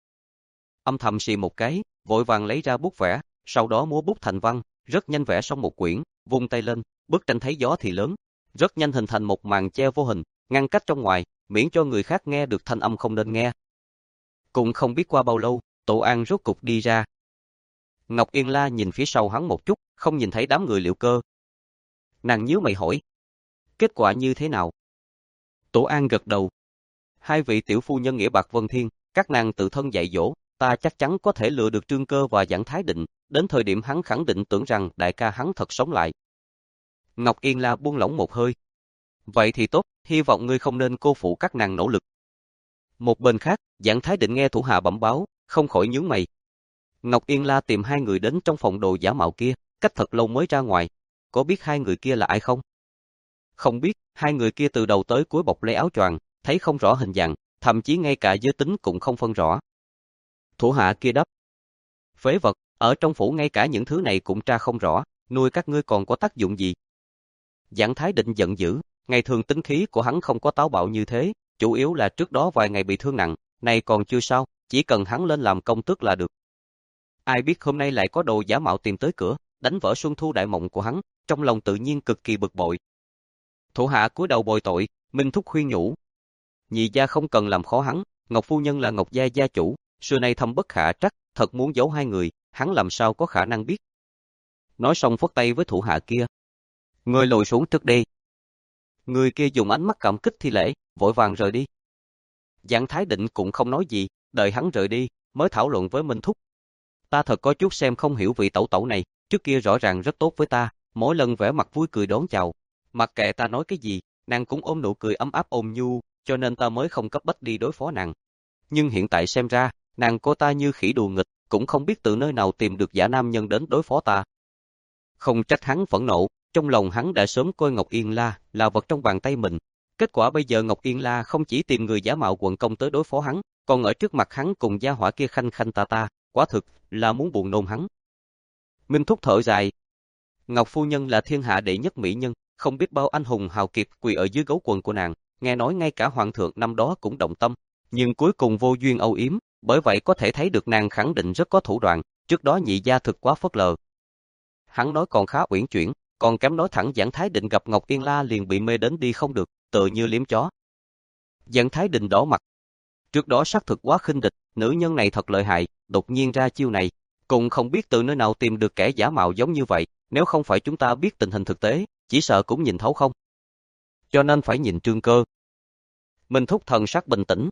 Âm thầm xì một cái, vội vàng lấy ra bút vẽ, sau đó múa bút thành văn, rất nhanh vẽ xong một quyển, vung tay lên, bức tranh thấy gió thì lớn, rất nhanh hình thành một màn che vô hình, ngăn cách trong ngoài, miễn cho người khác nghe được thanh âm không nên nghe. Cũng không biết qua bao lâu, Tổ An rốt cục đi ra. Ngọc Yên La nhìn phía sau hắn một chút, không nhìn thấy đám người Liễu Cơ. Nàng nhíu mày hỏi. Kết quả như thế nào? Tổ An gật đầu. Hai vị tiểu phu nhân nghĩa bạc vân thiên, các nàng tự thân dạy dỗ, ta chắc chắn có thể lừa được Trương Cơ và Giảng Thái Định, đến thời điểm hắn khẳng định tưởng rằng đại ca hắn thật sống lại. Ngọc Yên La buông lỏng một hơi. Vậy thì tốt, hy vọng ngươi không nên cô phụ các nàng nỗ lực. Một bên khác, Giảng Thái Định nghe thủ hạ bẩm báo, không khỏi nhướng mày. Ngọc Yên La tìm hai người đến trong phòng đồ giả mạo kia, cách thật lâu mới ra ngoài. Có biết hai người kia là ai không? Không biết, hai người kia từ đầu tới cuối bọc lấy áo choàng, thấy không rõ hình dạng, thậm chí ngay cả giới tính cũng không phân rõ. Thủ hạ kia đáp. Phế vật, ở trong phủ ngay cả những thứ này cũng tra không rõ, nuôi các ngươi còn có tác dụng gì? Giảng Thái Định giận dữ, ngày thường tính khí của hắn không có táo bạo như thế, chủ yếu là trước đó vài ngày bị thương nặng, này còn chưa sao, chỉ cần hắn lên làm công tước là được. Ai biết hôm nay lại có đồ giả mạo tìm tới cửa, đánh vỡ xuân thu đại mộng của hắn, trong lòng tự nhiên cực kỳ bực bội. Thủ hạ cúi đầu bồi tội, Minh Thúc khuyên nhủ. Nhị gia không cần làm khó hắn, Ngọc phu nhân là Ngọc gia gia chủ, xưa nay thâm bất khả trắc, thật muốn giấu hai người, hắn làm sao có khả năng biết. Nói xong phất tay với thủ hạ kia. Người lùi xuống trước đi. Người kia dùng ánh mắt cảm kích thi lễ, vội vàng rời đi. Giảng Thái Định cũng không nói gì, đợi hắn rời đi, mới thảo luận với Minh Thúc. Ta thật có chút xem không hiểu vị tẩu tẩu này, trước kia rõ ràng rất tốt với ta, mỗi lần vẻ mặt vui cười đón chào. Mặc kệ ta nói cái gì, nàng cũng ôm nụ cười ấm áp ôn nhu, cho nên ta mới không cấp bách đi đối phó nàng. Nhưng hiện tại xem ra, nàng cô ta như khỉ đùa nghịch, cũng không biết từ nơi nào tìm được giả nam nhân đến đối phó ta. Không trách hắn phẫn nộ, trong lòng hắn đã sớm coi Ngọc Yên La là vật trong bàn tay mình. Kết quả bây giờ Ngọc Yên La không chỉ tìm người giả mạo quận công tới đối phó hắn, còn ở trước mặt hắn cùng gia hỏa kia khanh khanh ta ta, quả thực là muốn buồn nôn hắn. Minh Thúc thở dài. Ngọc phu nhân là thiên hạ đệ nhất mỹ nhân, không biết bao anh hùng hào kiệt quỳ ở dưới gấu quần của nàng, nghe nói ngay cả hoàng thượng năm đó cũng động tâm, nhưng cuối cùng vô duyên âu yếm, bởi vậy có thể thấy được nàng khẳng định rất có thủ đoạn, trước đó nhị gia thực quá phớt lờ. Hắn nói còn khá uyển chuyển, còn kém nói thẳng Giảng Thái Định gặp Ngọc Yên La liền bị mê đến đi không được, tựa như liếm chó. Giảng Thái Định đỏ mặt. Trước đó xác thực quá khinh địch, nữ nhân này thật lợi hại, đột nhiên ra chiêu này, cũng không biết từ nơi nào tìm được kẻ giả mạo giống như vậy, nếu không phải chúng ta biết tình hình thực tế, chỉ sợ cũng nhìn thấu không. Cho nên phải nhìn Trương Cơ. Minh Thúc thần sắc bình tĩnh.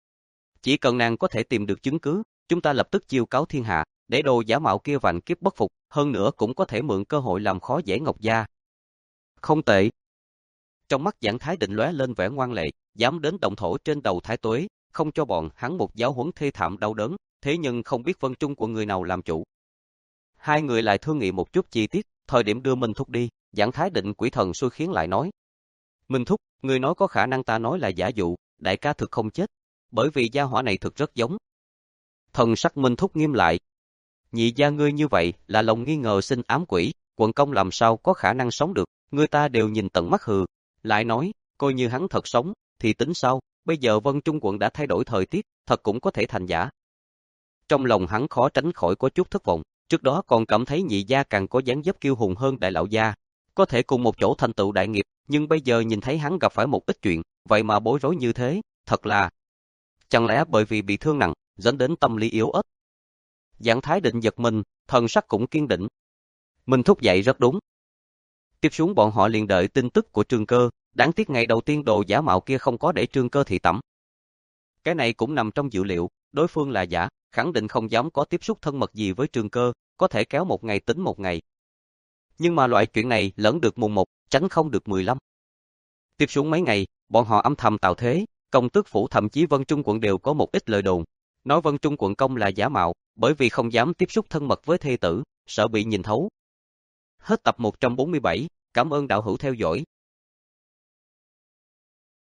Chỉ cần nàng có thể tìm được chứng cứ, chúng ta lập tức chiêu cáo thiên hạ, để đồ giả mạo kia vạn kiếp bất phục, hơn nữa cũng có thể mượn cơ hội làm khó dễ Ngọc gia. Không tệ. Trong mắt Giảng Thái Định lóe lên vẻ ngoan lệ, dám đến động thổ trên đầu Thái Tuế, không cho bọn hắn một giáo huấn thê thảm đau đớn, thế nhưng không biết Vân Trung Quận người nào làm chủ. Hai người lại thương nghị một chút chi tiết, thời điểm đưa Minh Thúc đi, Giảng Thái Định quỷ thần xui khiến lại nói. Minh Thúc, người nói có khả năng ta nói là giả dụ, đại ca thực không chết, bởi vì gia hỏa này thực rất giống. Thần sắc Minh Thúc nghiêm lại. Nhị gia ngươi như vậy là lòng nghi ngờ sinh ám quỷ, quận công làm sao có khả năng sống được, người ta đều nhìn tận mắt hừ. Lại nói, coi như hắn thật sống, thì tính sao, bây giờ Vân Trung quận đã thay đổi thời tiết, thật cũng có thể thành giả. Trong lòng hắn khó tránh khỏi có chút thất vọng, trước đó còn cảm thấy nhị gia càng có dáng dấp kiêu hùng hơn đại lão gia, có thể cùng một chỗ thành tựu đại nghiệp, nhưng bây giờ nhìn thấy hắn gặp phải một ít chuyện, vậy mà bối rối như thế, thật là... Chẳng lẽ bởi vì bị thương nặng, dẫn đến tâm lý yếu ớt? Giảng Thái Định giật mình, thần sắc cũng kiên định. Minh Thúc dạy rất đúng. Tiếp xuống bọn họ liền đợi tin tức của Trương Cơ, đáng tiếc ngày đầu tiên đồ giả mạo kia không có để Trương Cơ thị tẩm. Cái này cũng nằm trong dự liệu, đối phương là giả, khẳng định không dám có tiếp xúc thân mật gì với Trương Cơ, có thể kéo một ngày tính một ngày. Nhưng mà loại chuyện này lẫn được mùng một, tránh không được mười lăm. Tiếp xuống mấy ngày, bọn họ âm thầm tạo thế, công tước phủ thậm chí Vân Trung quận đều có một ít lời đồn. Nói Vân Trung quận công là giả mạo, bởi vì không dám tiếp xúc thân mật với thê tử, sợ bị nhìn thấu. Hết tập một trăm bốn mươi bảy, cảm ơn đạo hữu theo dõi.